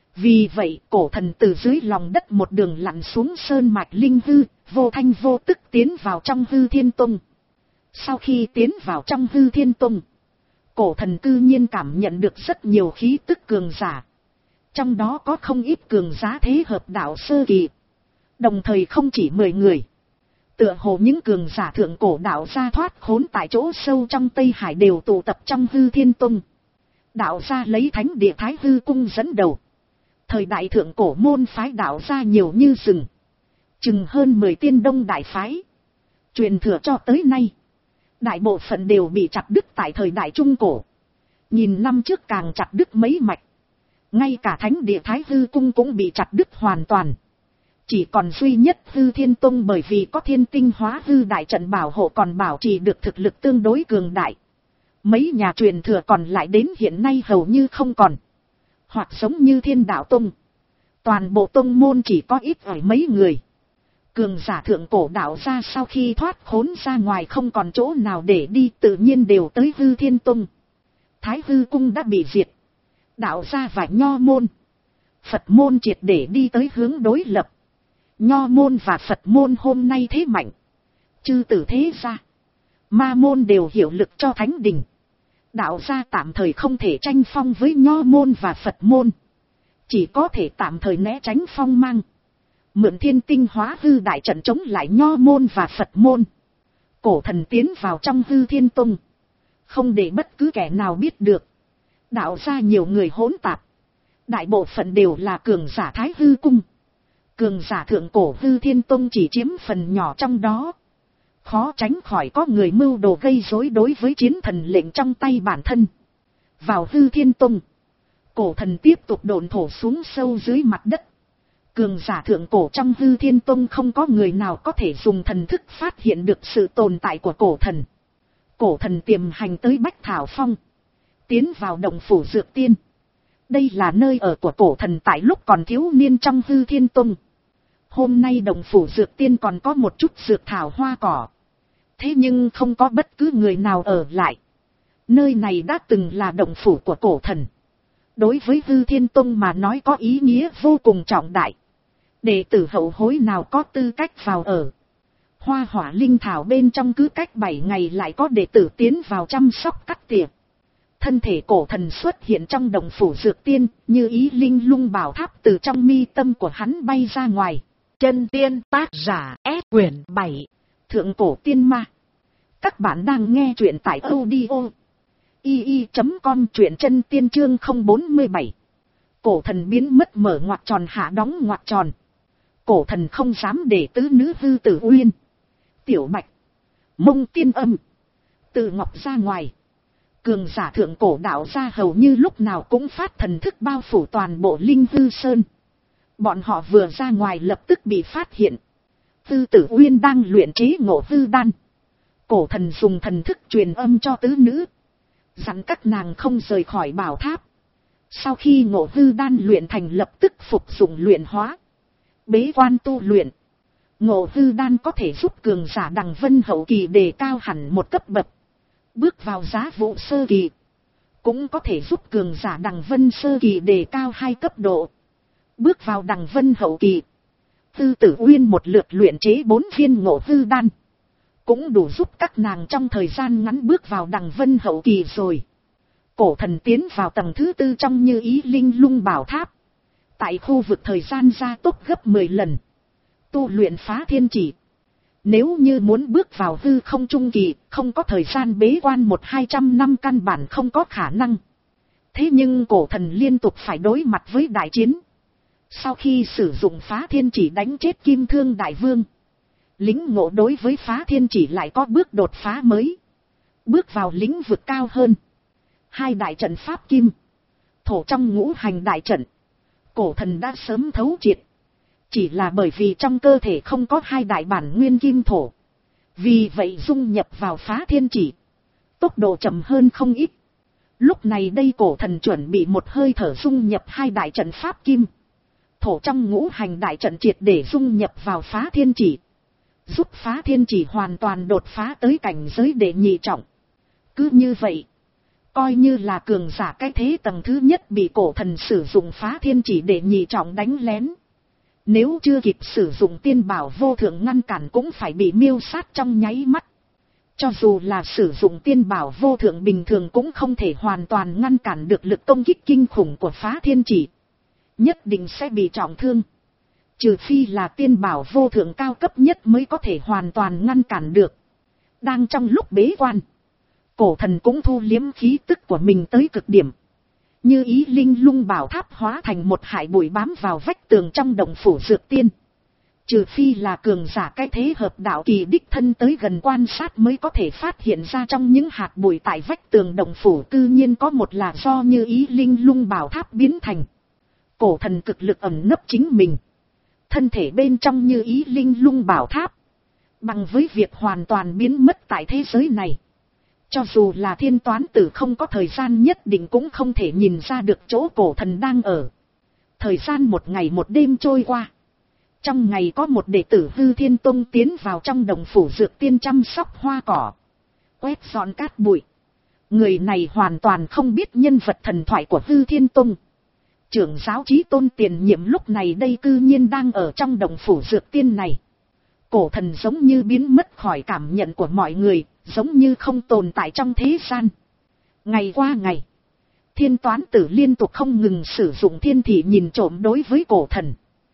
Vì vậy cổ thần từ dưới lòng đất một đường lặn xuống sơn mạch linh hư, vô thanh vô tức tiến vào trong Hư Thiên Tông. Sau khi tiến vào trong Hư Thiên Tông, cổ thần cư nhiên cảm nhận được rất nhiều khí tức cường giả. Trong đó có không ít cường giá thế hợp đạo sơ kỳ. Đồng thời không chỉ mười người. Tựa hồ những cường giả thượng cổ đạo gia thoát khốn tại chỗ sâu trong Tây Hải đều tụ tập trong Hư Thiên Tông. Đạo gia lấy thánh địa Thái Hư Cung dẫn đầu. Thời đại thượng cổ môn phái đạo gia nhiều như rừng. Chừng hơn mười tiên đông đại phái. Truyền thừa cho tới nay. Đại bộ phận đều bị chặt đứt tại thời đại Trung Cổ. Nhìn năm trước càng chặt đứt mấy mạch. Ngay cả thánh địa Thái Hư Cung cũng bị chặt đứt hoàn toàn. Chỉ còn duy nhất Hư Thiên Tông bởi vì có thiên tinh hóa hư đại trận bảo hộ còn bảo trì được thực lực tương đối cường đại. Mấy nhà truyền thừa còn lại đến hiện nay hầu như không còn. Hoặc giống như Thiên Đạo Tông. Toàn bộ tông môn chỉ có ít ỏi mấy người. Cường giả thượng cổ đạo ra sau khi thoát khốn ra ngoài không còn chỗ nào để đi, tự nhiên đều tới Hư Thiên Tông. Thái Hư Cung đã bị diệt. Đạo gia và Nho môn, Phật môn triệt để đi tới hướng đối lập. Nho môn và Phật môn hôm nay thế mạnh. Chư tử thế gia, Ma môn đều hiệu lực cho Thánh Đình. Đạo gia tạm thời không thể tranh phong với Nho môn và Phật môn. Chỉ có thể tạm thời né tránh phong mang. Mượn thiên tinh hóa hư đại trận chống lại Nho môn và Phật môn. Cổ thần tiến vào trong Hư Thiên Tông. Không để bất cứ kẻ nào biết được. Đạo gia nhiều người hỗn tạp. Đại bộ phận đều là cường giả Thái Hư Cung. Cường giả thượng cổ Hư Thiên Tông chỉ chiếm phần nhỏ trong đó. Khó tránh khỏi có người mưu đồ gây rối đối với chiến thần lệnh trong tay bản thân. Vào Hư Thiên Tông, cổ thần tiếp tục độn thổ xuống sâu dưới mặt đất. Cường giả thượng cổ trong Hư Thiên Tông không có người nào có thể dùng thần thức phát hiện được sự tồn tại của cổ thần. Cổ thần tiềm hành tới Bách Thảo Phong. Tiến vào động phủ Dược Tiên. Đây là nơi ở của cổ thần tại lúc còn thiếu niên trong Hư Thiên Tông. Hôm nay động phủ Dược Tiên còn có một chút dược thảo hoa cỏ. Thế nhưng không có bất cứ người nào ở lại. Nơi này đã từng là động phủ của cổ thần. Đối với Hư Thiên Tông mà nói có ý nghĩa vô cùng trọng đại. Đệ tử hậu hối nào có tư cách vào ở. Hoa hỏa linh thảo bên trong cứ cách bảy ngày lại có đệ tử tiến vào chăm sóc cắt tỉa. Thân thể cổ thần xuất hiện trong động phủ dược tiên, như ý linh lung bảo tháp từ trong mi tâm của hắn bay ra ngoài. Chân tiên tác giả S quyển bảy. Thượng cổ tiên ma. Các bạn đang nghe truyện tại audio i i chấm com, truyện chân tiên chương không bốn bảy. Cổ thần biến mất mở ngoặc tròn hạ đóng ngoặc tròn. Cổ thần không dám để tứ nữ hư tử uyên, Tiểu Bạch, Mông Tiên Âm, Từ Ngọc ra ngoài. Cường giả thượng cổ đạo ra hầu như lúc nào cũng phát thần thức bao phủ toàn bộ linh hư sơn. Bọn họ vừa ra ngoài lập tức bị phát hiện. Tư Tử Uyên đang luyện chế ngộ hư đan. Cổ thần dùng thần thức truyền âm cho tứ nữ, dặn các nàng không rời khỏi bảo tháp. Sau khi ngộ hư đan luyện thành lập tức phục dụng luyện hóa, bế quan tu luyện. Ngộ hư đan có thể giúp cường giả đằng vân hậu kỳ đề cao hẳn một cấp bậc, bước vào giá vụ sơ kỳ. Cũng có thể giúp cường giả đằng vân sơ kỳ đề cao hai cấp độ, bước vào đằng vân hậu kỳ. Tư Tử Uyên một lượt luyện chế bốn viên ngộ hư đan, cũng đủ giúp các nàng trong thời gian ngắn bước vào đằng vân hậu kỳ rồi. Cổ thần tiến vào tầng thứ tư trong như ý linh lung bảo tháp. Tại khu vực thời gian gia tốc gấp mười lần. Tu luyện phá thiên chỉ. Nếu như muốn bước vào hư không trung kỳ, không có thời gian bế quan một hai trăm năm căn bản không có khả năng. Thế nhưng cổ thần liên tục phải đối mặt với đại chiến. Sau khi sử dụng phá thiên chỉ đánh chết Kim Thương Đại Vương, lĩnh ngộ đối với phá thiên chỉ lại có bước đột phá mới, bước vào lĩnh vực cao hơn. Hai đại trận pháp kim, thổ trong ngũ hành đại trận, cổ thần đã sớm thấu triệt. Chỉ là bởi vì trong cơ thể không có hai đại bản nguyên kim thổ, vì vậy dung nhập vào phá thiên chỉ, tốc độ chậm hơn không ít. Lúc này đây cổ thần chuẩn bị một hơi thở dung nhập hai đại trận pháp kim, thổ trong ngũ hành đại trận triệt để dung nhập vào phá thiên chỉ, giúp phá thiên chỉ hoàn toàn đột phá tới cảnh giới đệ nhị trọng. Cứ như vậy, coi như là cường giả cái thế tầng thứ nhất bị cổ thần sử dụng phá thiên chỉ đệ nhị trọng đánh lén, nếu chưa kịp sử dụng tiên bảo vô thượng ngăn cản cũng phải bị miêu sát trong nháy mắt. Cho dù là sử dụng tiên bảo vô thượng bình thường cũng không thể hoàn toàn ngăn cản được lực công kích kinh khủng của phá thiên chỉ, nhất định sẽ bị trọng thương. Trừ phi là tiên bảo vô thượng cao cấp nhất mới có thể hoàn toàn ngăn cản được. Đang trong lúc bế quan, cổ thần cũng thu liếm khí tức của mình tới cực điểm. Như ý linh lung bảo tháp hóa thành một hải bụi bám vào vách tường trong động phủ dược tiên. Trừ phi là cường giả cái thế hợp đạo kỳ đích thân tới gần quan sát mới có thể phát hiện ra trong những hạt bụi tại vách tường động phủ cư nhiên có một là do như ý linh lung bảo tháp biến thành. Cổ thần cực lực ẩn nấp chính mình, thân thể bên trong như ý linh lung bảo tháp, bằng với việc hoàn toàn biến mất tại thế giới này. Cho dù là thiên toán tử không có thời gian nhất định cũng không thể nhìn ra được chỗ cổ thần đang ở. Thời gian một ngày một đêm trôi qua. Trong ngày có một đệ tử Hư Thiên Tông tiến vào trong đồng phủ dược tiên chăm sóc hoa cỏ, quét dọn cát bụi. Người này hoàn toàn không biết nhân vật thần thoại của Hư Thiên Tông. Trưởng giáo Chí Tôn tiền nhiệm lúc này đây cư nhiên đang ở trong đồng phủ dược tiên này. Cổ thần giống như biến mất khỏi cảm nhận của mọi người, giống như không tồn tại trong thế gian. Ngày qua ngày, thiên toán tử liên tục không ngừng sử dụng thiên thị nhìn trộm đối với cổ thần.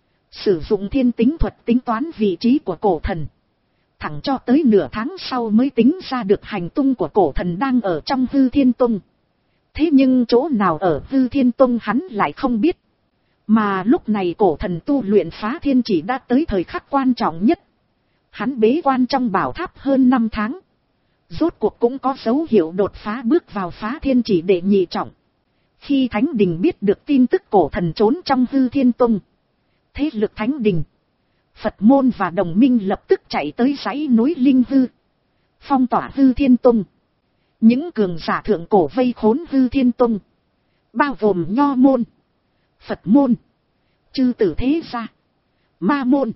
Sử dụng thiên tính thuật tính toán vị trí của cổ thần. Thẳng cho tới nửa tháng sau mới tính ra được hành tung của cổ thần đang ở trong Hư Thiên Tông. Thế nhưng chỗ nào ở Hư Thiên Tông hắn lại không biết. Mà lúc này cổ thần tu luyện phá thiên chỉ đã tới thời khắc quan trọng nhất. Hắn bế quan trong bảo tháp hơn năm tháng. Rốt cuộc cũng có dấu hiệu đột phá bước vào phá thiên chỉ đệ nhị trọng. Khi Thánh Đình biết được tin tức cổ thần trốn trong Hư Thiên Tông, thế lực Thánh Đình, Phật môn và đồng minh lập tức chạy tới dãy núi Linh Hư, phong tỏa Hư Thiên Tông. Những cường giả thượng cổ vây khốn Hư Thiên Tông, bao gồm Nho môn, Phật môn, chư tử thế gia, Ma môn,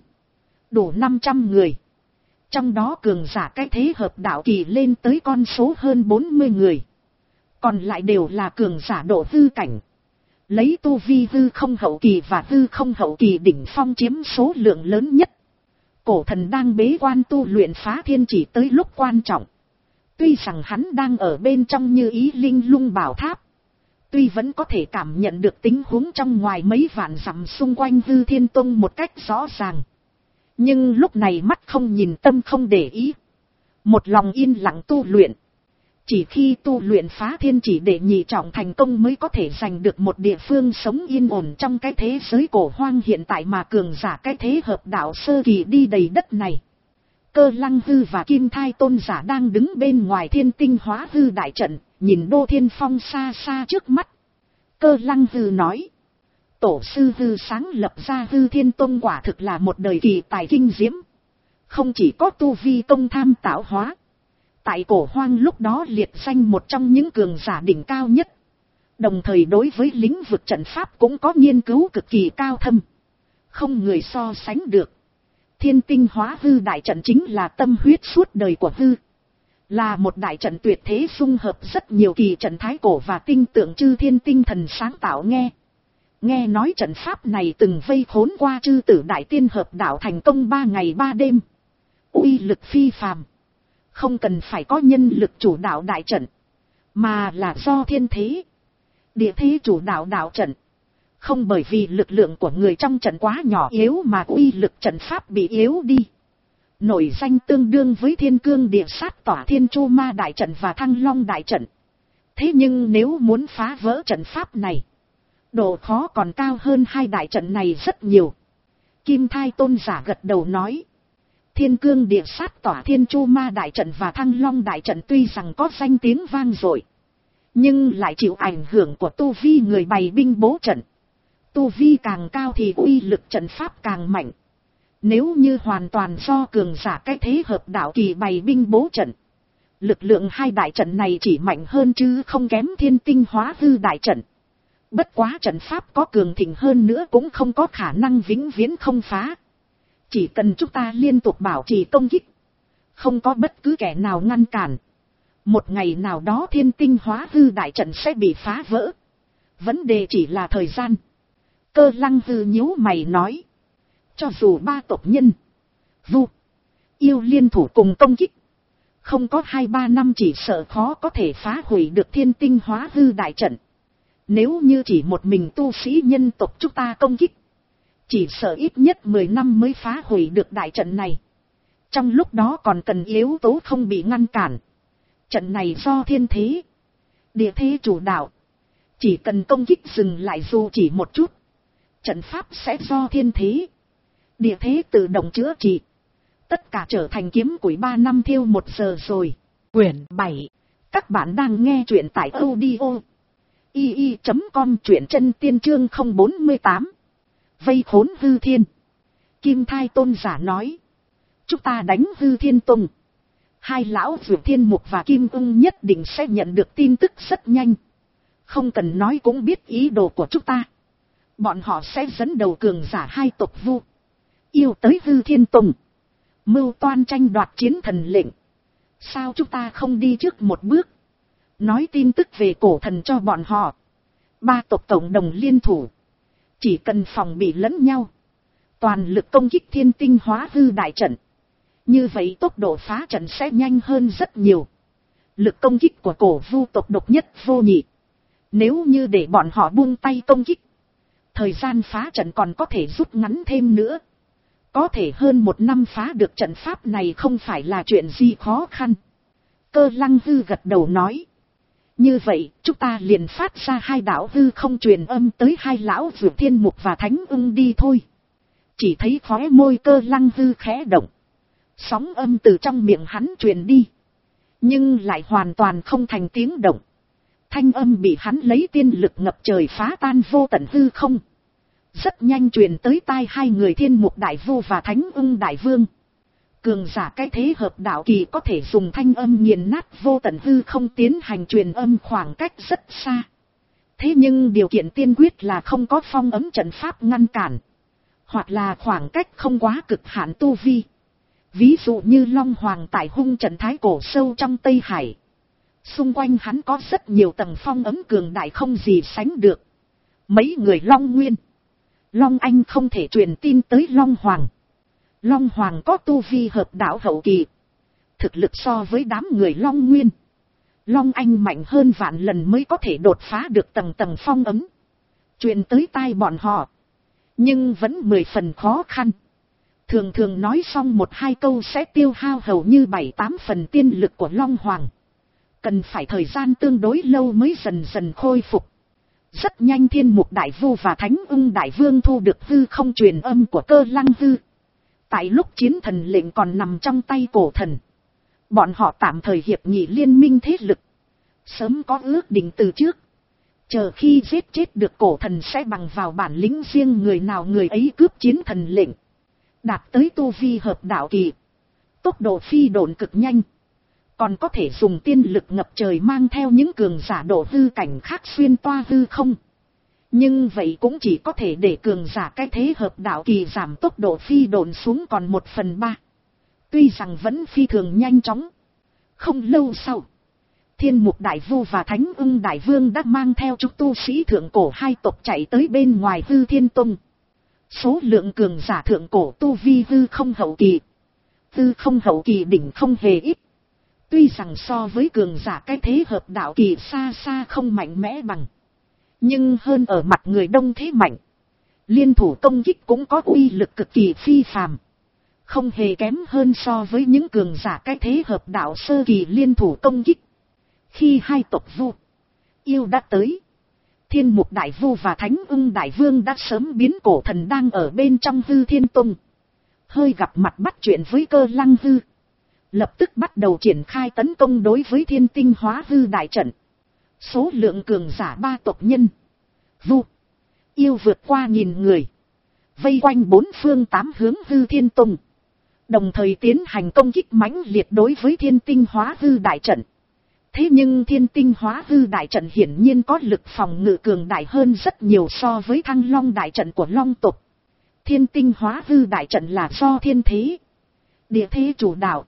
đủ năm trăm người. Trong đó cường giả cái thế hợp đạo kỳ lên tới con số hơn bốn mươi người. Còn lại đều là cường giả độ hư cảnh. Lấy tu vi hư không hậu kỳ và hư không hậu kỳ đỉnh phong chiếm số lượng lớn nhất. cổ thần đang bế quan tu luyện phá thiên chỉ tới lúc quan trọng. Tuy rằng hắn đang ở bên trong như ý linh lung bảo tháp. Tuy vẫn có thể cảm nhận được tình huống trong ngoài mấy vạn dặm xung quanh Hư Thiên Tông một cách rõ ràng. Nhưng lúc này mắt không nhìn tâm không để ý. Một lòng yên lặng tu luyện. Chỉ khi tu luyện phá thiên chỉ để nhị trọng thành công mới có thể giành được một địa phương sống yên ổn trong cái thế giới cổ hoang hiện tại mà cường giả cái thế hợp đạo sơ kỳ đi đầy đất này. Cơ Lăng Hư và Kim Thai Tôn giả đang đứng bên ngoài Thiên Tinh Hóa Hư đại trận, nhìn Đô Thiên Phong xa xa trước mắt. Cơ Lăng Hư nói, tổ sư Hư sáng lập ra Hư Thiên Tông quả thực là một đời kỳ tài kinh diễm. Không chỉ có tu vi công tham tạo hóa. Tại cổ hoang lúc đó liệt danh một trong những cường giả đỉnh cao nhất. Đồng thời đối với lĩnh vực trận pháp cũng có nghiên cứu cực kỳ cao thâm. Không người so sánh được. Thiên Tinh Hóa Hư đại trận chính là tâm huyết suốt đời của Hư. Là một đại trận tuyệt thế dung hợp rất nhiều kỳ trận thái cổ và tinh tượng chư thiên tinh thần sáng tạo nghe. Nghe nói trận pháp này từng vây khốn qua chư tử đại tiên hợp đạo thành công ba ngày ba đêm. Uy lực phi phàm. Không cần phải có nhân lực chủ đạo đại trận. Mà là do thiên thế. Địa thế chủ đạo đạo trận. Không bởi vì lực lượng của người trong trận quá nhỏ yếu mà uy lực trận pháp bị yếu đi. Nổi danh tương đương với Thiên Cương Địa Sát Tỏa Thiên Chu Ma đại trận và Thăng Long đại trận. Thế nhưng nếu muốn phá vỡ trận pháp này, độ khó còn cao hơn hai đại trận này rất nhiều. Kim Thai Tôn giả gật đầu nói. Thiên Cương Địa Sát Tỏa Thiên Chu Ma đại trận và Thăng Long đại trận tuy rằng có danh tiếng vang dội, nhưng lại chịu ảnh hưởng của tu vi người bày binh bố trận. Tu vi càng cao thì uy lực trận pháp càng mạnh. Nếu như hoàn toàn do cường giả cái thế hợp đạo kỳ bày binh bố trận, lực lượng hai đại trận này chỉ mạnh hơn chứ không kém Thiên Tinh Hóa Hư đại trận. Bất quá trận pháp có cường thịnh hơn nữa cũng không có khả năng vĩnh viễn không phá. Chỉ cần chúng ta liên tục bảo trì công kích, không có bất cứ kẻ nào ngăn cản, một ngày nào đó Thiên Tinh Hóa Hư đại trận sẽ bị phá vỡ. Vấn đề chỉ là thời gian. Cơ Lăng Hư nhíu mày nói. Cho dù ba tộc nhân, Vu, Yêu liên thủ cùng công kích, không có hai ba năm chỉ sợ khó có thể phá hủy được Thiên Tinh Hóa Hư đại trận. Nếu như chỉ một mình tu sĩ nhân tộc chúng ta công kích, chỉ sợ ít nhất mười năm mới phá hủy được đại trận này. Trong lúc đó còn cần yếu tố không bị ngăn cản. Trận này do thiên thế, địa thế chủ đạo. Chỉ cần công kích dừng lại dù chỉ một chút, trận pháp sẽ do thiên thế, địa thế tự động chữa trị. Tất cả trở thành kiếm củi ba năm thiêu một giờ rồi. Quyển bảy. Các bạn đang nghe truyện tại audio i i chấm com, truyện chân tiên chương không bốn tám. Vây khốn Hư Thiên. Kim Thai Tôn giả nói. Chúng ta đánh Hư Thiên Tông. Hai lão Dược Thiên Mục và Kim Ung nhất định sẽ nhận được tin tức rất nhanh. Không cần nói cũng biết ý đồ của chúng ta. Bọn họ sẽ dẫn đầu cường giả hai tộc Vu, Yêu tới Hư Thiên Tông, mưu toan tranh đoạt chiến thần lệnh. Sao chúng ta không đi trước một bước, nói tin tức về cổ thần cho bọn họ. Ba tộc cộng đồng liên thủ, chỉ cần phòng bị lẫn nhau, toàn lực công kích Thiên Tinh Hóa Hư đại trận. Như vậy tốc độ phá trận sẽ nhanh hơn rất nhiều. Lực công kích của cổ Vu tộc độc nhất vô nhị. Nếu như để bọn họ buông tay công kích, thời gian phá trận còn có thể rút ngắn thêm nữa. Có thể hơn một năm phá được trận pháp này không phải là chuyện gì khó khăn. Cơ Lăng Hư gật đầu nói. Như vậy, chúng ta liền phát ra hai đạo hư không truyền âm tới hai lão Dược Thiên Mục và Thánh Ưng đi thôi. Chỉ thấy khóe môi Cơ Lăng Hư khẽ động. Sóng âm từ trong miệng hắn truyền đi. Nhưng lại hoàn toàn không thành tiếng động. Thanh âm bị hắn lấy tiên lực ngập trời phá tan vô tận hư không. Rất nhanh truyền tới tai hai người Thiên Mục Đại Vu và Thánh Ưng Đại Vương. Cường giả cái thế hợp đạo kỳ có thể dùng thanh âm nghiền nát vô tận hư không tiến hành truyền âm khoảng cách rất xa. Thế nhưng điều kiện tiên quyết là không có phong ấm trận pháp ngăn cản. Hoặc là khoảng cách không quá cực hạn tu vi. Ví dụ như Long Hoàng tại hung trận thái cổ sâu trong Tây Hải. Xung quanh hắn có rất nhiều tầng phong ấm cường đại không gì sánh được. Mấy người Long Nguyên, Long Anh không thể truyền tin tới Long Hoàng. Long Hoàng có tu vi hợp đạo hậu kỳ. Thực lực so với đám người Long Nguyên, Long Anh mạnh hơn vạn lần mới có thể đột phá được tầng tầng phong ấm. Truyền tới tai bọn họ. Nhưng vẫn mười phần khó khăn. Thường thường nói xong một hai câu sẽ tiêu hao hầu như bảy tám phần tiên lực của Long Hoàng. Cần phải thời gian tương đối lâu mới dần dần khôi phục. Rất nhanh Thiên Mục Đại Vu và Thánh Ưng Đại Vương thu được hư không truyền âm của Cơ Lăng Hư. Tại lúc chiến thần lệnh còn nằm trong tay cổ thần, bọn họ tạm thời hiệp nghị liên minh thế lực. Sớm có ước định từ trước. Chờ khi giết chết được cổ thần sẽ bằng vào bản lĩnh riêng người nào người ấy cướp chiến thần lệnh. Đạt tới tu vi hợp đạo kỳ. Tốc độ phi độn cực nhanh. Còn có thể dùng tiên lực ngập trời mang theo những cường giả độ hư cảnh khác xuyên toa hư không. Nhưng vậy cũng chỉ có thể để cường giả cái thế hợp đạo kỳ giảm tốc độ phi độn xuống còn một phần ba. Tuy rằng vẫn phi thường nhanh chóng. Không lâu sau, Thiên Mục Đại Vu và Thánh Ưng Đại Vương đã mang theo chúng tu sĩ thượng cổ hai tộc chạy tới bên ngoài Hư Thiên Tông. Số lượng cường giả thượng cổ tu vi hư không hậu kỳ. Hư không hậu kỳ đỉnh không hề ít. Tuy rằng so với cường giả cái thế hợp đạo kỳ xa xa không mạnh mẽ bằng. Nhưng hơn ở mặt người đông thế mạnh. Liên thủ công kích cũng có uy lực cực kỳ phi phàm. Không hề kém hơn so với những cường giả cái thế hợp đạo sơ kỳ liên thủ công kích. Khi hai tộc Vu, Yêu đã tới, Thiên Mục Đại Vu và Thánh Ưng Đại Vương đã sớm biến cổ thần đang ở bên trong Hư Thiên Tông. Hơi gặp mặt bắt chuyện với Cơ Lăng Hư. Lập tức bắt đầu triển khai tấn công đối với Thiên Tinh Hóa Hư đại trận. Số lượng cường giả ba tộc nhân, Vu, Yêu vượt qua nghìn người. Vây quanh bốn phương tám hướng Hư Thiên Tông. Đồng thời tiến hành công kích mãnh liệt đối với Thiên Tinh Hóa Hư đại trận. Thế nhưng Thiên Tinh Hóa Hư đại trận hiển nhiên có lực phòng ngự cường đại hơn rất nhiều so với Thăng Long đại trận của Long tộc. Thiên Tinh Hóa Hư đại trận là do thiên thế, địa thế chủ đạo,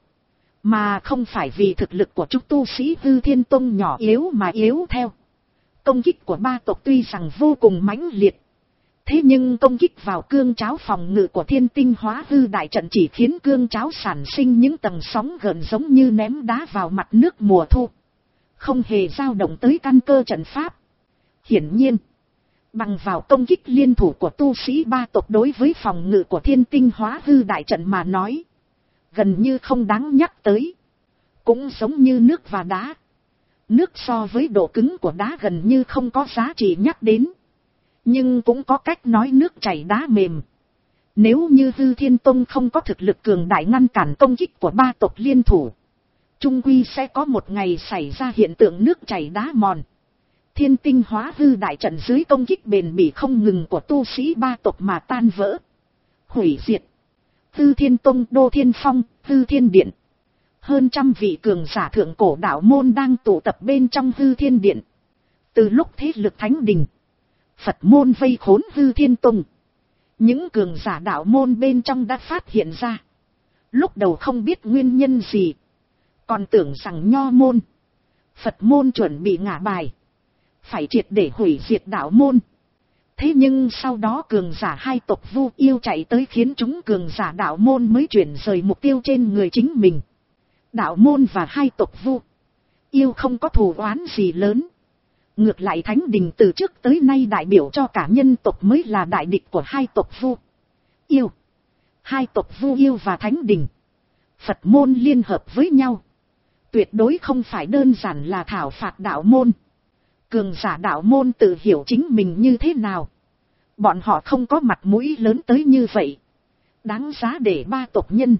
mà không phải vì thực lực của chúng tu sĩ Hư Thiên Tông nhỏ yếu mà yếu theo. Công kích của ba tộc tuy rằng vô cùng mãnh liệt, thế nhưng công kích vào cương cháo phòng ngự của Thiên Tinh Hóa Hư đại trận chỉ khiến cương cháo sản sinh những tầng sóng gợn giống như ném đá vào mặt nước mùa thu. Không hề dao động tới căn cơ trận pháp. Hiển nhiên, bằng vào công kích liên thủ của tu sĩ ba tộc đối với phòng ngự của Thiên Tinh Hóa Hư đại trận mà nói, gần như không đáng nhắc tới. Cũng giống như nước và đá. Nước so với độ cứng của đá gần như không có giá trị nhắc đến. Nhưng cũng có cách nói nước chảy đá mềm. Nếu như Hư Thiên Tông không có thực lực cường đại ngăn cản công kích của ba tộc liên thủ, chung quy sẽ có một ngày xảy ra hiện tượng nước chảy đá mòn. Thiên Tinh Hóa Hư đại trận dưới công kích bền bỉ không ngừng của tu sĩ ba tộc mà tan vỡ, hủy diệt. Hư Thiên Tông, Đô Thiên Phong, Hư Thiên Điện. Hơn trăm vị cường giả thượng cổ đạo môn đang tụ tập bên trong Hư Thiên Điện. Từ lúc thế lực Thánh Đình, Phật môn vây khốn Hư Thiên Tông, những cường giả đạo môn bên trong đã phát hiện ra. Lúc đầu không biết nguyên nhân gì, còn tưởng rằng Nho môn, Phật môn chuẩn bị ngả bài, phải triệt để hủy diệt đạo môn. Thế nhưng sau đó cường giả hai tộc Vu Yêu chạy tới khiến chúng cường giả đạo môn mới chuyển rời mục tiêu trên người chính mình. Đạo môn và hai tộc Vu Yêu không có thù oán gì lớn. Ngược lại Thánh Đình từ trước tới nay đại biểu cho cả nhân tộc mới là đại địch của hai tộc Vu Yêu. Hai tộc Vu Yêu và Thánh Đình, Phật môn liên hợp với nhau, tuyệt đối không phải đơn giản là thảo phạt đạo môn. Cường giả đạo môn tự hiểu chính mình như thế nào. Bọn họ không có mặt mũi lớn tới như vậy. Đáng giá để ba tộc nhân,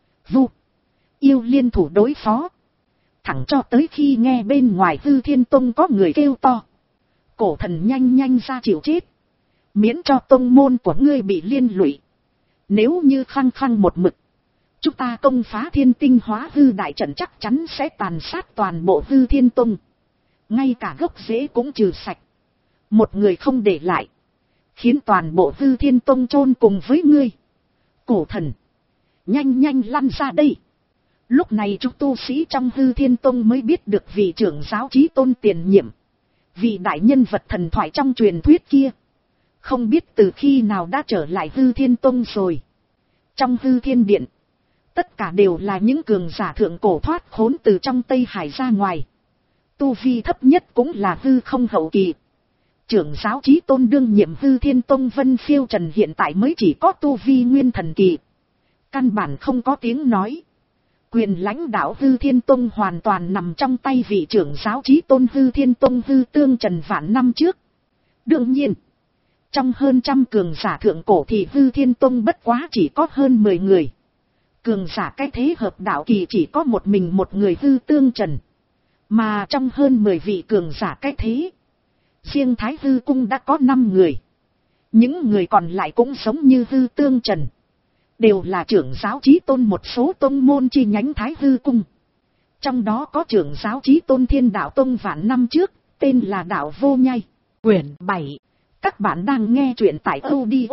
Vu Yêu liên thủ đối phó. Thẳng cho tới khi nghe bên ngoài Hư Thiên Tông có người kêu to: cổ thần nhanh nhanh ra chịu chết, miễn cho tông môn của ngươi bị liên lụy. Nếu như khăng khăng một mực, chúng ta công phá Thiên Tinh Hóa Hư đại trận chắc chắn sẽ tàn sát toàn bộ Hư Thiên Tông, ngay cả gốc rễ cũng trừ sạch, một người không để lại, khiến toàn bộ Hư Thiên Tông chôn cùng với ngươi. Cổ thần, nhanh nhanh lăn ra đây. Lúc này chúng tu sĩ trong Hư Thiên Tông mới biết được vị trưởng giáo Chí Tôn tiền nhiệm, vị đại nhân vật thần thoại trong truyền thuyết kia, không biết từ khi nào đã trở lại Hư Thiên Tông rồi. Trong hư thiên điện, tất cả đều là những cường giả thượng cổ thoát khốn từ trong Tây Hải ra ngoài. Tu vi thấp nhất cũng là hư không hậu kỳ. Trưởng giáo Chí Tôn đương nhiệm Hư Thiên Tông Vân Phiêu Trần hiện tại mới chỉ có tu vi nguyên thần kỳ. Căn bản không có tiếng nói. Quyền lãnh đạo Hư Thiên Tông hoàn toàn nằm trong tay vị trưởng giáo Chí Tôn Hư Thiên Tông Hư Tương Trần vạn năm trước. Đương nhiên, trong hơn trăm cường giả thượng cổ thì Hư Thiên Tông bất quá chỉ có hơn mười người. Cường giả cái thế hợp đạo kỳ chỉ có một mình một người Hư Tương Trần. Mà trong hơn mười vị cường giả cái thế, riêng Thái Hư Cung đã có năm người. Những người còn lại cũng giống như Hư Tương Trần, đều là trưởng giáo Chí Tôn một số tông môn chi nhánh Thái Hư Cung. Trong đó có trưởng giáo Chí Tôn Thiên Đạo Tông vạn năm trước, tên là Đạo Vô Nhai. Quyển bảy. Các bạn đang nghe truyện tại audio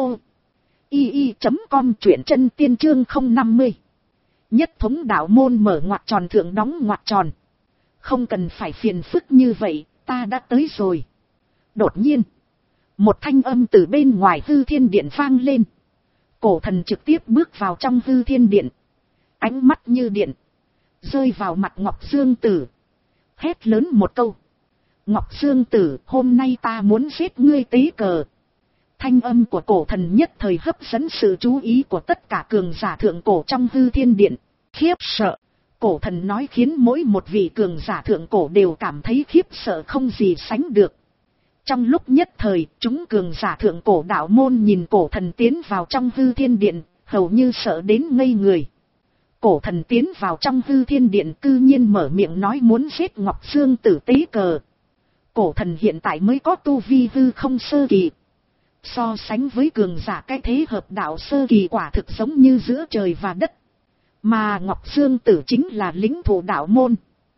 i i chấm com, truyện chân tiên chương không năm mươi. Nhất thống đạo môn mở ngoặc tròn thượng đóng ngoặc tròn. Không cần phải phiền phức như vậy, ta đã tới rồi. Đột nhiên, một thanh âm từ bên ngoài hư thiên điện vang lên. Cổ thần trực tiếp bước vào trong hư thiên điện. Ánh mắt như điện, rơi vào mặt Ngọc Dương Tử. Hét lớn một câu. Ngọc Dương Tử, hôm nay ta muốn giết ngươi tế cờ. Thanh âm của cổ thần nhất thời hấp dẫn sự chú ý của tất cả cường giả thượng cổ trong hư thiên điện. Khiếp sợ. Cổ thần nói khiến mỗi một vị cường giả thượng cổ đều cảm thấy khiếp sợ không gì sánh được. Trong lúc nhất thời, chúng cường giả thượng cổ đạo môn nhìn cổ thần tiến vào trong hư thiên điện, hầu như sợ đến ngây người. Cổ thần tiến vào trong hư thiên điện cư nhiên mở miệng nói muốn giết Ngọc Dương Tử tế cờ. Cổ thần hiện tại mới có tu vi hư không sơ kỳ. So sánh với cường giả cái thế hợp đạo sơ kỳ quả thực giống như giữa trời và đất. Mà Ngọc Dương Tử chính là lĩnh thủ đạo môn.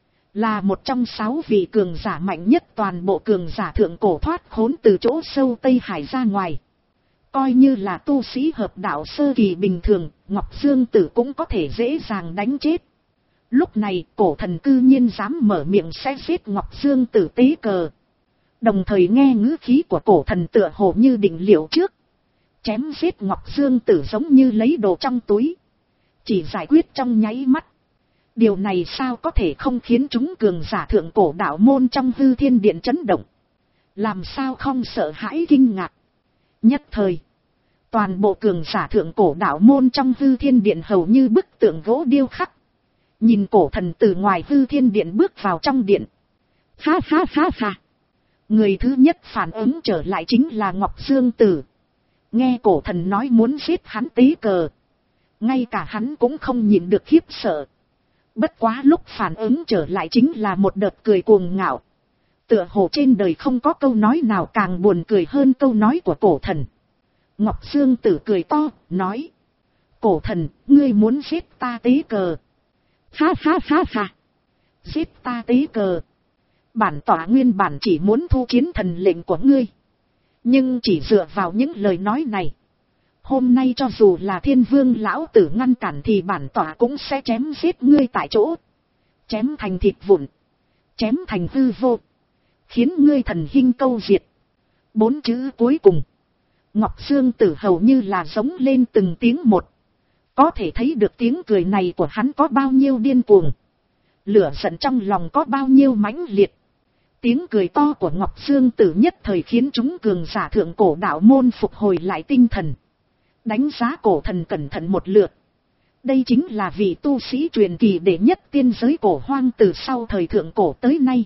Là một trong sáu vị cường giả mạnh nhất toàn bộ cường giả thượng cổ thoát khốn từ chỗ sâu Tây Hải ra ngoài. Coi như là tu sĩ hợp đạo sơ kỳ bình thường, Ngọc Dương Tử cũng có thể dễ dàng đánh chết. Lúc này cổ thần cư nhiên dám mở miệng sẽ giết Ngọc Dương Tử tế cờ. Đồng thời nghe ngữ khí của cổ thần tựa hồ như định liệu trước. Chém giết Ngọc Dương Tử giống như lấy đồ trong túi. Chỉ giải quyết trong nháy mắt. Điều này sao có thể không khiến chúng cường giả thượng cổ đạo môn trong hư thiên điện chấn động. Làm sao không sợ hãi kinh ngạc. Nhất thời, toàn bộ cường giả thượng cổ đạo môn trong hư thiên điện hầu như bức tượng gỗ điêu khắc. Nhìn cổ thần từ ngoài hư thiên điện bước vào trong điện. Ha ha ha ha. Người thứ nhất phản ứng trở lại chính là Ngọc Dương Tử. Nghe cổ thần nói muốn giết hắn tế cờ. Ngay cả hắn cũng không nhịn được khiếp sợ. Bất quá lúc phản ứng trở lại chính là một đợt cười cuồng ngạo. Tựa hồ trên đời không có câu nói nào càng buồn cười hơn câu nói của cổ thần. Ngọc Dương Tử cười to, nói. Cổ thần, ngươi muốn giết ta tế cờ. Ha ha ha ha. Giết ta tế cờ. Bản tỏa nguyên bản chỉ muốn thu chiến thần lệnh của ngươi. Nhưng chỉ dựa vào những lời nói này. Hôm nay cho dù là Thiên Vương lão tử ngăn cản thì bản tỏa cũng sẽ chém giết ngươi tại chỗ. Chém thành thịt vụn. Chém thành hư vô. Khiến ngươi thần hinh câu diệt. Bốn chữ cuối cùng. Ngọc Dương Tử hầu như là giống lên từng tiếng một. Có thể thấy được tiếng cười này của hắn có bao nhiêu điên cuồng. Lửa giận trong lòng có bao nhiêu mãnh liệt. Tiếng cười to của Ngọc Dương Tử nhất thời khiến chúng cường giả thượng cổ đạo môn phục hồi lại tinh thần. Đánh giá cổ thần cẩn thận một lượt. Đây chính là vị tu sĩ truyền kỳ đệ nhất tiên giới cổ hoang từ sau thời thượng cổ tới nay.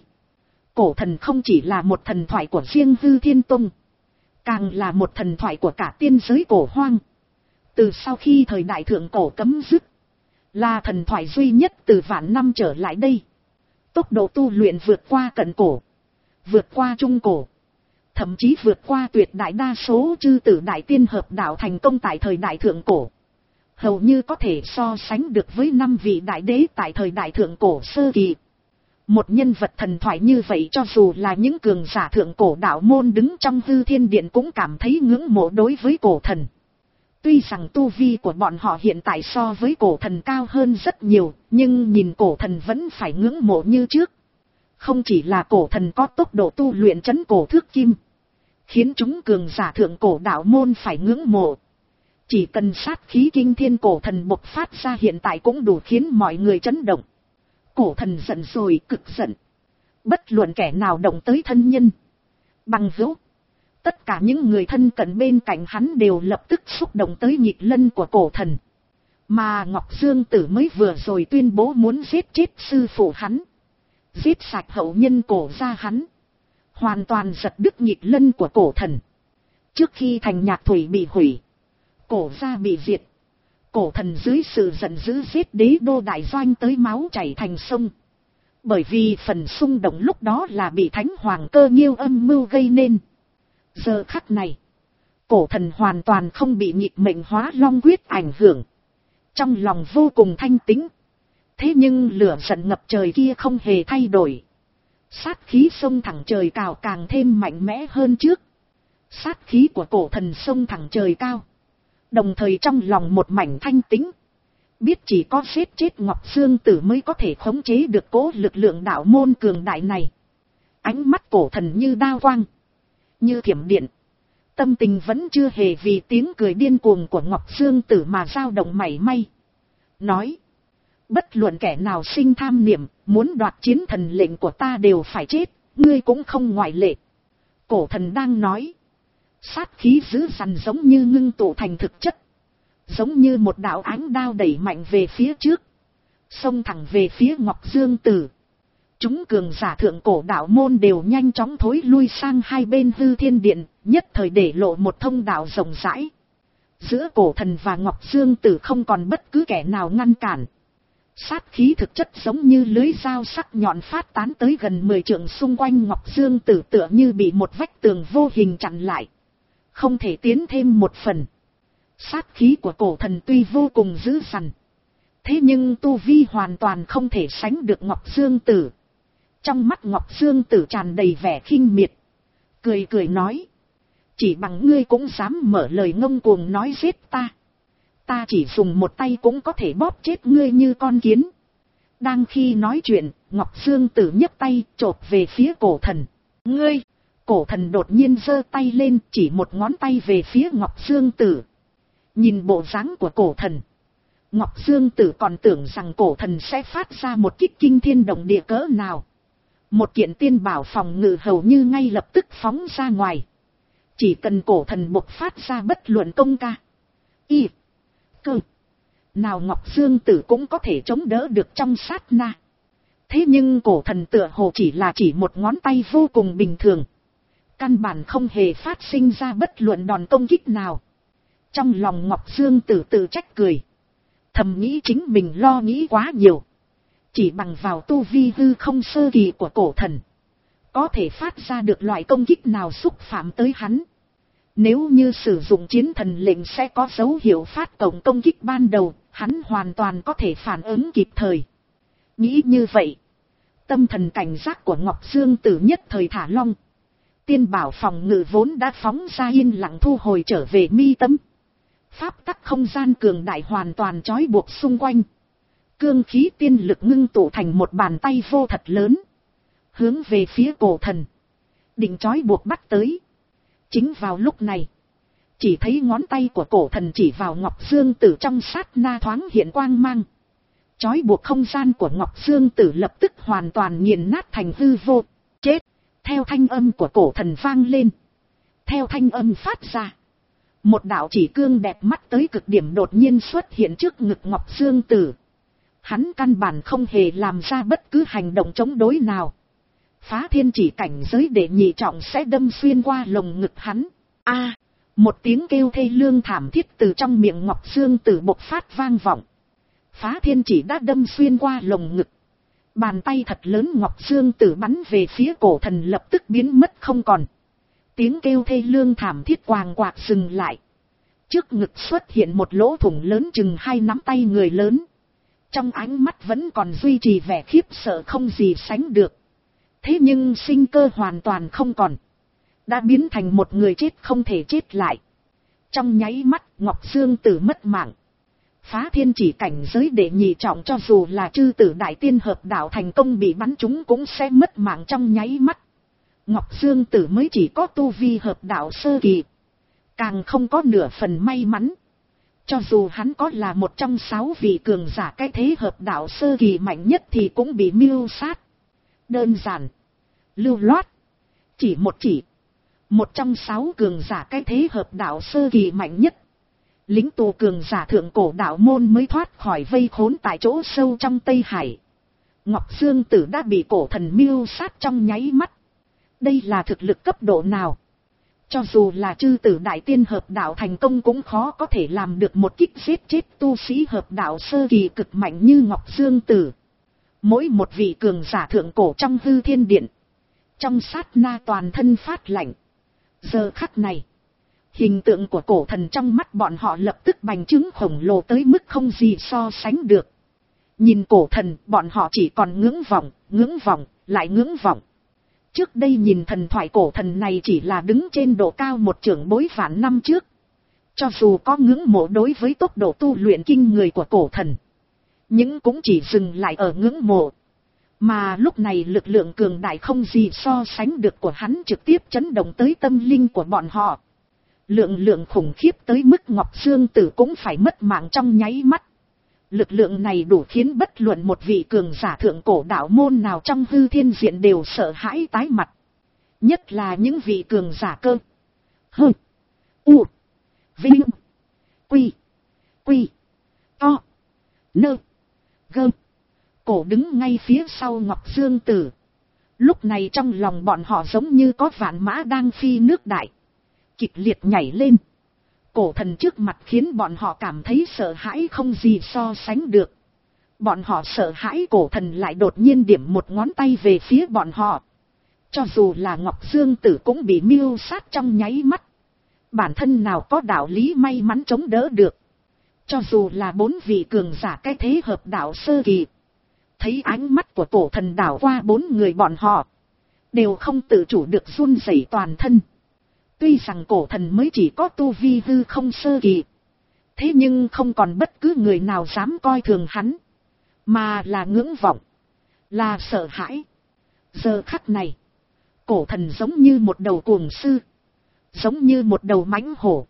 Cổ thần không chỉ là một thần thoại của riêng Hư Thiên Tông. Càng là một thần thoại của cả tiên giới cổ hoang. Từ sau khi thời đại thượng cổ cấm dứt. Là thần thoại duy nhất từ vạn năm trở lại đây. Tốc độ tu luyện vượt qua cận cổ. Vượt qua trung cổ. Thậm chí vượt qua tuyệt đại đa số chư tử đại tiên hợp đạo thành công tại thời đại thượng cổ. Hầu như có thể so sánh được với năm vị đại đế tại thời đại thượng cổ sơ kỳ. Một nhân vật thần thoại như vậy cho dù là những cường giả thượng cổ đạo môn đứng trong hư thiên điện cũng cảm thấy ngưỡng mộ đối với cổ thần. Tuy rằng tu vi của bọn họ hiện tại so với cổ thần cao hơn rất nhiều, nhưng nhìn cổ thần vẫn phải ngưỡng mộ như trước. Không chỉ là cổ thần có tốc độ tu luyện trấn cổ thước kim, khiến chúng cường giả thượng cổ đạo môn phải ngưỡng mộ. Chỉ cần sát khí kinh thiên cổ thần bộc phát ra hiện tại cũng đủ khiến mọi người chấn động. Cổ thần giận rồi, cực giận. Bất luận kẻ nào động tới thân nhân, bằng hữu, tất cả những người thân cận bên cạnh hắn đều lập tức xúc động tới nhịp lân của cổ thần. Mà Ngọc Dương Tử mới vừa rồi tuyên bố muốn giết chết sư phụ hắn, giết sạch hậu nhân cổ gia hắn, hoàn toàn giật đứt nhịp lân của cổ thần. Trước khi thành Nhạc Thủy bị hủy, cổ gia bị diệt, cổ thần dưới sự giận dữ giết đế đô đại doanh tới máu chảy thành sông. Bởi vì phần xung động lúc đó là bị Thánh Hoàng Cơ Nhiêu âm mưu gây nên. Giờ khắc này, cổ thần hoàn toàn không bị nhịp mệnh hóa long quyết ảnh hưởng, trong lòng vô cùng thanh tĩnh. Thế nhưng lửa giận ngập trời kia không hề thay đổi. Sát khí xông thẳng trời cao càng thêm mạnh mẽ hơn trước. Sát khí của cổ thần xông thẳng trời cao, đồng thời trong lòng một mảnh thanh tĩnh. Biết chỉ có giết chết Ngọc Dương Tử mới có thể khống chế được cố lực lượng đạo môn cường đại này. Ánh mắt cổ thần như đao quang, như thiểm điện. Tâm tình vẫn chưa hề vì tiếng cười điên cuồng của Ngọc Dương Tử mà dao động mảy may. Nói, bất luận kẻ nào sinh tham niệm, muốn đoạt chiến thần lệnh của ta đều phải chết, ngươi cũng không ngoại lệ. Cổ thần đang nói, sát khí dữ dằn giống như ngưng tụ thành thực chất, giống như một đạo ánh đao đẩy mạnh về phía trước, xông thẳng về phía Ngọc Dương Tử. Chúng cường giả thượng cổ đạo môn đều nhanh chóng thối lui sang hai bên hư thiên điện, nhất thời để lộ một thông đạo rộng rãi. Giữa cổ thần và Ngọc Dương Tử không còn bất cứ kẻ nào ngăn cản. Sát khí thực chất giống như lưới dao sắc nhọn phát tán tới gần mười trượng xung quanh Ngọc Dương Tử, tựa như bị một vách tường vô hình chặn lại, không thể tiến thêm một phần. Sát khí của cổ thần tuy vô cùng dữ dằn, thế nhưng tu vi hoàn toàn không thể sánh được Ngọc Dương Tử. Trong mắt Ngọc Dương Tử tràn đầy vẻ khinh miệt, cười cười nói, chỉ bằng ngươi cũng dám mở lời ngông cuồng nói giết ta. Ta chỉ dùng một tay cũng có thể bóp chết ngươi như con kiến. Đang khi nói chuyện, Ngọc Dương Tử nhấc tay chộp về phía cổ thần. Ngươi! Cổ thần đột nhiên giơ tay lên, chỉ một ngón tay về phía Ngọc Dương Tử. Nhìn bộ dáng của cổ thần, Ngọc Dương Tử còn tưởng rằng cổ thần sẽ phát ra một kích kinh thiên động địa cỡ nào. Một kiện tiên bảo phòng ngự hầu như ngay lập tức phóng ra ngoài. Chỉ cần cổ thần bộc phát ra bất luận công ca, y, cơ nào, Ngọc Dương Tử cũng có thể chống đỡ được trong sát na. Thế nhưng cổ thần tựa hồ chỉ là chỉ một ngón tay vô cùng bình thường, căn bản không hề phát sinh ra bất luận đòn công kích nào. Trong lòng Ngọc Dương Tử tự trách cười, thầm nghĩ chính mình lo nghĩ quá nhiều. Chỉ bằng vào tu vi hư không sơ kỳ của cổ thần, có thể phát ra được loại công kích nào xúc phạm tới hắn. Nếu như sử dụng chiến thần lệnh sẽ có dấu hiệu phát động công kích ban đầu, hắn hoàn toàn có thể phản ứng kịp thời. Nghĩ như vậy, tâm thần cảnh giác của Ngọc Dương Tử nhất thời thả long. Tiên bảo phòng ngự vốn đã phóng ra yên lặng thu hồi trở về mi tâm. Pháp tắc không gian cường đại hoàn toàn trói buộc xung quanh. Cương khí tiên lực ngưng tụ thành một bàn tay vô thật lớn, hướng về phía cổ thần, định trói buộc bắt tới. Chính vào lúc này, chỉ thấy ngón tay của cổ thần chỉ vào Ngọc Dương Tử, trong sát na thoáng hiện quang mang. Trói buộc không gian của Ngọc Dương Tử lập tức hoàn toàn nghiền nát thành hư vô. Chết! Theo thanh âm của cổ thần vang lên. Theo thanh âm phát ra, một đạo chỉ cương đẹp mắt tới cực điểm đột nhiên xuất hiện trước ngực Ngọc Dương Tử. Hắn căn bản không hề làm ra bất cứ hành động chống đối nào. Phá thiên chỉ cảnh giới đệ nhị trọng sẽ đâm xuyên qua lồng ngực hắn. A! Một tiếng kêu thê lương thảm thiết từ trong miệng Ngọc Dương Tử bộc phát vang vọng. Phá thiên chỉ đã đâm xuyên qua lồng ngực. Bàn tay thật lớn Ngọc Dương Tử bắn về phía cổ thần lập tức biến mất không còn. Tiếng kêu thê lương thảm thiết quàng quạc dừng lại. Trước ngực xuất hiện một lỗ thủng lớn chừng hai nắm tay người lớn. Trong ánh mắt vẫn còn duy trì vẻ khiếp sợ không gì sánh được. Thế nhưng sinh cơ hoàn toàn không còn. Đã biến thành một người chết không thể chết lại. Trong nháy mắt Ngọc Dương Tử mất mạng. Phá thiên chỉ cảnh giới đệ nhị trọng cho dù là chư tử đại tiên hợp đạo thành công bị bắn trúng cũng sẽ mất mạng trong nháy mắt. Ngọc Dương Tử mới chỉ có tu vi hợp đạo sơ kỳ, càng không có nửa phần may mắn. Cho dù hắn có là một trong sáu vị cường giả cái thế hợp đạo sơ kỳ mạnh nhất thì cũng bị mưu sát. Đơn giản, lưu loát, chỉ một chỉ. Một trong sáu cường giả cái thế hợp đạo sơ kỳ mạnh nhất. Lính tù cường giả thượng cổ đạo môn mới thoát khỏi vây khốn tại chỗ sâu trong Tây Hải. Ngọc Dương Tử đã bị cổ thần mưu sát trong nháy mắt. Đây là thực lực cấp độ nào? Cho dù là chư tử đại tiên hợp đạo thành công cũng khó có thể làm được một kích giết chết tu sĩ hợp đạo sơ kỳ cực mạnh như Ngọc Dương Tử. Mỗi một vị cường giả thượng cổ trong hư thiên điện. Trong sát na toàn thân phát lạnh. Giờ khắc này, hình tượng của cổ thần trong mắt bọn họ lập tức bành trướng khổng lồ tới mức không gì so sánh được. Nhìn cổ thần, bọn họ chỉ còn ngưỡng vọng, ngưỡng vọng, lại ngưỡng vọng. Trước đây nhìn thần thoại cổ thần này chỉ là đứng trên độ cao một trưởng bối vạn năm trước. Cho dù có ngưỡng mộ đối với tốc độ tu luyện kinh người của cổ thần, nhưng cũng chỉ dừng lại ở ngưỡng mộ. Mà lúc này lực lượng cường đại không gì so sánh được của hắn trực tiếp chấn động tới tâm linh của bọn họ. Lượng lượng khủng khiếp tới mức Ngọc Dương Tử cũng phải mất mạng trong nháy mắt. Lực lượng này đủ khiến bất luận một vị cường giả thượng cổ đạo môn nào trong hư thiên diện đều sợ hãi tái mặt. Nhất là những vị cường giả cơ. Hơ. U. Vinh. Quy. Quy. To. Nơ. Gơ. Cổ đứng ngay phía sau Ngọc Dương Tử. Lúc này trong lòng bọn họ giống như có vạn mã đang phi nước đại. Kịch liệt nhảy lên. Cổ thần trước mặt khiến bọn họ cảm thấy sợ hãi không gì so sánh được. Bọn họ sợ hãi cổ thần lại đột nhiên điểm một ngón tay về phía bọn họ. Cho dù là Ngọc Dương Tử cũng bị mưu sát trong nháy mắt. Bản thân nào có đạo lý may mắn chống đỡ được. Cho dù là bốn vị cường giả cái thế hợp đạo sơ kỳ. Thấy ánh mắt của cổ thần đảo qua bốn người bọn họ. Đều không tự chủ được run rẩy toàn thân. Tuy rằng cổ thần mới chỉ có tu vi hư không sơ kỳ. Thế nhưng không còn bất cứ người nào dám coi thường hắn. Mà là ngưỡng vọng. Là sợ hãi. Giờ khắc này. Cổ thần giống như một đầu cuồng sư. Giống như một đầu mãnh hổ.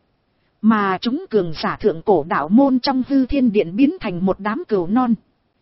Mà chúng cường giả thượng cổ đạo môn trong hư thiên điện biến thành một đám cừu non.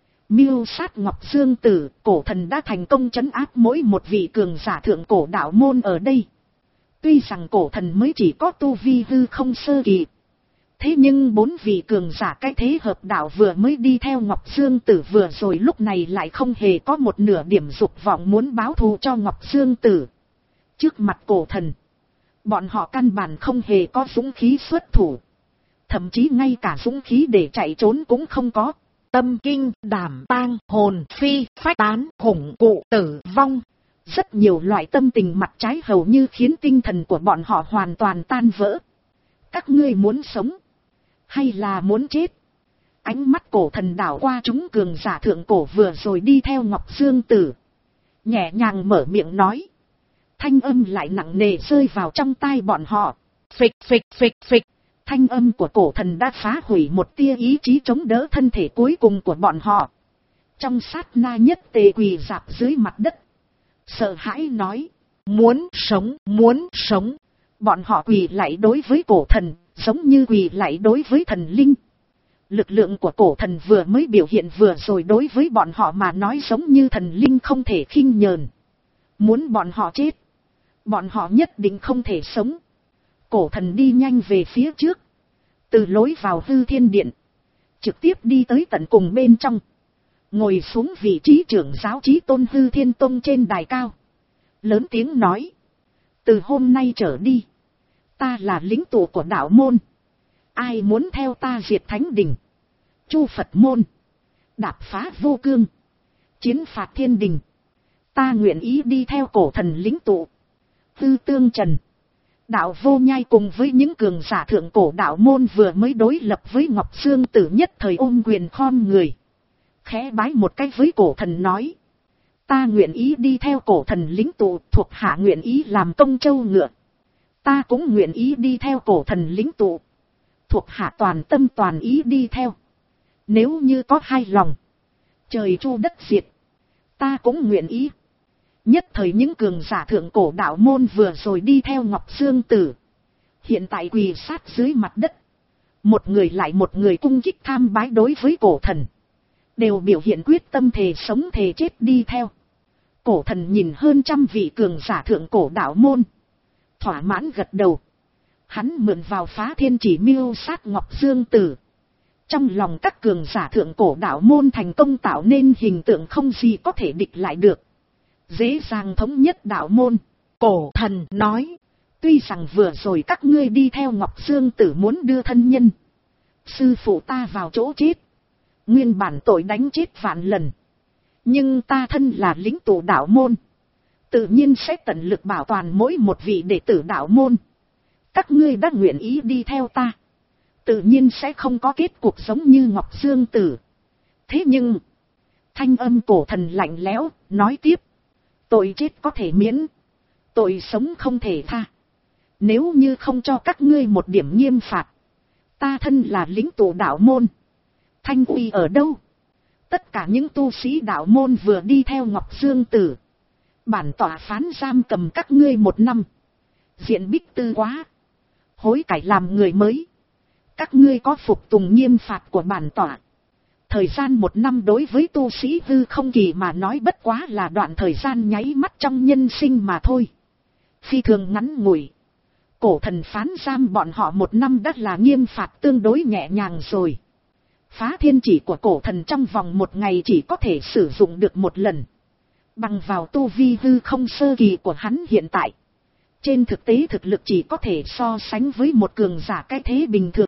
Mưu sát Ngọc Dương Tử, cổ thần đã thành công trấn áp mỗi một vị cường giả thượng cổ đạo môn ở đây. Tuy rằng cổ thần mới chỉ có tu vi hư không sơ kỳ. Thế nhưng bốn vị cường giả cái thế hợp đạo vừa mới đi theo Ngọc Dương Tử vừa rồi lúc này lại không hề có một nửa điểm dục vọng muốn báo thù cho Ngọc Dương Tử. Trước mặt cổ thần, bọn họ căn bản không hề có dũng khí xuất thủ. Thậm chí ngay cả dũng khí để chạy trốn cũng không có. Tâm kinh, đảm tang, hồn phi, phách tán, hủng cụ, tử vong. Rất nhiều loại tâm tình mặt trái hầu như khiến tinh thần của bọn họ hoàn toàn tan vỡ. Các ngươi muốn sống? Hay là muốn chết? Ánh mắt cổ thần đảo qua chúng cường giả thượng cổ vừa rồi đi theo Ngọc Dương Tử. Nhẹ nhàng mở miệng nói. Thanh âm lại nặng nề rơi vào trong tai bọn họ. Phịch phịch phịch phịch. Thanh âm của cổ thần đã phá hủy một tia ý chí chống đỡ thân thể cuối cùng của bọn họ. Trong sát na nhất tề quỳ rạp dưới mặt đất. Sợ hãi nói. Muốn sống, muốn sống. Bọn họ quỳ lạy đối với cổ thần, giống như quỳ lạy đối với thần linh. Lực lượng của cổ thần vừa mới biểu hiện vừa rồi đối với bọn họ mà nói giống như thần linh không thể khinh nhờn. Muốn bọn họ chết. Bọn họ nhất định không thể sống. Cổ thần đi nhanh về phía trước. Từ lối vào hư thiên điện. Trực tiếp đi tới tận cùng bên trong. Ngồi xuống vị trí trưởng giáo chí tôn hư thiên tông trên đài cao. Lớn tiếng nói. Từ hôm nay trở đi. Ta là lính tù của đạo môn. Ai muốn theo ta diệt thánh đình. Chu Phật môn. Đạp phá vô cương. Chiến phạt thiên đình. Ta nguyện ý đi theo cổ thần lính tụ. Tư Tương Trần. Đạo Vô Nhai cùng với những cường giả thượng cổ đạo môn vừa mới đối lập với Ngọc Dương Tử nhất thời ôm quyền khom người. Khẽ bái một cái với cổ thần nói. Ta nguyện ý đi theo cổ thần lính tụ, thuộc hạ nguyện ý làm công châu ngựa. Ta cũng nguyện ý đi theo cổ thần lính tụ. Thuộc hạ toàn tâm toàn ý đi theo. Nếu như có hai lòng. Trời chu đất diệt. Ta cũng nguyện ý. Nhất thời những cường giả thượng cổ đạo môn vừa rồi đi theo Ngọc Dương Tử. Hiện tại quỳ sát dưới mặt đất. Một người lại một người cung kích tham bái đối với cổ thần. Đều biểu hiện quyết tâm thề sống thề chết đi theo. Cổ thần nhìn hơn trăm vị cường giả thượng cổ đạo môn. Thỏa mãn gật đầu. Hắn mượn vào phá thiên chỉ mưu sát Ngọc Dương Tử. Trong lòng các cường giả thượng cổ đạo môn thành công tạo nên hình tượng không gì có thể địch lại được. Dễ dàng thống nhất đạo môn. Cổ thần nói. Tuy rằng vừa rồi các ngươi đi theo Ngọc Dương Tử muốn đưa thân nhân. Sư phụ ta vào chỗ chết. Nguyên bản tội đánh chết vạn lần. Nhưng ta thân là lính tụ đạo môn. Tự nhiên sẽ tận lực bảo toàn mỗi một vị đệ tử đạo môn. Các ngươi đã nguyện ý đi theo ta. Tự nhiên sẽ không có kết cục giống như Ngọc Dương Tử. Thế nhưng. Thanh âm cổ thần lạnh lẽo, nói tiếp. Tội chết có thể miễn. Tội sống không thể tha. Nếu như không cho các ngươi một điểm nghiêm phạt. Ta thân là lính tụ đạo môn. Thanh uy ở đâu? Tất cả những tu sĩ đạo môn vừa đi theo Ngọc Dương Tử. Bản tỏa phán giam cầm các ngươi một năm. Diện bích tư quá. Hối cải làm người mới. Các ngươi có phục tùng nghiêm phạt của bản tỏa. Thời gian một năm đối với tu sĩ hư không kỳ mà nói bất quá là đoạn thời gian nháy mắt trong nhân sinh mà thôi. Phi thường ngắn ngủi. Cổ thần phán giam bọn họ một năm đã là nghiêm phạt tương đối nhẹ nhàng rồi. Phá thiên chỉ của cổ thần trong vòng một ngày chỉ có thể sử dụng được một lần. Bằng vào tu vi hư không sơ kỳ của hắn hiện tại. Trên thực tế thực lực chỉ có thể so sánh với một cường giả cái thế bình thường.